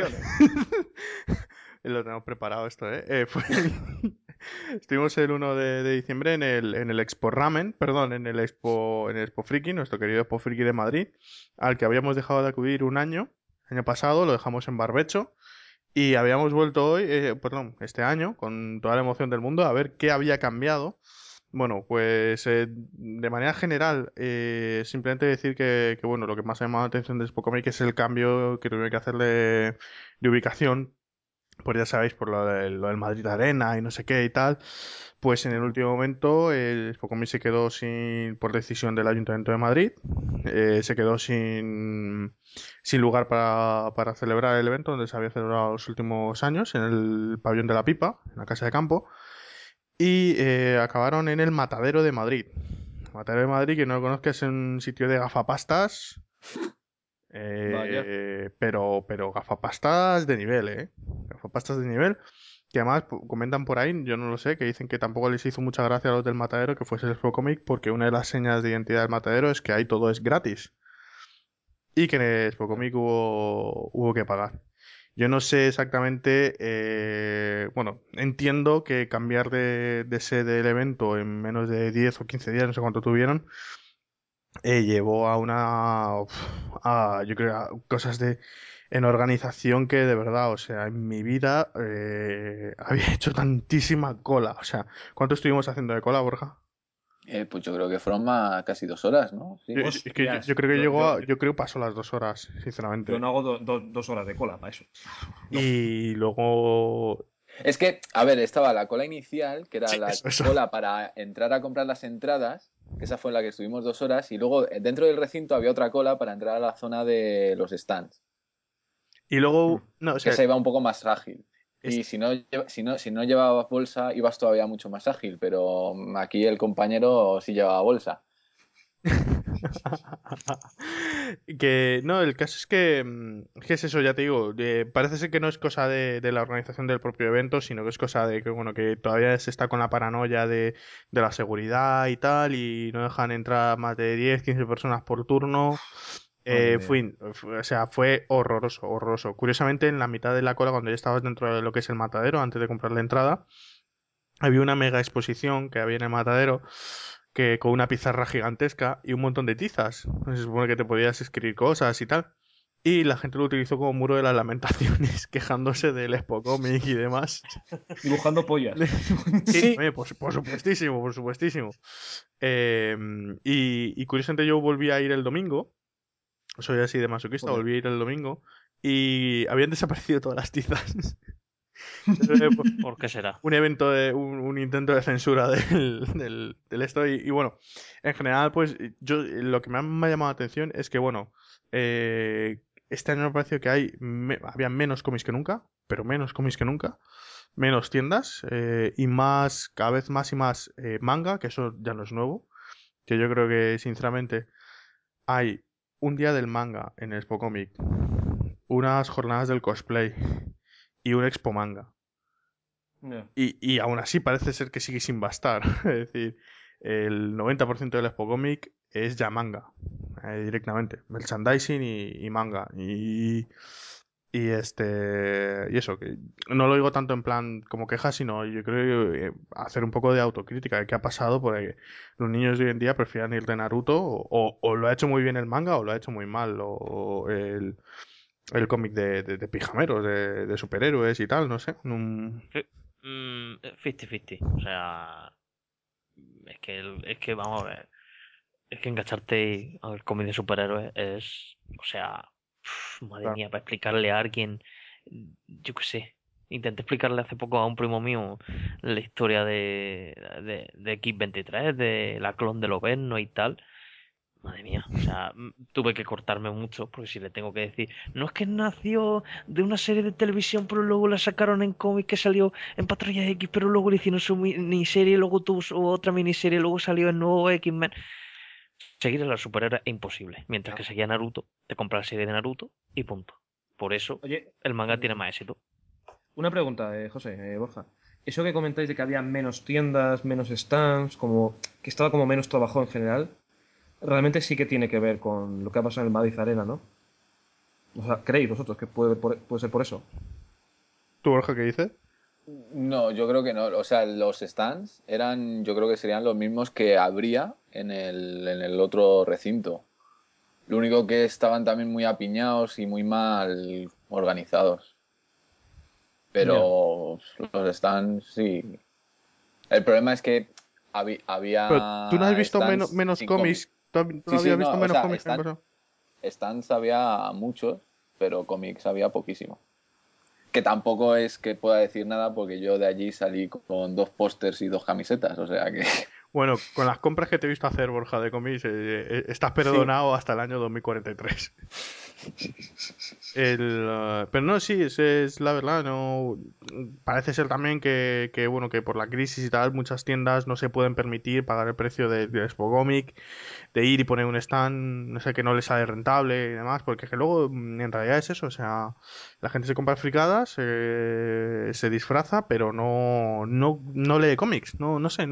Lo tenemos preparado esto, ¿eh? Estuvimos el 1 de diciembre en el Expo Ramen, perdón, en el Expo Friki, nuestro querido Expo Friki de Madrid, al que habíamos dejado de acudir un año pasado, lo dejamos en barbecho. Y habíamos vuelto hoy, este año, con toda la emoción del mundo, a ver qué había cambiado. Bueno, pues de manera general, simplemente decir que, bueno, lo que más ha llamado la atención de Spocomic es el cambio que tuvieron que hacerle de ubicación. Pues ya sabéis, por lo del Madrid Arena y no sé qué y tal. Pues en el último momento, el Spocomic se quedó por decisión del Ayuntamiento de Madrid, se quedó sin lugar para celebrar el evento donde se había celebrado los últimos años, en el Pabellón de la Pipa, en la Casa de Campo, y acabaron en el Matadero de Madrid. El Matadero de Madrid, que no lo conozca, es un sitio de gafapastas, pero gafapastas de nivel, gafapastas de nivel. Que además comentan por ahí, yo no lo sé, que dicen que tampoco les hizo mucha gracia a los del Matadero que fuese el Expocomic, porque una de las señas de identidad del Matadero es que ahí todo es gratis. Y que en el Expocomic hubo que pagar. Yo no sé exactamente, bueno, entiendo que cambiar de sede del evento en menos de 10 o 15 días, no sé cuánto tuvieron, llevó yo creo, a cosas en organización que de verdad, o sea, en mi vida había hecho tantísima cola. O sea, ¿cuánto estuvimos haciendo de cola, Borja? Pues yo creo que fueron casi 2 horas, ¿no? Sí. Es que yo creo que yo creo pasó las 2 horas, sinceramente. Yo no hago 2 horas de cola para eso. No. Y luego... Es que, a ver, estaba la cola inicial, que era la cola para entrar a comprar las entradas, que esa fue la que estuvimos 2 horas, y luego dentro del recinto había otra cola para entrar a la zona de los stands. Y luego... No, o sea, que se iba un poco más ágil. Y si no llevabas bolsa, ibas todavía mucho más ágil, pero aquí el compañero sí llevaba bolsa. Que no, el caso es que es eso, ya te digo, parece ser que no es cosa de la organización del propio evento, sino que es cosa de que, bueno, que todavía se está con la paranoia de la seguridad y tal, y no dejan entrar más de 10, 15 personas por turno. O sea, fue horroroso, horroroso. Curiosamente, en la mitad de la cola, cuando ya estabas dentro de lo que es el matadero, antes de comprar la entrada, había una mega exposición que había en el matadero que con una pizarra gigantesca y un montón de tizas. Se supone que te podías escribir cosas y tal. Y la gente lo utilizó como muro de las lamentaciones, quejándose del Expocomic y demás. Dibujando pollas. Sí, oye, por supuestísimo, por supuestísimo. Y curiosamente yo volví a ir el domingo. Soy así de masoquista, volví a ir el domingo. Y habían desaparecido todas las tizas. ¿Por qué será? Un evento un intento de censura del esto y bueno, en general pues yo lo que me ha llamado la atención es que bueno, este año me pareció que había menos cómics que nunca, pero menos cómics que nunca, menos tiendas y más, cada vez más y más manga, que eso ya no es nuevo, que yo creo que sinceramente hay un día del manga en el Expo Comic, unas jornadas del cosplay y un Expo Manga. Yeah. Y aún así parece ser que sigue sin bastar. Es decir, el 90% del Expo Comic es ya manga, directamente. Merchandising y manga. Y eso, que no lo digo tanto en plan como queja, sino yo creo que hacer un poco de autocrítica de qué ha pasado, porque los niños de hoy en día prefieren ir de Naruto, o lo ha hecho muy bien el manga, o lo ha hecho muy mal, o el cómic de pijameros, de superhéroes y tal, no sé. 50-50. O sea, es que vamos a ver. Es que engancharte al cómic de superhéroes es, o sea, madre Claro. mía, para explicarle a alguien, yo qué sé. Intenté explicarle hace poco a un primo mío la historia de X-23, de la clon de Loberno y tal. Madre mía, o sea, tuve que cortarme mucho porque si le tengo que decir, no es que nació de una serie de televisión, pero luego la sacaron en cómic que salió en Patrulla X, pero luego le hicieron su miniserie, luego tuvo su otra miniserie, luego salió en nuevo X-Men. Seguir a los superhéroes es imposible. Mientras que seguía Naruto, te compras la serie de Naruto y punto. Por eso Oye, el manga tiene más éxito. una pregunta, José, Borja. Eso que comentáis de que había menos tiendas, menos stands, como que estaba como menos trabajo en general, realmente sí que tiene que ver con lo que ha pasado en el Madrid Arena, ¿no? O sea, ¿creéis vosotros que puede ser por eso? ¿Tú, Borja, qué dices? No, yo creo que no. O sea, los stands eran, yo creo que serían los mismos que habría en el otro recinto. Lo único que estaban también muy apiñados y muy mal organizados. Pero los stands, sí. El problema es que Pero tú no has había visto stands menos sin cómic. cómics. ¿Tú no Sí, sí, habías no, visto o menos sea, cómics el año pasado? stands había muchos, pero cómics había poquísimo. Que tampoco es que pueda decir nada porque yo de allí salí con 2 pósters y 2 camisetas, o sea que... Bueno, con las compras que te he visto hacer, Borja, de cómics, estás Sí. perdonado hasta el año 2043. Pero no, sí, es la verdad, no parece ser también bueno, que por la crisis y tal, muchas tiendas no se pueden permitir pagar el precio de Expo Comic, de ir y poner un stand, no sé, que no les sale rentable y demás, porque es que luego en realidad es eso, o sea, la gente se compra fricadas, se disfraza, pero no lee cómics, no sé,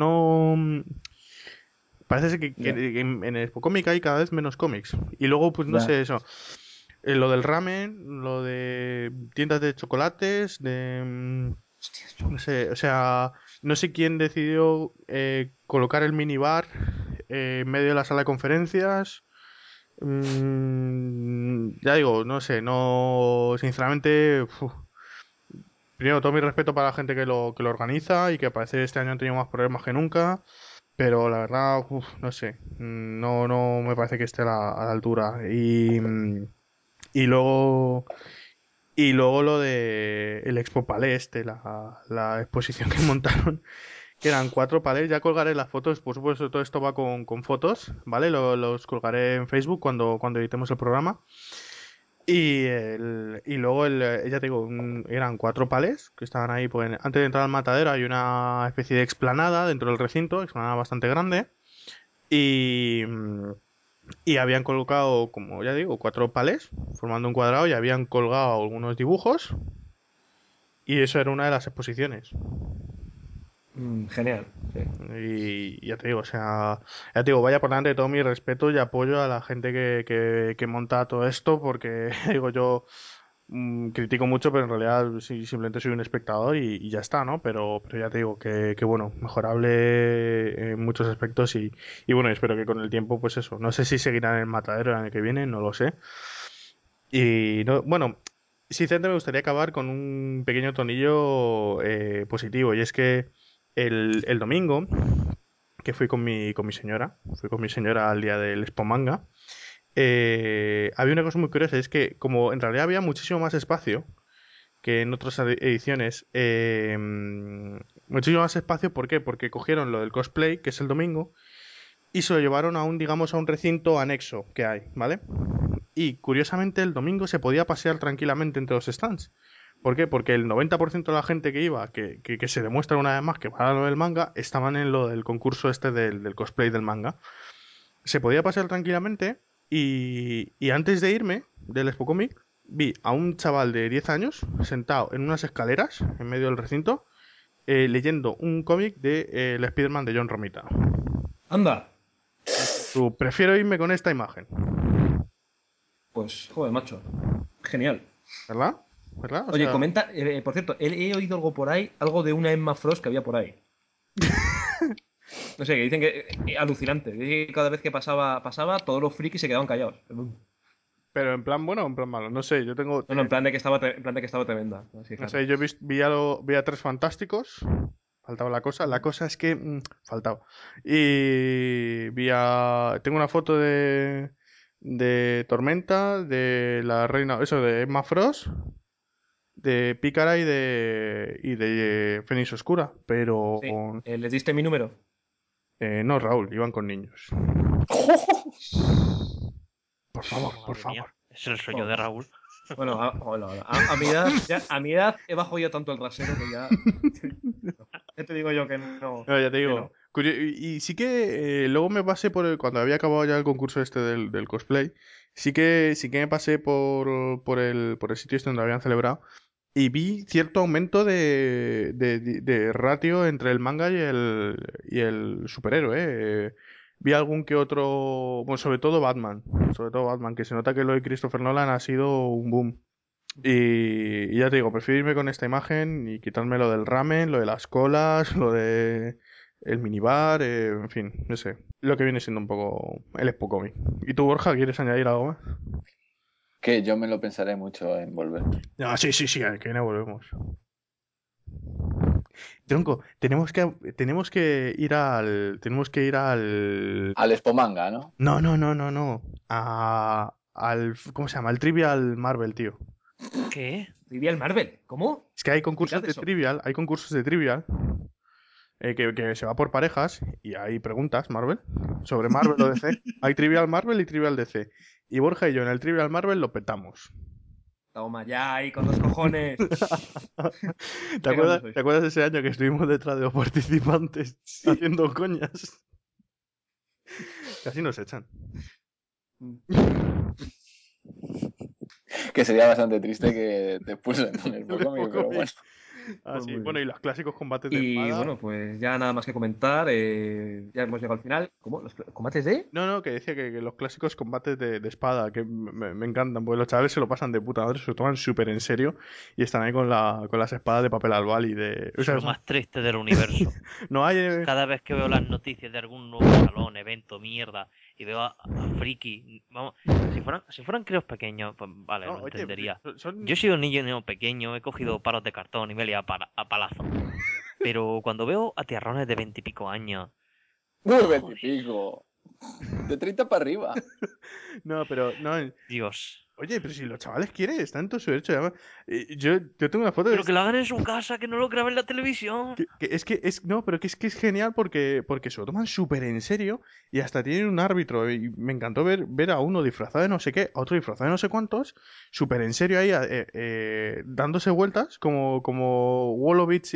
parece ser Ya. que en Expo Comic hay cada vez menos cómics. Y luego, pues no Ya. sé, eso. Lo del ramen, lo de tiendas de chocolates, no sé, o sea, no sé quién decidió colocar el minibar en medio de la sala de conferencias. Ya digo, no sé, no, sinceramente, primero todo mi respeto para la gente que lo organiza y que parece que este año han tenido más problemas que nunca. Pero la verdad, no sé, no me parece que esté a la altura. Y luego, y luego lo de el Expo Palais, la exposición que montaron, que eran 4 palés. Ya colgaré las fotos, por supuesto, todo esto va con fotos, ¿vale? Los colgaré en Facebook cuando editemos el programa. Y luego, ya te digo, eran 4 palés que estaban ahí. Pues, antes de entrar al matadero hay una especie de explanada dentro del recinto, explanada bastante grande. Y, y habían colocado, como ya digo, 4 palés formando un cuadrado y habían colgado algunos dibujos. Y eso era una de las exposiciones. Genial. Sí. Y ya te digo, o sea, ya te digo, vaya por delante todo mi respeto y apoyo a la gente que monta todo esto, porque digo yo critico mucho, pero en realidad sí, simplemente soy un espectador y ya está, ¿no? Pero ya te digo que bueno, mejorable en muchos aspectos y bueno, espero que con el tiempo, pues eso, no sé si seguirán en el matadero el año que viene, no lo sé. Y no, bueno, sinceramente me gustaría acabar con un pequeño tonillo positivo, y es que el domingo, que fui con mi señora al día del Expo Manga, había una cosa muy curiosa, es que como en realidad había muchísimo más espacio que en otras ediciones, muchísimo más espacio, ¿por qué? Porque cogieron lo del cosplay, que es el domingo, y se lo llevaron digamos, a un recinto anexo que hay, ¿vale? Y curiosamente el domingo se podía pasear tranquilamente entre los stands. ¿Por qué? Porque el 90% de la gente que iba, que se demuestra una vez más que para lo del manga, estaban en lo del concurso este del cosplay del manga. Se podía pasear tranquilamente y antes de irme del Expo Comic vi a un chaval de 10 años sentado en unas escaleras en medio del recinto leyendo un cómic de el Spider-Man de John Romita. Anda. Tú, prefiero irme con esta imagen. Pues, joder, macho. Genial. ¿Verdad? ¿Verdad? O Oye, sea, comenta, por cierto, he oído algo por ahí, algo de una Emma Frost que había por ahí. No sé, que dicen que alucinante. Dicen que cada vez que pasaba, todos los frikis se quedaban callados. pero en plan bueno o en plan malo, no sé, yo No, en plan de que estaba, en plan de que estaba tremenda. Así, no claro. sé, yo vi a Tres Fantásticos, Faltaba la cosa. La cosa es que faltaba. Y tengo una foto de Tormenta, de la reina, eso, de Emma Frost, de Pícara y de Fénix Oscura. Pero Sí. ¿Les diste mi número? no, Raúl, iban con niños. Por favor, por Madre mía, favor. es el sueño de Raúl. Bueno, a mi edad he bajado yo tanto el rasero que ya. Ya te digo yo que no. No, ya te que digo. no. Y sí que luego me pasé cuando había acabado ya el concurso este del cosplay, sí que me pasé por el sitio este donde habían celebrado y vi cierto aumento de ratio entre el manga y el superhéroe, vi algún que otro, bueno, sobre todo Batman, que se nota que lo de Christopher Nolan ha sido un boom. Y ya te digo, prefiero irme con esta imagen y quitarme lo del ramen, lo de las colas, lo de el minibar, en fin, no sé. Lo que viene siendo un poco el Expo-Comic. ¿Y tú, Borja, quieres añadir algo más? Que yo me lo pensaré mucho en volver. Ah, sí, que no volvemos. Tronco, tenemos que ir al. Al Expomanga, ¿no? No. ¿Cómo se llama? Al Trivial Marvel, tío. ¿Qué? ¿Trivial Marvel? ¿Cómo? Es que hay concursos de Trivial, que se va por parejas y hay preguntas, Marvel, sobre Marvel o DC. Hay Trivial Marvel y Trivial DC. Y Borja y yo en el Trivial Marvel lo petamos. Toma ya ahí con los cojones. ¿Te acuerdas de ese año que estuvimos detrás de los participantes haciendo coñas? Casi nos echan. Que sería bastante triste que te expulsen en el Expo-Comic, pero bueno. Ah, sí. Muy Bueno, bien. y los clásicos combates de Y espada. bueno, pues ya nada más que comentar. Ya hemos llegado al final. ¿Cómo? ¿Los combates de? No, que decía que los clásicos combates de espada, que me encantan, porque los chavales se lo pasan de puta madre, se lo toman súper en serio y están ahí con las espadas de papel albal y de. O Es sea, lo más triste del universo. no hay. Cada vez que veo las noticias de algún nuevo salón, evento, mierda, y veo a friki, vamos, si fueran críos pequeños, pues vale, No, lo oye, entendería. son- Yo he sido un niño pequeño, he cogido palos de cartón y me he liado a palazo. Pero cuando veo a tierrones de 20 y pico años, Muy 20 y pico. De 30 para arriba. No, pero no. Dios. Oye, pero si los chavales quieren, están en todo su derecho. Además, yo tengo una foto de. Pero que lo hagan en su casa, que no lo graben en la televisión. No, pero que es genial porque se lo toman súper en serio y hasta tienen un árbitro. Y me encantó ver a uno disfrazado de no sé qué, a otro disfrazado de no sé cuántos, súper en serio ahí, dándose vueltas como Wolowitz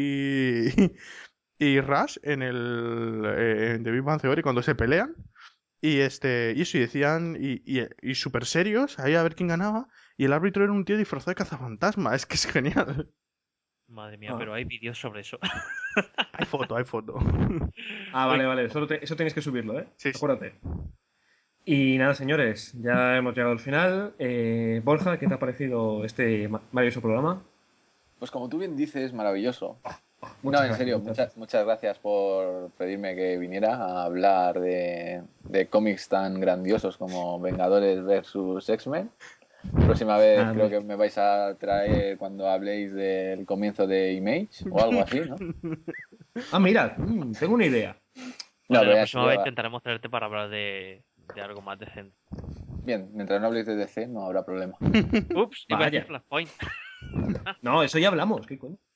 y Rush en The Big Bang Theory cuando se pelean. Y eso, y decían, y súper serios, ahí a ver quién ganaba. Y el árbitro era un tío disfrazado de cazafantasma. Es que es genial. Madre mía, pero hay vídeos sobre eso. Hay foto. Ah, vale. Eso tenéis que subirlo, ¿eh? Sí. Acuérdate. Y nada, señores, ya hemos llegado al final. Borja, ¿qué te ha parecido este maravilloso programa? Pues como tú bien dices, maravilloso. Muchas En gracias, serio, muchas gracias por pedirme que viniera a hablar de cómics tan grandiosos como Vengadores versus X-Men. Próxima vez creo que me vais a traer cuando habléis del comienzo de Image o algo así, ¿no? Ah, mira, tengo una idea. Vale, la próxima vez intentaremos traerte para hablar de algo más decente. Bien, mientras no habléis de DC no habrá problema. Ups, iba a decir Vaya. Flashpoint. No, eso ya hablamos, ¿qué coño?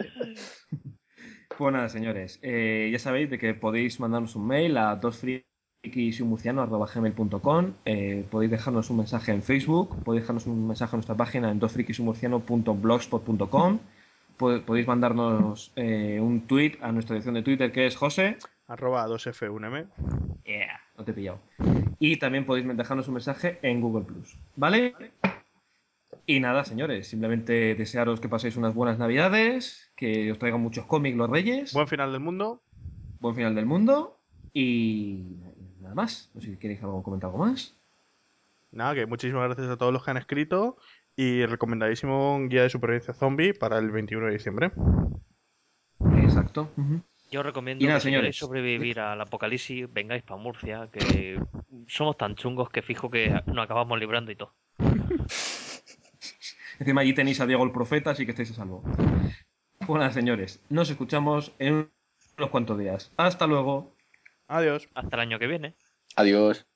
Pues nada, señores, ya sabéis de que podéis mandarnos un mail a dosfrikisyunmurciano@gmail.com, podéis dejarnos un mensaje en Facebook, podéis dejarnos un mensaje en nuestra página en dosfrikisyunmurciano.blogspot.com, podéis mandarnos un tweet a nuestra dirección de Twitter que es José @2f1m. Yeah, no te he pillado. Y también podéis dejarnos un mensaje en Google Plus, ¿vale? Y nada, señores, simplemente desearos que paséis unas buenas navidades, que os traigan muchos cómics los reyes. Buen final del mundo. Buen final del mundo. Y nada más. No sé si queréis comentar algo más. Nada, que muchísimas gracias a todos los que han escrito. Y recomendadísimo un guía de supervivencia zombie para el 21 de diciembre. Exacto. Yo os recomiendo Y nada, que si queréis señores. sobrevivir al apocalipsis, vengáis para Murcia, que somos tan chungos que fijo que nos acabamos librando y todo. Encima allí tenéis a Diego el Profeta, así que estáis a salvo. Pues nada, señores, nos escuchamos en unos cuantos días. Hasta luego. Adiós. Hasta el año que viene. Adiós.